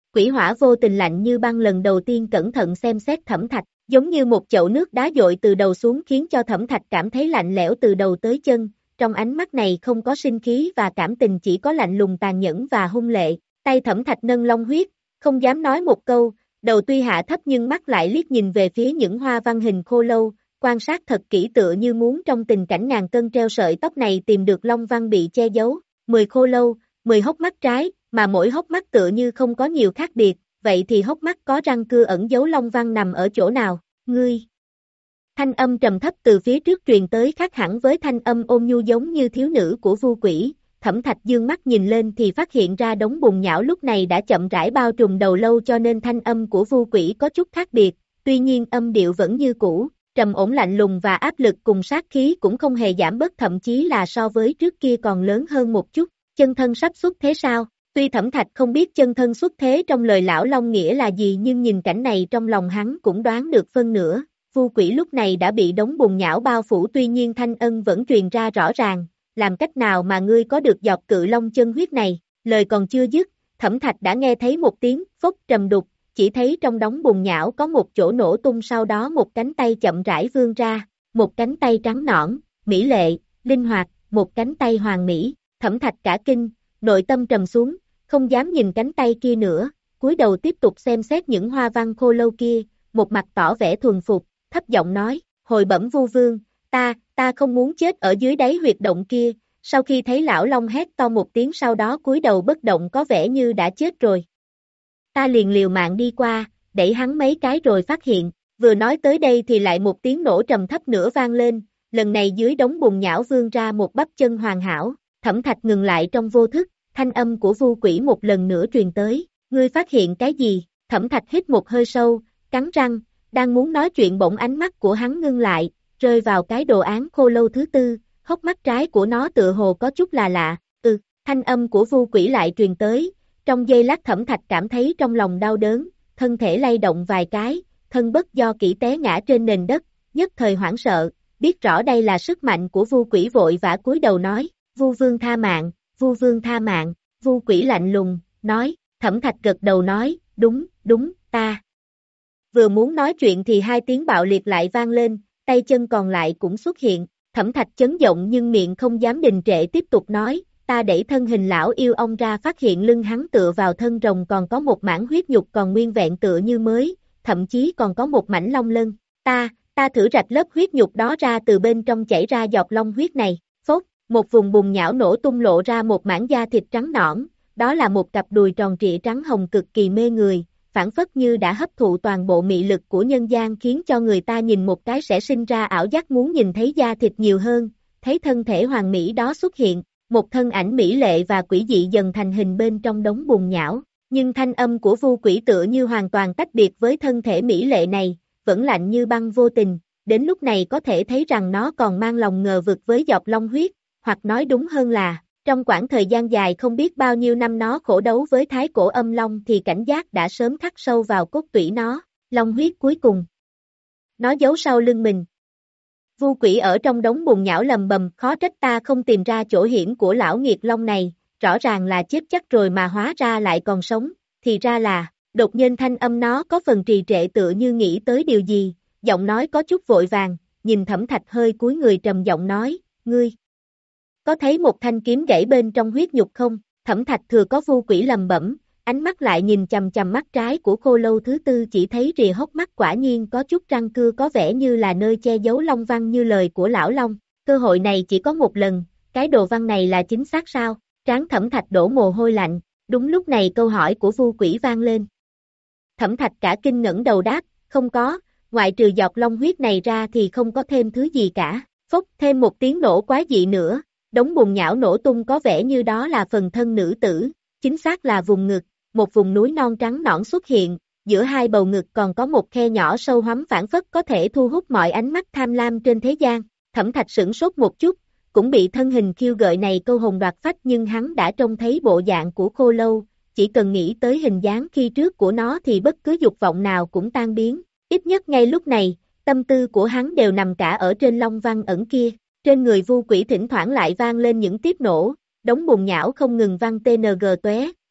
Quỷ hỏa vô tình lạnh như băng lần đầu tiên cẩn thận xem xét Thẩm Thạch, giống như một chậu nước đá dội từ đầu xuống khiến cho Thẩm Thạch cảm thấy lạnh lẽo từ đầu tới chân, trong ánh mắt này không có sinh khí và cảm tình, chỉ có lạnh lùng tàn nhẫn và hung lệ. Tay Thẩm Thạch nâng long huyết, không dám nói một câu, đầu tuy hạ thấp nhưng mắt lại liếc nhìn về phía những hoa văn hình khô lâu, quan sát thật kỹ tựa như muốn trong tình cảnh ngàn cân treo sợi tóc này tìm được long văn bị che giấu. Mười khô lâu, mười hốc mắt trái, mà mỗi hốc mắt tựa như không có nhiều khác biệt, vậy thì hốc mắt có răng cưa ẩn giấu long văn nằm ở chỗ nào? Ngươi! Thanh âm trầm thấp từ phía trước truyền tới, khác hẳn với thanh âm ôn nhu giống như thiếu nữ của Vu Quỷ. Thẩm Thạch dương mắt nhìn lên thì phát hiện ra đống bùn nhão lúc này đã chậm rãi bao trùm đầu lâu, cho nên thanh âm của Vu Quỷ có chút khác biệt, tuy nhiên âm điệu vẫn như cũ, trầm ổn lạnh lùng, và áp lực cùng sát khí cũng không hề giảm bớt, thậm chí là so với trước kia còn lớn hơn một chút. Chân thân sắp xuất thế sao? Tuy Thẩm Thạch không biết chân thân xuất thế trong lời lão long nghĩa là gì, nhưng nhìn cảnh này trong lòng hắn cũng đoán được phân nửa. Vu Quỷ lúc này đã bị đống bùn nhão bao phủ, tuy nhiên thanh âm vẫn truyền ra rõ ràng, làm cách nào mà ngươi có được giọt cự long chân huyết này? Lời còn chưa dứt, Thẩm Thạch đã nghe thấy một tiếng phốc trầm đục, chỉ thấy trong đống bùn nhão có một chỗ nổ tung, sau đó một cánh tay chậm rãi vươn ra, một cánh tay trắng nõn, mỹ lệ, linh hoạt, một cánh tay hoàn mỹ. Thẩm Thạch cả kinh, nội tâm trầm xuống, không dám nhìn cánh tay kia nữa, cúi đầu tiếp tục xem xét những hoa văn khô lâu kia, một mặt tỏ vẻ thuần phục, thấp giọng nói, hồi bẩm Vu Vương, ta, ta không muốn chết ở dưới đáy huyệt động kia. Sau khi thấy lão long hét to một tiếng, sau đó cúi đầu bất động, có vẻ như đã chết rồi. Ta liền liều mạng đi qua, đẩy hắn mấy cái rồi phát hiện, vừa nói tới đây thì lại một tiếng nổ trầm thấp nữa vang lên, lần này dưới đống bùn nhão vươn ra một bắp chân hoàn hảo. Thẩm Thạch ngừng lại trong vô thức, thanh âm của Vu Quỷ một lần nữa truyền tới, ngươi phát hiện cái gì? Thẩm Thạch hít một hơi sâu, cắn răng, đang muốn nói chuyện bỗng ánh mắt của hắn ngưng lại, rơi vào cái đồ án khô lâu thứ tư, hốc mắt trái của nó tựa hồ có chút là lạ. Ừ, thanh âm của Vu Quỷ lại truyền tới, trong giây lát Thẩm Thạch cảm thấy trong lòng đau đớn, thân thể lay động vài cái, thân bất do kỹ té ngã trên nền đất, nhất thời hoảng sợ, biết rõ đây là sức mạnh của Vu Quỷ, vội vã cúi đầu nói, Vu Vương tha mạng, Vu Vương tha mạng. Vu Quỷ lạnh lùng, nói. Thẩm Thạch gật đầu nói, đúng, đúng, ta. Vừa muốn nói chuyện thì hai tiếng bạo liệt lại vang lên, tay chân còn lại cũng xuất hiện. Thẩm Thạch chấn động nhưng miệng không dám đình trệ, tiếp tục nói, ta đẩy thân hình lão yêu ông ra, phát hiện lưng hắn tựa vào thân rồng còn có một mảng huyết nhục còn nguyên vẹn tựa như mới, thậm chí còn có một mảnh long lân. Ta, ta thử rạch lớp huyết nhục đó ra, từ bên trong chảy ra giọt long huyết này. Phốt, một vùng bùn nhão nổ tung, lộ ra một mảng da thịt trắng nõn, đó là một cặp đùi tròn trịa trắng hồng cực kỳ mê người, phản phất như đã hấp thụ toàn bộ mị lực của nhân gian, khiến cho người ta nhìn một cái sẽ sinh ra ảo giác muốn nhìn thấy da thịt nhiều hơn. Thấy thân thể hoàn mỹ đó xuất hiện, một thân ảnh mỹ lệ và quỷ dị dần thành hình bên trong đống bùn nhão, nhưng thanh âm của Vu Quỷ tựa như hoàn toàn tách biệt với thân thể mỹ lệ này, vẫn lạnh như băng vô tình. Đến lúc này có thể thấy rằng nó còn mang lòng ngờ vực với giọt long huyết, hoặc nói đúng hơn là, trong quãng thời gian dài không biết bao nhiêu năm nó khổ đấu với thái cổ âm long thì cảnh giác đã sớm khắc sâu vào cốt tủy nó, long huyết cuối cùng. Nó giấu sau lưng mình. Vu Quỷ ở trong đống bùn nhão lầm bầm, khó trách ta không tìm ra chỗ hiểm của lão nghiệt long này, rõ ràng là chết chắc rồi mà hóa ra lại còn sống, thì ra là, đột nhiên thanh âm nó có phần trì trệ, tựa như nghĩ tới điều gì, giọng nói có chút vội vàng, nhìn Thẩm Thạch hơi cúi người trầm giọng nói, ngươi có thấy một thanh kiếm gãy bên trong huyết nhục không? Thẩm Thạch thừa có Vu Quỷ lầm bẩm, ánh mắt lại nhìn chằm chằm mắt trái của khô lâu thứ tư, chỉ thấy rìa hốc mắt quả nhiên có chút răng cưa, có vẻ như là nơi che giấu long văn như lời của lão long. Cơ hội này chỉ có một lần, cái đồ văn này là chính xác sao? Trán Thẩm Thạch đổ mồ hôi lạnh. Đúng lúc này câu hỏi của Vu Quỷ vang lên. Thẩm Thạch cả kinh ngẩng đầu đáp, không có, ngoại trừ giọt long huyết này ra thì không có thêm thứ gì cả. Phốc, thêm một tiếng nổ quá dị nữa, đống bùn nhão nổ tung, có vẻ như đó là phần thân nữ tử, chính xác là vùng ngực, một vùng núi non trắng nõn xuất hiện, giữa hai bầu ngực còn có một khe nhỏ sâu hoắm, phảng phất có thể thu hút mọi ánh mắt tham lam trên thế gian. Thẩm Thạch sửng sốt một chút, cũng bị thân hình khiêu gợi này câu hồn đoạt phách, nhưng hắn đã trông thấy bộ dạng của khô lâu, chỉ cần nghĩ tới hình dáng khi trước của nó thì bất cứ dục vọng nào cũng tan biến, ít nhất ngay lúc này, tâm tư của hắn đều nằm cả ở trên long văn ẩn kia. Trên người Vu Quỷ thỉnh thoảng lại vang lên những tiếp nổ, đống bùn nhão không ngừng vang tng tóe,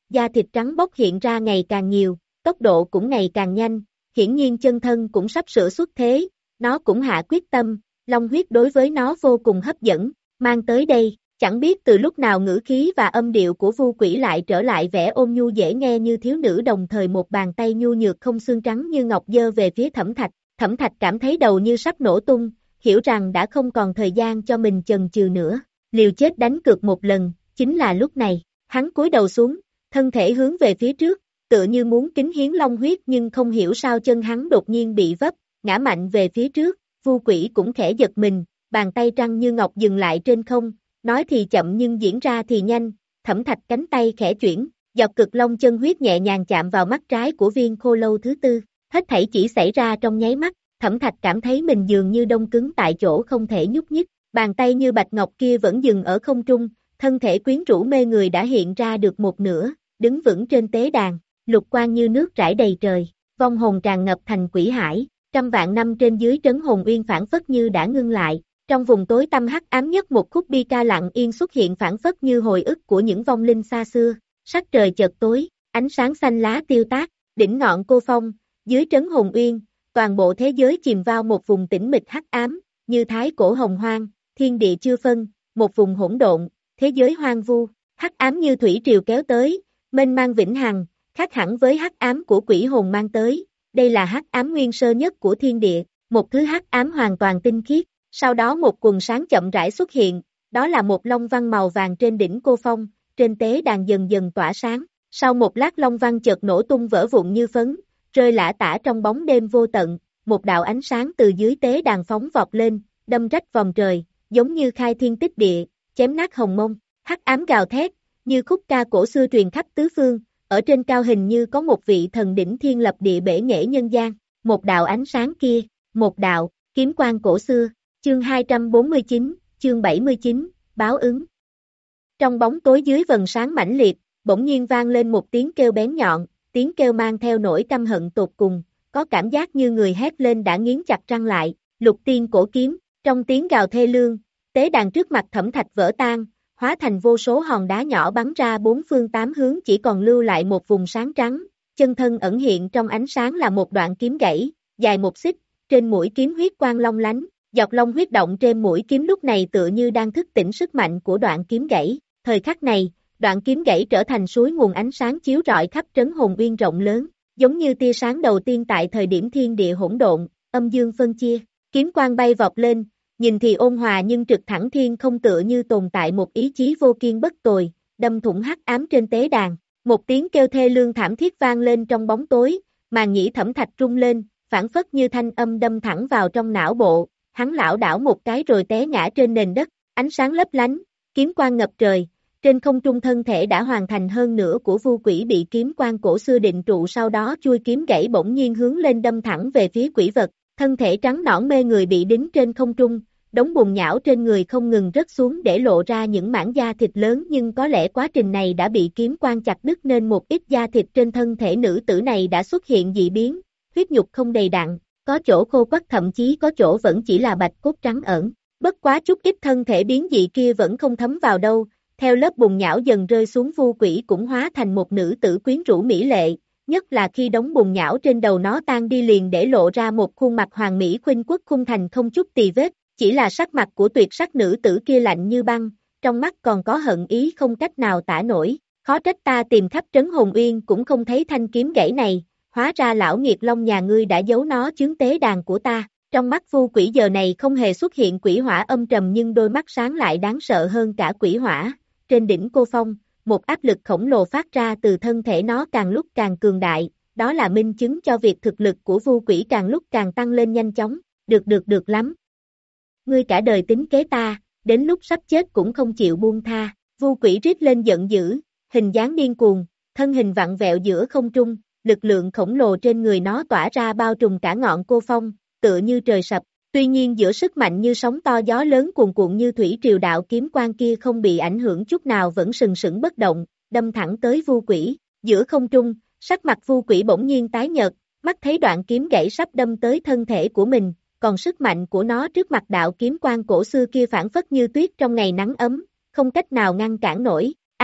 da thịt trắng bóc hiện ra ngày càng nhiều, tốc độ cũng ngày càng nhanh, hiển nhiên chân thân cũng sắp sửa xuất thế, nó cũng hạ quyết tâm, long huyết đối với nó vô cùng hấp dẫn, mang tới đây, chẳng biết từ lúc nào ngữ khí và âm điệu của Vu Quỷ lại trở lại vẻ ôn nhu dễ nghe như thiếu nữ, đồng thời một bàn tay nhu nhược không xương trắng như ngọc giơ về phía Thẩm Thạch, Thẩm Thạch cảm thấy đầu như sắp nổ tung, hiểu rằng đã không còn thời gian cho mình chần chừ nữa, liều chết đánh cược một lần, chính là lúc này, hắn cúi đầu xuống, thân thể hướng về phía trước, tựa như muốn kính hiến long huyết nhưng không hiểu sao chân hắn đột nhiên bị vấp, ngã mạnh về phía trước, Vu Quỷ cũng khẽ giật mình, bàn tay trăng như ngọc dừng lại trên không, nói thì chậm nhưng diễn ra thì nhanh, Thẩm Thạch cánh tay khẽ chuyển, dọc cực long chân huyết nhẹ nhàng chạm vào mắt trái của viên khô lâu thứ tư, hết thảy chỉ xảy ra trong nháy mắt, Thẩm Thạch cảm thấy mình dường như đông cứng tại chỗ không thể nhúc nhích, bàn tay như bạch ngọc kia vẫn dừng ở không trung, thân thể quyến rũ mê người đã hiện ra được một nửa, đứng vững trên tế đàn, lục quang như nước rải đầy trời, vong hồn tràn ngập thành quỷ hải, trăm vạn năm trên dưới trấn hồn uyên phảng phất như đã ngưng lại, trong vùng tối tăm hắc ám nhất một khúc bi ca lặng yên xuất hiện phảng phất như hồi ức của những vong linh xa xưa, sắc trời chợt tối, ánh sáng xanh lá tiêu tát, đỉnh ngọn cô phong, dưới trấn hồn uyên, toàn bộ thế giới chìm vào một vùng tĩnh mịch hắc ám, như thái cổ hồng hoang, thiên địa chưa phân, một vùng hỗn độn, thế giới hoang vu, hắc ám như thủy triều kéo tới, mênh mang vĩnh hằng, khác hẳn với hắc ám của quỷ hồn mang tới, đây là hắc ám nguyên sơ nhất của thiên địa, một thứ hắc ám hoàn toàn tinh khiết, sau đó một quần sáng chậm rãi xuất hiện, đó là một long văn màu vàng trên đỉnh cô phong, trên tế đàn dần dần tỏa sáng, sau một lát long văn chợt nổ tung vỡ vụn như phấn, rơi lả tả trong bóng đêm vô tận, một đạo ánh sáng từ dưới tế đàn phóng vọt lên, đâm rách vòng trời, giống như khai thiên tích địa, chém nát hồng mông, hắc ám gào thét, như khúc ca cổ xưa truyền khắp tứ phương, ở trên cao hình như có một vị thần đỉnh thiên lập địa bể nghệ nhân gian, một đạo ánh sáng kia, một đạo, kiếm quan cổ xưa, chương hai trăm bốn mươi chín, chương bảy mươi chín, báo ứng. Trong bóng tối dưới vầng sáng mãnh liệt, bỗng nhiên vang lên một tiếng kêu bén nhọn, tiếng kêu mang theo nỗi căm hận tột cùng, có cảm giác như người hét lên đã nghiến chặt răng lại, lục tiên cổ kiếm, trong tiếng gào thê lương, tế đàn trước mặt Thẩm Thạch vỡ tan, hóa thành vô số hòn đá nhỏ bắn ra bốn phương tám hướng, chỉ còn lưu lại một vùng sáng trắng, chân thân ẩn hiện trong ánh sáng là một đoạn kiếm gãy, dài một xích, trên mũi kiếm huyết quang long lánh, giọt long huyết động trên mũi kiếm lúc này tựa như đang thức tỉnh sức mạnh của đoạn kiếm gãy, thời khắc này, đoạn kiếm gãy trở thành suối nguồn ánh sáng chiếu rọi khắp trấn hồn uyên rộng lớn, giống như tia sáng đầu tiên tại thời điểm thiên địa hỗn độn, âm dương phân chia, kiếm quang bay vọt lên, nhìn thì ôn hòa nhưng trực thẳng thiên không, tựa như tồn tại một ý chí vô kiên bất tồi, đâm thủng hắc ám trên tế đàn, một tiếng kêu thê lương thảm thiết vang lên trong bóng tối, màn nhĩ Thẩm Thạch rung lên, phảng phất như thanh âm đâm thẳng vào trong não bộ, hắn lảo đảo một cái rồi té ngã trên nền đất, ánh sáng lấp lánh, kiếm quang ngập trời, trên không trung thân thể đã hoàn thành hơn nửa của Vu Quỷ bị kiếm quang cổ xưa định trụ, sau đó chui kiếm gãy bỗng nhiên hướng lên đâm thẳng về phía quỷ vật, thân thể trắng nõn mê người bị đính trên không trung, đống bùn nhão trên người không ngừng rớt xuống để lộ ra những mảng da thịt lớn, nhưng có lẽ quá trình này đã bị kiếm quang chặt đứt nên một ít da thịt trên thân thể nữ tử này đã xuất hiện dị biến, huyết nhục không đầy đặn, có chỗ khô quắt, thậm chí có chỗ vẫn chỉ là bạch cốt trắng ẩn, bất quá chút ít thân thể biến dị kia vẫn không thấm vào đâu, theo lớp bùn nhão dần rơi xuống, Vu Quỷ cũng hóa thành một nữ tử quyến rũ mỹ lệ, nhất là khi đống bùn nhão trên đầu nó tan đi liền để lộ ra một khuôn mặt hoàng mỹ khuynh quốc khung thành không chút tì vết, chỉ là sắc mặt của tuyệt sắc nữ tử kia lạnh như băng, trong mắt còn có hận ý không cách nào tả nổi, khó trách ta tìm khắp trấn hồn uyên cũng không thấy thanh kiếm gãy này, hóa ra lão nghiệt long nhà ngươi đã giấu nó chướng tế đàn của ta. Trong mắt Vu Quỷ giờ này không hề xuất hiện quỷ hỏa âm trầm, nhưng đôi mắt sáng lại đáng sợ hơn cả quỷ hỏa. Trên đỉnh cô phong, một áp lực khổng lồ phát ra từ thân thể nó càng lúc càng cường đại, đó là minh chứng cho việc thực lực của Vu Quỷ càng lúc càng tăng lên nhanh chóng. Được được được lắm. Ngươi cả đời tính kế ta, đến lúc sắp chết cũng không chịu buông tha. Vu Quỷ rít lên giận dữ, hình dáng điên cuồng, thân hình vặn vẹo giữa không trung, lực lượng khổng lồ trên người nó tỏa ra bao trùm cả ngọn cô phong, tựa như trời sập. Tuy nhiên giữa sức mạnh như sóng to gió lớn cuồn cuộn như thủy triều, đạo kiếm quang kia không bị ảnh hưởng chút nào, vẫn sừng sững bất động, đâm thẳng tới Vu Quỷ. Giữa không trung, sắc mặt Vu Quỷ bỗng nhiên tái nhợt, mắt thấy đoạn kiếm gãy sắp đâm tới thân thể của mình, còn sức mạnh của nó trước mặt đạo kiếm quang cổ xưa kia phảng phất như tuyết trong ngày nắng ấm, không cách nào ngăn cản nổi. A,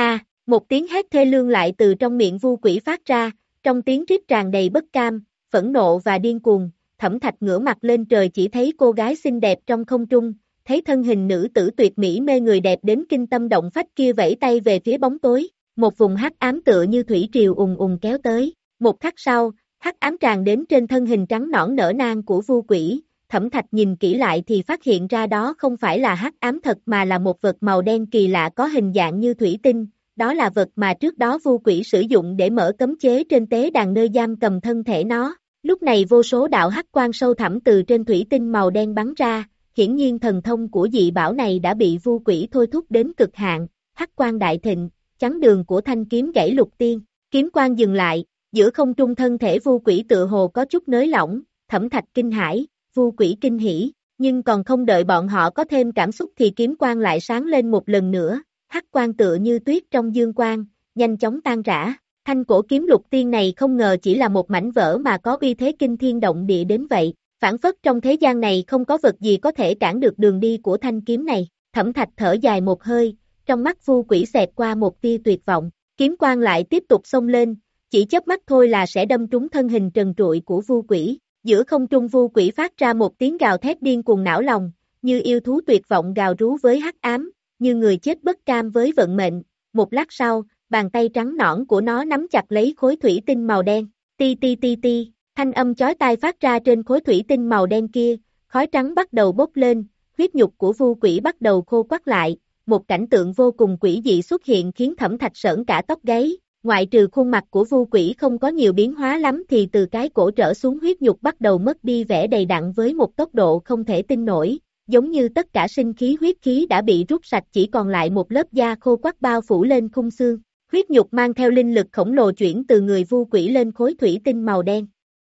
Một tiếng hét thê lương lại từ trong miệng Vu Quỷ phát ra, trong tiếng rít tràn đầy bất cam, phẫn nộ và điên cuồng. Thẩm Thạch ngửa mặt lên trời chỉ thấy cô gái xinh đẹp trong không trung, thấy thân hình nữ tử tuyệt mỹ mê người đẹp đến kinh tâm động phách kia vẫy tay về phía bóng tối, một vùng hắc ám tựa như thủy triều ùng ùng kéo tới. Một khắc sau, hắc ám tràn đến trên thân hình trắng nõn nở nang của Vu Quỷ. Thẩm Thạch nhìn kỹ lại thì phát hiện ra đó không phải là hắc ám thật mà là một vật màu đen kỳ lạ có hình dạng như thủy tinh. Đó là vật mà trước đó Vu Quỷ sử dụng để mở cấm chế trên tế đàn nơi giam cầm thân thể nó. Lúc này vô số đạo hắc quang sâu thẳm từ trên thủy tinh màu đen bắn ra, hiển nhiên thần thông của dị bảo này đã bị Vu Quỷ thôi thúc đến cực hạn. Hắc quang đại thịnh, chắn đường của thanh kiếm gãy lục tiên, kiếm quang dừng lại, giữa không trung thân thể Vu Quỷ tựa hồ có chút nới lỏng. Thẩm Thạch kinh hãi, Vu Quỷ kinh hỉ, nhưng còn không đợi bọn họ có thêm cảm xúc thì kiếm quang lại sáng lên một lần nữa. Hắc quang tựa như tuyết trong dương quang, nhanh chóng tan rã. Thanh cổ kiếm lục tiên này không ngờ chỉ là một mảnh vỡ mà có uy thế kinh thiên động địa đến vậy. Phản phất trong thế gian này không có vật gì có thể cản được đường đi của thanh kiếm này. Thẩm Thạch thở dài một hơi, trong mắt Vu Quỷ xẹt qua một tia tuyệt vọng. Kiếm quang lại tiếp tục xông lên, chỉ chớp mắt thôi là sẽ đâm trúng thân hình trần trụi của Vu Quỷ. Giữa không trung Vu Quỷ phát ra một tiếng gào thét điên cuồng não lòng, như yêu thú tuyệt vọng gào rú với hắc ám, như người chết bất cam với vận mệnh. Một lát sau, bàn tay trắng nõn của nó nắm chặt lấy khối thủy tinh màu đen. Ti ti ti ti, thanh âm chói tai phát ra trên khối thủy tinh màu đen kia, khói trắng bắt đầu bốc lên, huyết nhục của Vu Quỷ bắt đầu khô quắt lại. Một cảnh tượng vô cùng quỷ dị xuất hiện khiến Thẩm Thạch sởn cả tóc gáy. Ngoại trừ khuôn mặt của Vu Quỷ không có nhiều biến hóa lắm thì từ cái cổ trở xuống huyết nhục bắt đầu mất đi vẻ đầy đặn với một tốc độ không thể tin nổi, giống như tất cả sinh khí huyết khí đã bị rút sạch, chỉ còn lại một lớp da khô quắt bao phủ lên khung xương. Huyết nhục mang theo linh lực khổng lồ chuyển từ người Vu Quỷ lên khối thủy tinh màu đen.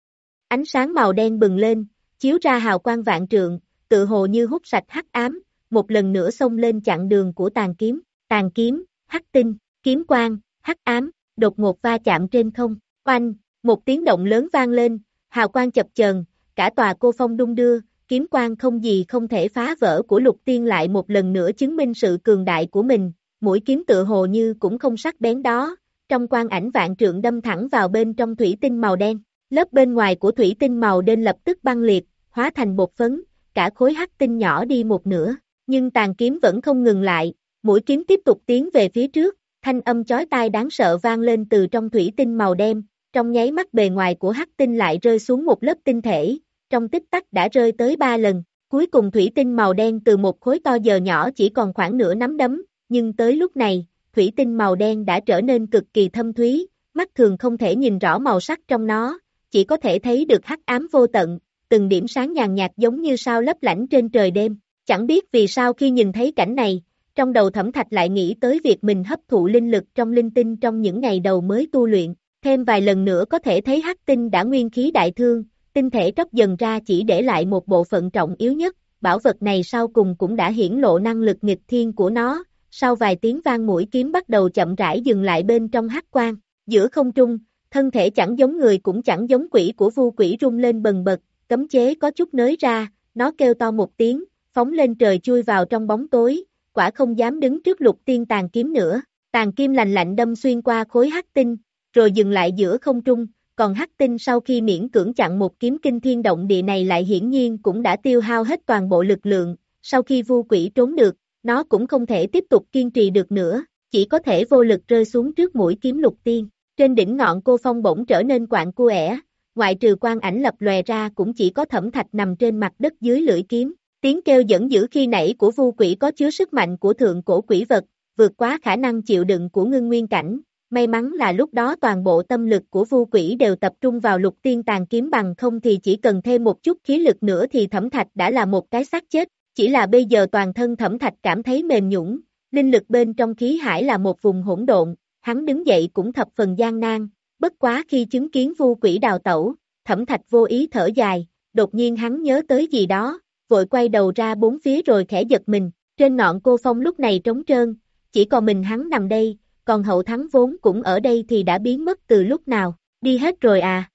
Ánh sáng màu đen bừng lên, chiếu ra hào quang vạn trượng, tự hồ như hút sạch hắc ám, một lần nữa xông lên chặn đường của tàn kiếm. Tàn kiếm, hắc tinh, kiếm quang, hắc ám, đột ngột va chạm trên không. Oanh, một tiếng động lớn vang lên, hào quang chập chờn, cả tòa cô phong đung đưa, kiếm quang không gì không thể phá vỡ của Lục Tiên lại một lần nữa chứng minh sự cường đại của mình. Mũi kiếm tựa hồ như cũng không sắc bén đó, trong quang ảnh vạn trượng đâm thẳng vào bên trong thủy tinh màu đen. Lớp bên ngoài của thủy tinh màu đen lập tức băng liệt, hóa thành bột phấn, cả khối hắc tinh nhỏ đi một nửa. Nhưng tàn kiếm vẫn không ngừng lại, mũi kiếm tiếp tục tiến về phía trước, thanh âm chói tai đáng sợ vang lên từ trong thủy tinh màu đen. Trong nháy mắt bề ngoài của hắc tinh lại rơi xuống một lớp tinh thể, trong tích tắc đã rơi tới ba lần. Cuối cùng thủy tinh màu đen từ một khối to giờ nhỏ chỉ còn khoảng nửa nắm đấm, nhưng tới lúc này, thủy tinh màu đen đã trở nên cực kỳ thâm thúy, mắt thường không thể nhìn rõ màu sắc trong nó, chỉ có thể thấy được hắc ám vô tận, từng điểm sáng nhàn nhạt giống như sao lấp lánh trên trời đêm. Chẳng biết vì sao khi nhìn thấy cảnh này, trong đầu Thẩm Thạch lại nghĩ tới việc mình hấp thụ linh lực trong linh tinh trong những ngày đầu mới tu luyện, thêm vài lần nữa có thể thấy hắc tinh đã nguyên khí đại thương, tinh thể tróc dần ra chỉ để lại một bộ phận trọng yếu nhất. Bảo vật này sau cùng cũng đã hiển lộ năng lực nghịch thiên của nó. Sau vài tiếng vang mũi kiếm bắt đầu chậm rãi dừng lại bên trong hắc quang, giữa không trung, thân thể chẳng giống người cũng chẳng giống quỷ của Vu Quỷ rung lên bần bật, cấm chế có chút nới ra, nó kêu to một tiếng, phóng lên trời chui vào trong bóng tối, quả không dám đứng trước Lục Tiên tàn kiếm nữa. Tàn kim lạnh lạnh đâm xuyên qua khối hắc tinh, rồi dừng lại giữa không trung, còn hắc tinh sau khi miễn cưỡng chặn một kiếm kinh thiên động địa này lại hiển nhiên cũng đã tiêu hao hết toàn bộ lực lượng. Sau khi Vu Quỷ trốn được, nó cũng không thể tiếp tục kiên trì được nữa, chỉ có thể vô lực rơi xuống trước mũi kiếm Lục Tiên. Trên đỉnh ngọn cô phong bỗng trở nên quạng cua ẻ, ngoại trừ quang ảnh lập lòe ra cũng chỉ có Thẩm Thạch nằm trên mặt đất dưới lưỡi kiếm. Tiếng kêu giận dữ khi nãy của Vu Quỷ có chứa sức mạnh của thượng cổ quỷ vật, vượt quá khả năng chịu đựng của ngưng nguyên cảnh. May mắn là lúc đó toàn bộ tâm lực của Vu Quỷ đều tập trung vào Lục Tiên tàn kiếm, bằng không thì chỉ cần thêm một chút khí lực nữa thì Thẩm Thạch đã là một cái xác chết. Chỉ là bây giờ toàn thân Thẩm Thạch cảm thấy mềm nhũn, linh lực bên trong khí hải là một vùng hỗn độn, hắn đứng dậy cũng thập phần gian nan. Bất quá khi chứng kiến Vu Quỷ đào tẩu, Thẩm Thạch vô ý thở dài, đột nhiên hắn nhớ tới gì đó, vội quay đầu ra bốn phía rồi khẽ giật mình. Trên ngọn cô phong lúc này trống trơn, chỉ còn mình hắn nằm đây, còn Hậu Thắng vốn cũng ở đây thì đã biến mất từ lúc nào, đi hết rồi à?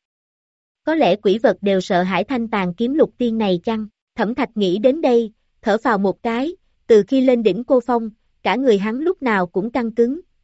Có lẽ quỷ vật đều sợ hãi thanh tàn kiếm Lục Tiên này chăng? Thẩm Thạch nghĩ đến đây, thở phào một cái, từ khi lên đỉnh cô phong, cả người hắn lúc nào cũng căng cứng,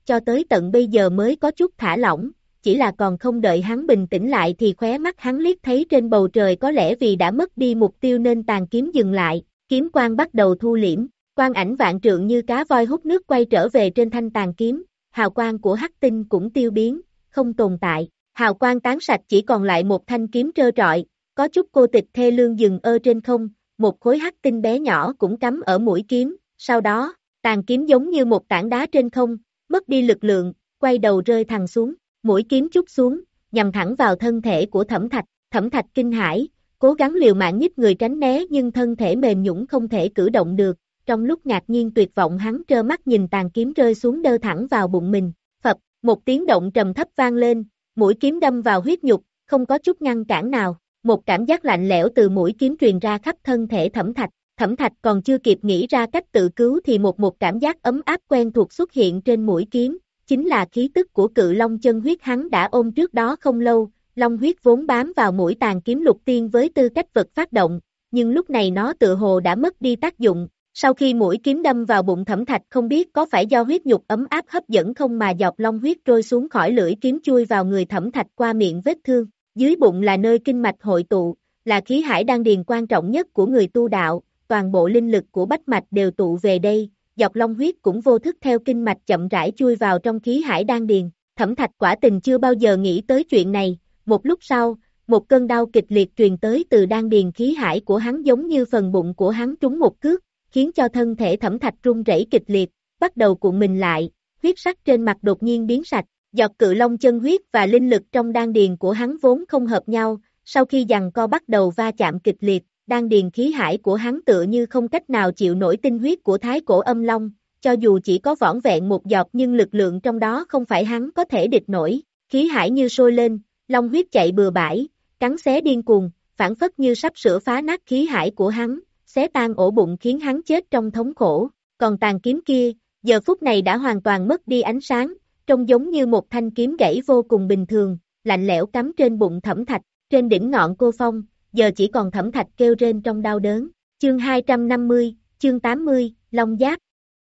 cho tới tận bây giờ mới có chút thả lỏng, chỉ là còn không đợi hắn bình tĩnh lại thì khóe mắt hắn liếc thấy trên bầu trời có lẽ vì đã mất đi mục tiêu nên tàn kiếm dừng lại, kiếm quang bắt đầu thu liễm, quang ảnh vạn trượng như cá voi hút nước quay trở về trên thanh tàn kiếm, hào quang của hắc tinh cũng tiêu biến, không tồn tại, hào quang tán sạch chỉ còn lại một thanh kiếm trơ trọi, có chút cô tịch thê lương dừng ơ trên không, một khối hắc tinh bé nhỏ cũng cắm ở mũi kiếm, sau đó, tàn kiếm giống như một tảng đá trên không, mất đi lực lượng, quay đầu rơi thẳng xuống, mũi kiếm chút xuống, nhằm thẳng vào thân thể của Thẩm Thạch, Thẩm Thạch kinh hãi, cố gắng liều mạng nhích người tránh né nhưng thân thể mềm nhũn không thể cử động được, trong lúc ngạc nhiên tuyệt vọng hắn trơ mắt nhìn tàn kiếm rơi xuống đơ thẳng vào bụng mình, phập, một tiếng động trầm thấp vang lên, mũi kiếm đâm vào huyết nhục, không có chút ngăn cản nào, một cảm giác lạnh lẽo từ mũi kiếm truyền ra khắp thân thể Thẩm Thạch, Thẩm Thạch còn chưa kịp nghĩ ra cách tự cứu thì một một cảm giác ấm áp quen thuộc xuất hiện trên mũi kiếm, chính là khí tức của cự long chân huyết hắn đã ôm trước đó không lâu, long huyết vốn bám vào mũi tàn kiếm lục tiên với tư cách vật phát động, nhưng lúc này nó tựa hồ đã mất đi tác dụng, sau khi mũi kiếm đâm vào bụng Thẩm Thạch không biết có phải do huyết nhục ấm áp hấp dẫn không mà giọt long huyết trôi xuống khỏi lưỡi kiếm chui vào người Thẩm Thạch qua miệng vết thương, dưới bụng là nơi kinh mạch hội tụ, là khí hải đan điền quan trọng nhất của người tu đạo, toàn bộ linh lực của bách mạch đều tụ về đây. Dọc long huyết cũng vô thức theo kinh mạch chậm rãi chui vào trong khí hải đan điền, Thẩm Thạch quả tình chưa bao giờ nghĩ tới chuyện này, một lúc sau, một cơn đau kịch liệt truyền tới từ đan điền khí hải của hắn giống như phần bụng của hắn trúng một cước, khiến cho thân thể Thẩm Thạch run rẩy kịch liệt, bắt đầu cuộn mình lại, huyết sắc trên mặt đột nhiên biến sạch, giọt cự long chân huyết và linh lực trong đan điền của hắn vốn không hợp nhau, sau khi giằng co bắt đầu va chạm kịch liệt. Đan điền khí hải của hắn tựa như không cách nào chịu nổi tinh huyết của thái cổ âm long, cho dù chỉ có vỏn vẹn một giọt nhưng lực lượng trong đó không phải hắn có thể địch nổi, khí hải như sôi lên, long huyết chạy bừa bãi, cắn xé điên cuồng, phản phất như sắp sửa phá nát khí hải của hắn, xé tan ổ bụng khiến hắn chết trong thống khổ, còn tàn kiếm kia, giờ phút này đã hoàn toàn mất đi ánh sáng, trông giống như một thanh kiếm gãy vô cùng bình thường, lạnh lẽo cắm trên bụng Thẩm Thạch, trên đỉnh ngọn cô phong. Giờ chỉ còn Thẩm Thạch kêu rên trong đau đớn. Chương hai trăm năm mươi, chương tám mươi, Long Giáp.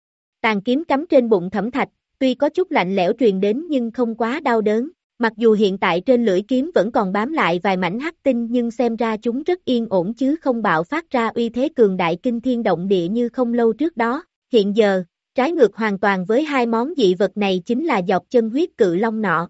Tàn kiếm cắm trên bụng Thẩm Thạch, tuy có chút lạnh lẽo truyền đến nhưng không quá đau đớn. Mặc dù hiện tại trên lưỡi kiếm vẫn còn bám lại vài mảnh hắc tinh nhưng xem ra chúng rất yên ổn chứ không bạo phát ra uy thế cường đại kinh thiên động địa như không lâu trước đó. Hiện giờ, trái ngược hoàn toàn với hai món dị vật này chính là giọt chân huyết cự long nọ.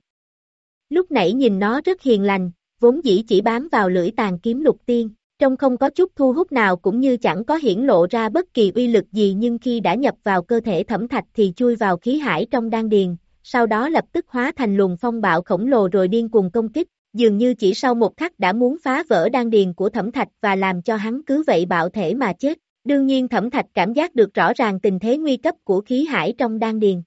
Lúc nãy nhìn nó rất hiền lành, vốn dĩ chỉ bám vào lưỡi tàn kiếm lục tiên, trông không có chút thu hút nào cũng như chẳng có hiển lộ ra bất kỳ uy lực gì nhưng khi đã nhập vào cơ thể Thẩm Thạch thì chui vào khí hải trong đan điền, sau đó lập tức hóa thành luồng phong bạo khổng lồ rồi điên cuồng công kích, dường như chỉ sau một khắc đã muốn phá vỡ đan điền của Thẩm Thạch và làm cho hắn cứ vậy bạo thể mà chết. Đương nhiên Thẩm Thạch cảm giác được rõ ràng tình thế nguy cấp của khí hải trong đan điền.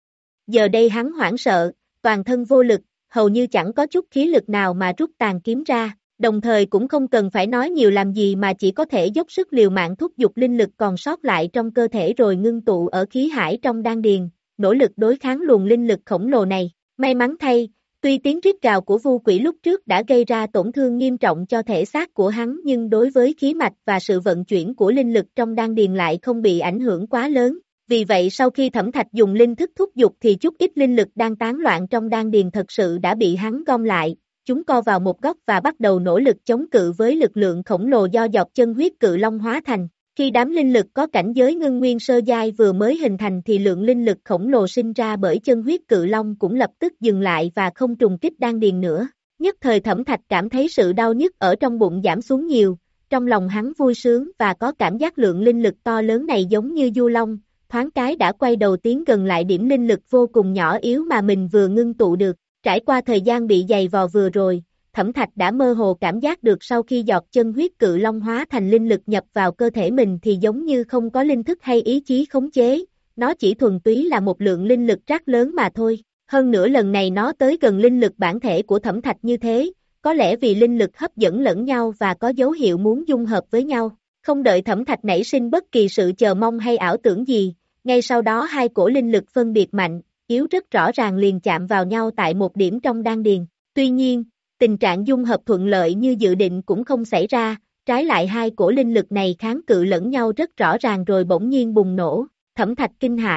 Giờ đây hắn hoảng sợ, toàn thân vô lực, hầu như chẳng có chút khí lực nào mà rút tàn kiếm ra, đồng thời cũng không cần phải nói nhiều làm gì mà chỉ có thể dốc sức liều mạng thúc giục linh lực còn sót lại trong cơ thể rồi ngưng tụ ở khí hải trong đan điền, nỗ lực đối kháng luồng linh lực khổng lồ này. May mắn thay, tuy tiếng rít gào của Vu Quỷ lúc trước đã gây ra tổn thương nghiêm trọng cho thể xác của hắn nhưng đối với khí mạch và sự vận chuyển của linh lực trong đan điền lại không bị ảnh hưởng quá lớn. Vì vậy sau khi Thẩm Thạch dùng linh thức thúc giục thì chút ít linh lực đang tán loạn trong đan điền thật sự đã bị hắn gom lại, chúng co vào một góc và bắt đầu nỗ lực chống cự với lực lượng khổng lồ do giọt chân huyết cự long hóa thành. Khi đám linh lực có cảnh giới ngưng nguyên sơ giai vừa mới hình thành thì lượng linh lực khổng lồ sinh ra bởi chân huyết cự long cũng lập tức dừng lại và không trùng kích đan điền nữa. Nhất thời Thẩm Thạch cảm thấy sự đau nhức ở trong bụng giảm xuống nhiều, trong lòng hắn vui sướng và có cảm giác lượng linh lực to lớn này giống như du long, thoáng cái đã quay đầu tiến gần lại điểm linh lực vô cùng nhỏ yếu mà mình vừa ngưng tụ được. Trải qua thời gian bị dày vò vừa rồi, Thẩm Thạch đã mơ hồ cảm giác được sau khi giọt chân huyết cự long hóa thành linh lực nhập vào cơ thể mình thì giống như không có linh thức hay ý chí khống chế, nó chỉ thuần túy là một lượng linh lực rất lớn mà thôi. Hơn nữa lần này nó tới gần linh lực bản thể của Thẩm Thạch như thế, có lẽ vì linh lực hấp dẫn lẫn nhau và có dấu hiệu muốn dung hợp với nhau. Không đợi Thẩm Thạch nảy sinh bất kỳ sự chờ mong hay ảo tưởng gì, ngay sau đó hai cổ linh lực phân biệt mạnh, yếu rất rõ ràng liền chạm vào nhau tại một điểm trong đan điền. Tuy nhiên, tình trạng dung hợp thuận lợi như dự định cũng không xảy ra, trái lại hai cổ linh lực này kháng cự lẫn nhau rất rõ ràng rồi bỗng nhiên bùng nổ. Thẩm Thạch kinh hãi,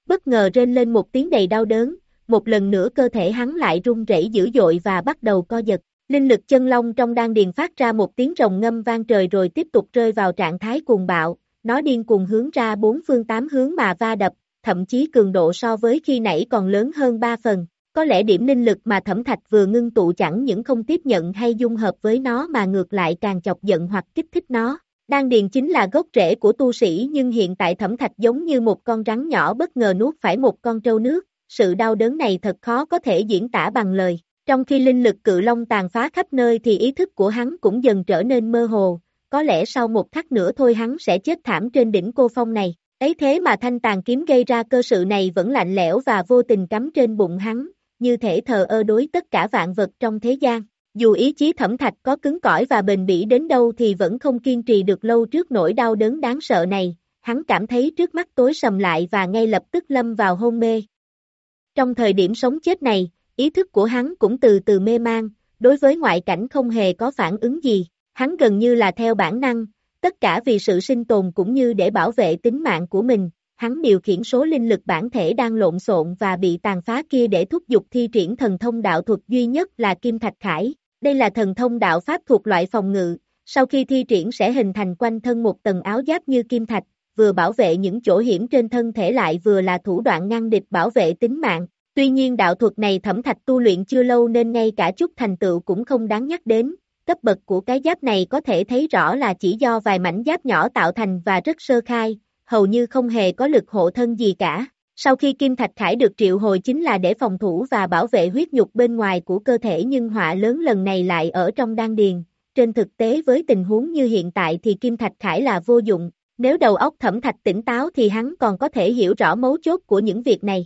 bất ngờ rên lên một tiếng đầy đau đớn, một lần nữa cơ thể hắn lại run rẩy dữ dội và bắt đầu co giật. Linh lực chân long trong đan điền phát ra một tiếng rồng ngâm vang trời rồi tiếp tục rơi vào trạng thái cuồng bạo, nó điên cuồng hướng ra bốn phương tám hướng mà va đập, thậm chí cường độ so với khi nãy còn lớn hơn ba phần. Có lẽ điểm linh lực mà Thẩm Thạch vừa ngưng tụ chẳng những không tiếp nhận hay dung hợp với nó mà ngược lại càng chọc giận hoặc kích thích nó. Đan điền chính là gốc rễ của tu sĩ nhưng hiện tại Thẩm Thạch giống như một con rắn nhỏ bất ngờ nuốt phải một con trâu nước, sự đau đớn này thật khó có thể diễn tả bằng lời. Trong khi linh lực cự long tàn phá khắp nơi thì ý thức của hắn cũng dần trở nên mơ hồ, có lẽ sau một khắc nữa thôi hắn sẽ chết thảm trên đỉnh cô phong này. Ấy thế mà thanh tàn kiếm gây ra cơ sự này vẫn lạnh lẽo và vô tình cắm trên bụng hắn, như thể thờ ơ đối tất cả vạn vật trong thế gian. Dù ý chí Thẩm Thạch có cứng cỏi và bền bỉ đến đâu thì vẫn không kiên trì được lâu trước nỗi đau đớn đáng sợ này, hắn cảm thấy trước mắt tối sầm lại và ngay lập tức lâm vào hôn mê. Trong thời điểm sống chết này, ý thức của hắn cũng từ từ mê man, đối với ngoại cảnh không hề có phản ứng gì, hắn gần như là theo bản năng, tất cả vì sự sinh tồn cũng như để bảo vệ tính mạng của mình, hắn điều khiển số linh lực bản thể đang lộn xộn và bị tàn phá kia để thúc giục thi triển thần thông đạo thuật duy nhất là Kim Thạch Khải. Đây là thần thông đạo pháp thuộc loại phòng ngự, sau khi thi triển sẽ hình thành quanh thân một tầng áo giáp như kim thạch, vừa bảo vệ những chỗ hiểm trên thân thể lại vừa là thủ đoạn ngăn địch bảo vệ tính mạng. Tuy nhiên đạo thuật này Thẩm Thạch tu luyện chưa lâu nên ngay cả chút thành tựu cũng không đáng nhắc đến, cấp bậc của cái giáp này có thể thấy rõ là chỉ do vài mảnh giáp nhỏ tạo thành và rất sơ khai, hầu như không hề có lực hộ thân gì cả. Sau khi Kim Thạch Khải được triệu hồi chính là để phòng thủ và bảo vệ huyết nhục bên ngoài của cơ thể nhưng họa lớn lần này lại ở trong đan điền. Trên thực tế với tình huống như hiện tại thì Kim Thạch Khải là vô dụng, nếu đầu óc Thẩm Thạch tỉnh táo thì hắn còn có thể hiểu rõ mấu chốt của những việc này.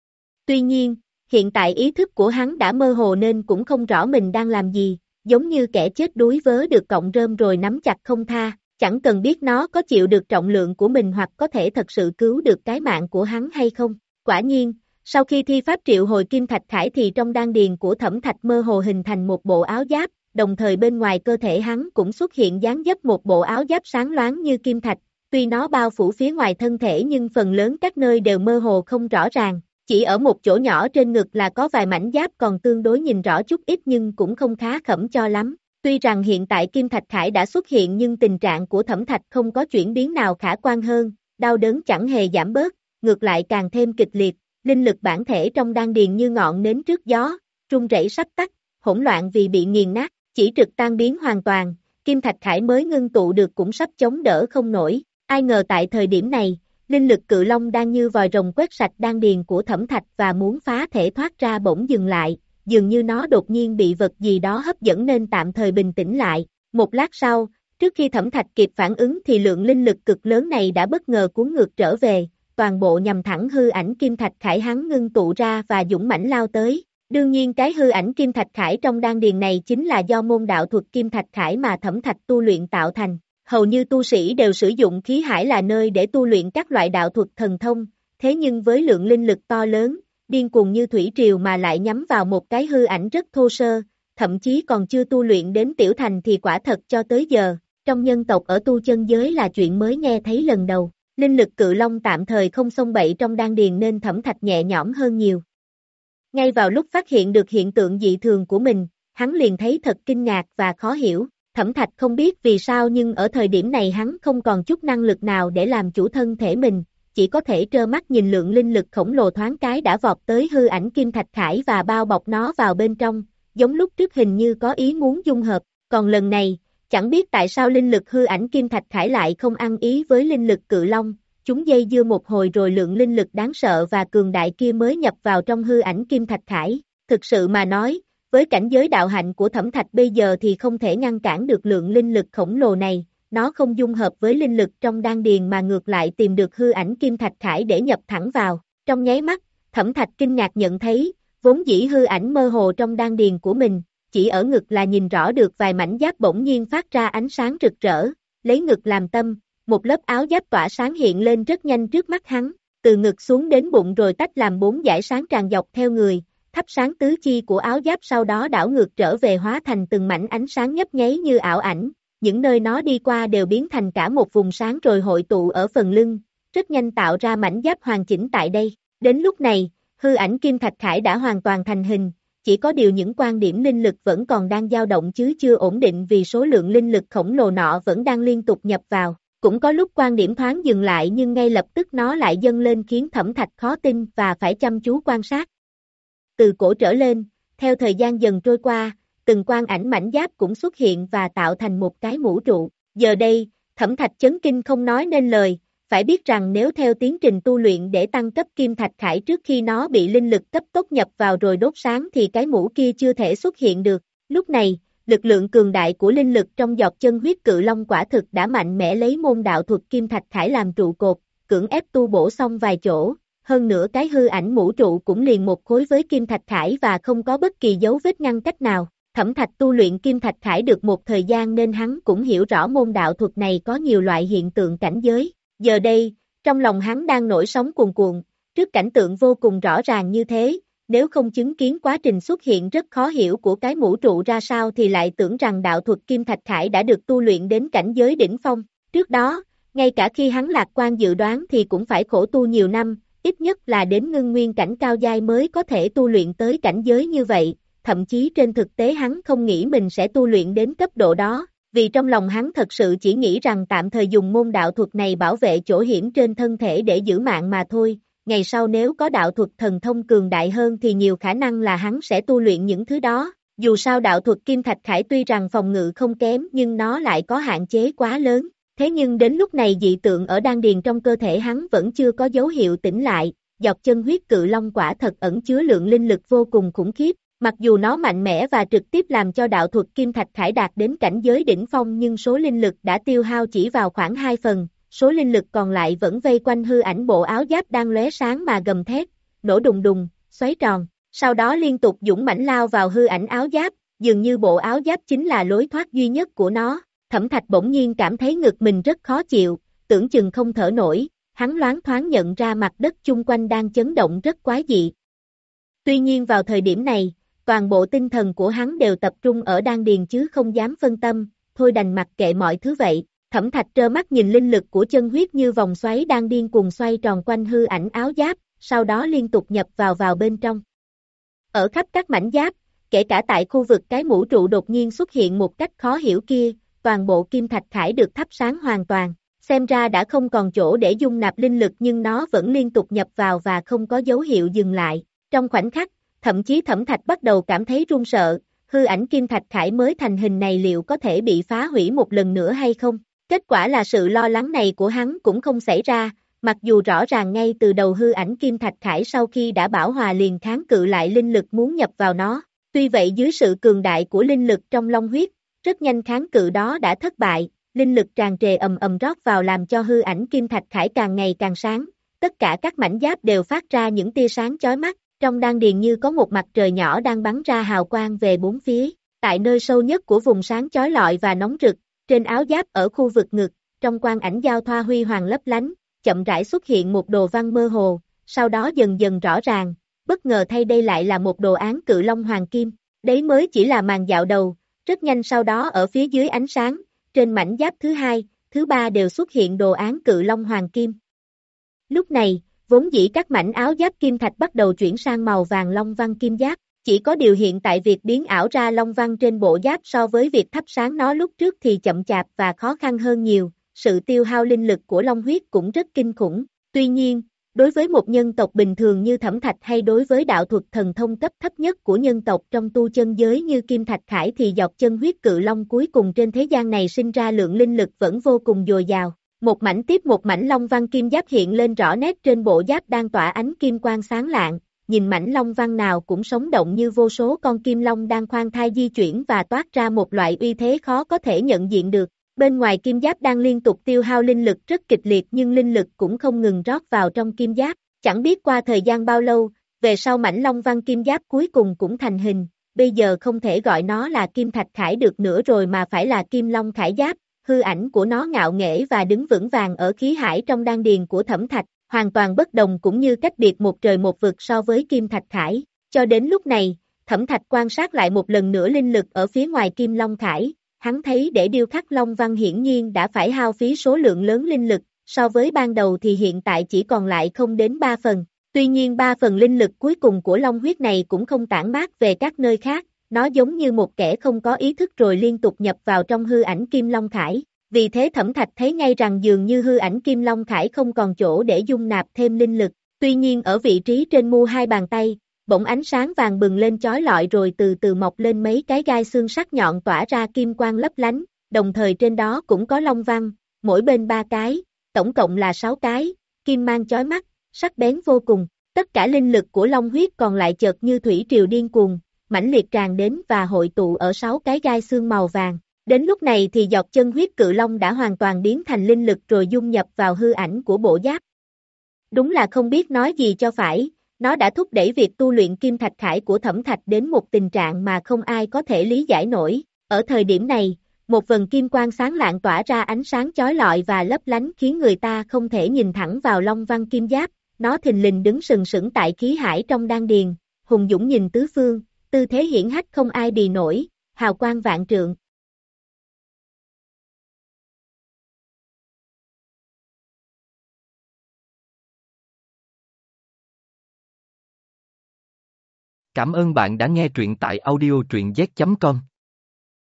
Tuy nhiên, hiện tại ý thức của hắn đã mơ hồ nên cũng không rõ mình đang làm gì, giống như kẻ chết đuối vớ được cọng rơm rồi nắm chặt không tha, chẳng cần biết nó có chịu được trọng lượng của mình hoặc có thể thật sự cứu được cái mạng của hắn hay không. Quả nhiên, sau khi thi pháp triệu hồi Kim Thạch Khải thì trong đan điền của Thẩm Thạch mơ hồ hình thành một bộ áo giáp, đồng thời bên ngoài cơ thể hắn cũng xuất hiện dáng dấp một bộ áo giáp sáng loáng như kim thạch, tuy nó bao phủ phía ngoài thân thể nhưng phần lớn các nơi đều mơ hồ không rõ ràng. Chỉ ở một chỗ nhỏ trên ngực là có vài mảnh giáp còn tương đối nhìn rõ chút ít nhưng cũng không khá khẩm cho lắm. Tuy rằng hiện tại Kim Thạch Khải đã xuất hiện nhưng tình trạng của Thẩm Thạch không có chuyển biến nào khả quan hơn, đau đớn chẳng hề giảm bớt, ngược lại càng thêm kịch liệt, linh lực bản thể trong đan điền như ngọn nến trước gió, rung rẩy sắp tắt, hỗn loạn vì bị nghiền nát, chỉ trực tan biến hoàn toàn, Kim Thạch Khải mới ngưng tụ được cũng sắp chống đỡ không nổi. Ai ngờ tại thời điểm này, linh lực cự long đang như vòi rồng quét sạch đan điền của Thẩm Thạch và muốn phá thể thoát ra bỗng dừng lại, dường như nó đột nhiên bị vật gì đó hấp dẫn nên tạm thời bình tĩnh lại. Một lát sau, trước khi Thẩm Thạch kịp phản ứng thì lượng linh lực cực lớn này đã bất ngờ cuốn ngược trở về, toàn bộ nhằm thẳng hư ảnh Kim Thạch Khải hắn ngưng tụ ra và dũng mãnh lao tới. Đương nhiên cái hư ảnh Kim Thạch Khải trong đan điền này chính là do môn đạo thuật Kim Thạch Khải mà Thẩm Thạch tu luyện tạo thành. Hầu như tu sĩ đều sử dụng khí hải là nơi để tu luyện các loại đạo thuật thần thông, thế nhưng với lượng linh lực to lớn, điên cuồng như thủy triều mà lại nhắm vào một cái hư ảnh rất thô sơ, thậm chí còn chưa tu luyện đến tiểu thành thì quả thật cho tới giờ, trong nhân tộc ở tu chân giới là chuyện mới nghe thấy lần đầu. Linh lực cự long tạm thời không xông bậy trong đan điền nên Thẩm Thạch nhẹ nhõm hơn nhiều. Ngay vào lúc phát hiện được hiện tượng dị thường của mình, hắn liền thấy thật kinh ngạc và khó hiểu. Thẩm Thạch không biết vì sao nhưng ở thời điểm này hắn không còn chút năng lực nào để làm chủ thân thể mình, chỉ có thể trơ mắt nhìn lượng linh lực khổng lồ thoáng cái đã vọt tới hư ảnh Kim Thạch Khải và bao bọc nó vào bên trong, giống lúc trước hình như có ý muốn dung hợp, còn lần này, chẳng biết tại sao linh lực hư ảnh Kim Thạch Khải lại không ăn ý với linh lực cự long, chúng dây dưa một hồi rồi lượng linh lực đáng sợ và cường đại kia mới nhập vào trong hư ảnh Kim Thạch Khải. Thực sự mà nói, với cảnh giới đạo hạnh của Thẩm Thạch bây giờ thì không thể ngăn cản được lượng linh lực khổng lồ này, nó không dung hợp với linh lực trong đan điền mà ngược lại tìm được hư ảnh Kim Thạch Khải để nhập thẳng vào. Trong nháy mắt, Thẩm Thạch kinh ngạc nhận thấy, vốn dĩ hư ảnh mơ hồ trong đan điền của mình, chỉ ở ngực là nhìn rõ được vài mảnh giáp bỗng nhiên phát ra ánh sáng rực rỡ, lấy ngực làm tâm, một lớp áo giáp tỏa sáng hiện lên rất nhanh trước mắt hắn, từ ngực xuống đến bụng rồi tách làm bốn dải sáng tràn dọc theo người. Thắp sáng tứ chi của áo giáp sau đó đảo ngược trở về hóa thành từng mảnh ánh sáng nhấp nháy như ảo ảnh, những nơi nó đi qua đều biến thành cả một vùng sáng rồi hội tụ ở phần lưng, rất nhanh tạo ra mảnh giáp hoàn chỉnh tại đây. Đến lúc này, hư ảnh Kim Thạch Khải đã hoàn toàn thành hình, chỉ có điều những quan điểm linh lực vẫn còn đang dao động chứ chưa ổn định vì số lượng linh lực khổng lồ nọ vẫn đang liên tục nhập vào. Cũng có lúc quan điểm thoáng dừng lại nhưng ngay lập tức nó lại dâng lên khiến Thẩm Thạch khó tin và phải chăm chú quan sát. Từ cổ trở lên, theo thời gian dần trôi qua, từng quan ảnh mảnh giáp cũng xuất hiện và tạo thành một cái mũ trụ. Giờ đây, Thẩm Thạch chấn kinh không nói nên lời, phải biết rằng nếu theo tiến trình tu luyện để tăng cấp Kim Thạch Khải trước khi nó bị linh lực cấp tốc nhập vào rồi đốt sáng thì cái mũ kia chưa thể xuất hiện được. Lúc này, lực lượng cường đại của linh lực trong giọt chân huyết cự long quả thực đã mạnh mẽ lấy môn đạo thuật Kim Thạch Khải làm trụ cột, cưỡng ép tu bổ xong vài chỗ. Hơn nữa cái hư ảnh mũ trụ cũng liền một khối với Kim Thạch Khải và không có bất kỳ dấu vết ngăn cách nào. Thẩm Thạch tu luyện Kim Thạch Khải được một thời gian nên hắn cũng hiểu rõ môn đạo thuật này có nhiều loại hiện tượng cảnh giới. Giờ đây, trong lòng hắn đang nổi sóng cuồn cuộn, trước cảnh tượng vô cùng rõ ràng như thế, nếu không chứng kiến quá trình xuất hiện rất khó hiểu của cái mũ trụ ra sao thì lại tưởng rằng đạo thuật Kim Thạch Khải đã được tu luyện đến cảnh giới đỉnh phong. Trước đó, ngay cả khi hắn lạc quan dự đoán thì cũng phải khổ tu nhiều năm, ít nhất là đến ngưng nguyên cảnh cao giai mới có thể tu luyện tới cảnh giới như vậy, thậm chí trên thực tế hắn không nghĩ mình sẽ tu luyện đến cấp độ đó, vì trong lòng hắn thật sự chỉ nghĩ rằng tạm thời dùng môn đạo thuật này bảo vệ chỗ hiểm trên thân thể để giữ mạng mà thôi, ngày sau nếu có đạo thuật thần thông cường đại hơn thì nhiều khả năng là hắn sẽ tu luyện những thứ đó, dù sao đạo thuật Kim Thạch Khải tuy rằng phòng ngự không kém nhưng nó lại có hạn chế quá lớn. Thế nhưng đến lúc này dị tượng ở đan điền trong cơ thể hắn vẫn chưa có dấu hiệu tỉnh lại, giọt chân huyết cự long quả thật ẩn chứa lượng linh lực vô cùng khủng khiếp, mặc dù nó mạnh mẽ và trực tiếp làm cho đạo thuật Kim Thạch Khải đạt đến cảnh giới đỉnh phong nhưng số linh lực đã tiêu hao chỉ vào khoảng hai phần, số linh lực còn lại vẫn vây quanh hư ảnh bộ áo giáp đang lóe sáng mà gầm thét, nổ đùng đùng, xoáy tròn, sau đó liên tục dũng mãnh lao vào hư ảnh áo giáp, dường như bộ áo giáp chính là lối thoát duy nhất của nó. Thẩm Thạch bỗng nhiên cảm thấy ngực mình rất khó chịu, tưởng chừng không thở nổi, hắn loáng thoáng nhận ra mặt đất chung quanh đang chấn động rất quái dị. Tuy nhiên vào thời điểm này, toàn bộ tinh thần của hắn đều tập trung ở đan điền chứ không dám phân tâm, thôi đành mặc kệ mọi thứ vậy. Thẩm Thạch trơ mắt nhìn linh lực của chân huyết như vòng xoáy đang điên cuồng xoay tròn quanh hư ảnh áo giáp, sau đó liên tục nhập vào vào bên trong. Ở khắp các mảnh giáp, kể cả tại khu vực cái mũ trụ đột nhiên xuất hiện một cách khó hiểu kia, toàn bộ Kim Thạch Khải được thắp sáng hoàn toàn, xem ra đã không còn chỗ để dung nạp linh lực nhưng nó vẫn liên tục nhập vào và không có dấu hiệu dừng lại. Trong khoảnh khắc, thậm chí Thẩm Thạch bắt đầu cảm thấy run sợ, hư ảnh Kim Thạch Khải mới thành hình này liệu có thể bị phá hủy một lần nữa hay không? Kết quả là sự lo lắng này của hắn cũng không xảy ra, mặc dù rõ ràng ngay từ đầu hư ảnh Kim Thạch Khải sau khi đã bảo hòa liền kháng cự lại linh lực muốn nhập vào nó. Tuy vậy dưới sự cường đại của linh lực trong long huyết, rất nhanh kháng cự đó đã thất bại, linh lực tràn trề ầm ầm rót vào làm cho hư ảnh Kim Thạch Khải càng ngày càng sáng, tất cả các mảnh giáp đều phát ra những tia sáng chói mắt, trong đan điền như có một mặt trời nhỏ đang bắn ra hào quang về bốn phía, tại nơi sâu nhất của vùng sáng chói lọi và nóng rực, trên áo giáp ở khu vực ngực, trong quang ảnh giao thoa huy hoàng lấp lánh, chậm rãi xuất hiện một đồ văn mơ hồ, sau đó dần dần rõ ràng, bất ngờ thay đây lại là một đồ án cự long hoàng kim, đấy mới chỉ là màn dạo đầu. Rất nhanh sau đó ở phía dưới ánh sáng, trên mảnh giáp thứ hai, thứ ba đều xuất hiện đồ án cự long hoàng kim. Lúc này, vốn dĩ các mảnh áo giáp kim thạch bắt đầu chuyển sang màu vàng long văn kim giáp, chỉ có điều hiện tại việc biến ảo ra long văn trên bộ giáp so với việc thắp sáng nó lúc trước thì chậm chạp và khó khăn hơn nhiều, sự tiêu hao linh lực của long huyết cũng rất kinh khủng. Tuy nhiên, đối với một nhân tộc bình thường như Thẩm Thạch hay đối với đạo thuật thần thông cấp thấp nhất của nhân tộc trong tu chân giới như Kim Thạch Khải thì giọt chân huyết cự long cuối cùng trên thế gian này sinh ra lượng linh lực vẫn vô cùng dồi dào. Một mảnh tiếp một mảnh long văn kim giáp hiện lên rõ nét trên bộ giáp đang tỏa ánh kim quang sáng lạng, nhìn mảnh long văn nào cũng sống động như vô số con kim long đang khoan thai di chuyển và toát ra một loại uy thế khó có thể nhận diện được. Bên ngoài kim giáp đang liên tục tiêu hao linh lực rất kịch liệt nhưng linh lực cũng không ngừng rót vào trong kim giáp. Chẳng biết qua thời gian bao lâu, về sau mảnh long văn kim giáp cuối cùng cũng thành hình, bây giờ không thể gọi nó là Kim Thạch Khải được nữa rồi mà phải là Kim Long Khải Giáp. Hư ảnh của nó ngạo nghễ và đứng vững vàng ở khí hải trong đan điền của Thẩm Thạch, hoàn toàn bất đồng cũng như cách biệt một trời một vực so với Kim Thạch Khải. Cho đến lúc này, Thẩm Thạch quan sát lại một lần nữa linh lực ở phía ngoài Kim Long Khải. Hắn thấy để điêu khắc long văn hiển nhiên đã phải hao phí số lượng lớn linh lực, so với ban đầu thì hiện tại chỉ còn lại không đến ba phần. Tuy nhiên ba phần linh lực cuối cùng của long huyết này cũng không tản mát về các nơi khác, nó giống như một kẻ không có ý thức rồi liên tục nhập vào trong hư ảnh Kim Long Khải. Vì thế Thẩm Thạch thấy ngay rằng dường như hư ảnh Kim Long Khải không còn chỗ để dung nạp thêm linh lực. Tuy nhiên ở vị trí trên mu hai bàn tay, bỗng ánh sáng vàng bừng lên chói lọi rồi từ từ mọc lên mấy cái gai xương sắc nhọn tỏa ra kim quang lấp lánh, đồng thời trên đó cũng có long văn, mỗi bên ba cái, tổng cộng là sáu cái, kim mang chói mắt, sắc bén vô cùng. Tất cả linh lực của long huyết còn lại chợt như thủy triều điên cuồng, mãnh liệt tràn đến và hội tụ ở sáu cái gai xương màu vàng. Đến lúc này thì giọt chân huyết cự long đã hoàn toàn biến thành linh lực rồi dung nhập vào hư ảnh của bộ giáp. Đúng là không biết nói gì cho phải, nó đã thúc đẩy việc tu luyện kim thạch khải của Thẩm Thạch đến một tình trạng mà không ai có thể lý giải nổi. Ở thời điểm này, một vần kim quang sáng lạng tỏa ra ánh sáng chói lọi và lấp lánh khiến người ta không thể nhìn thẳng vào long văn kim giáp, nó thình lình đứng sừng sững tại khí hải trong đan điền, hùng dũng nhìn tứ phương, tư thế hiển hách không ai bì nổi, hào quang vạn trượng. Cảm ơn bạn đã nghe truyện tại audio truyện z chấm com.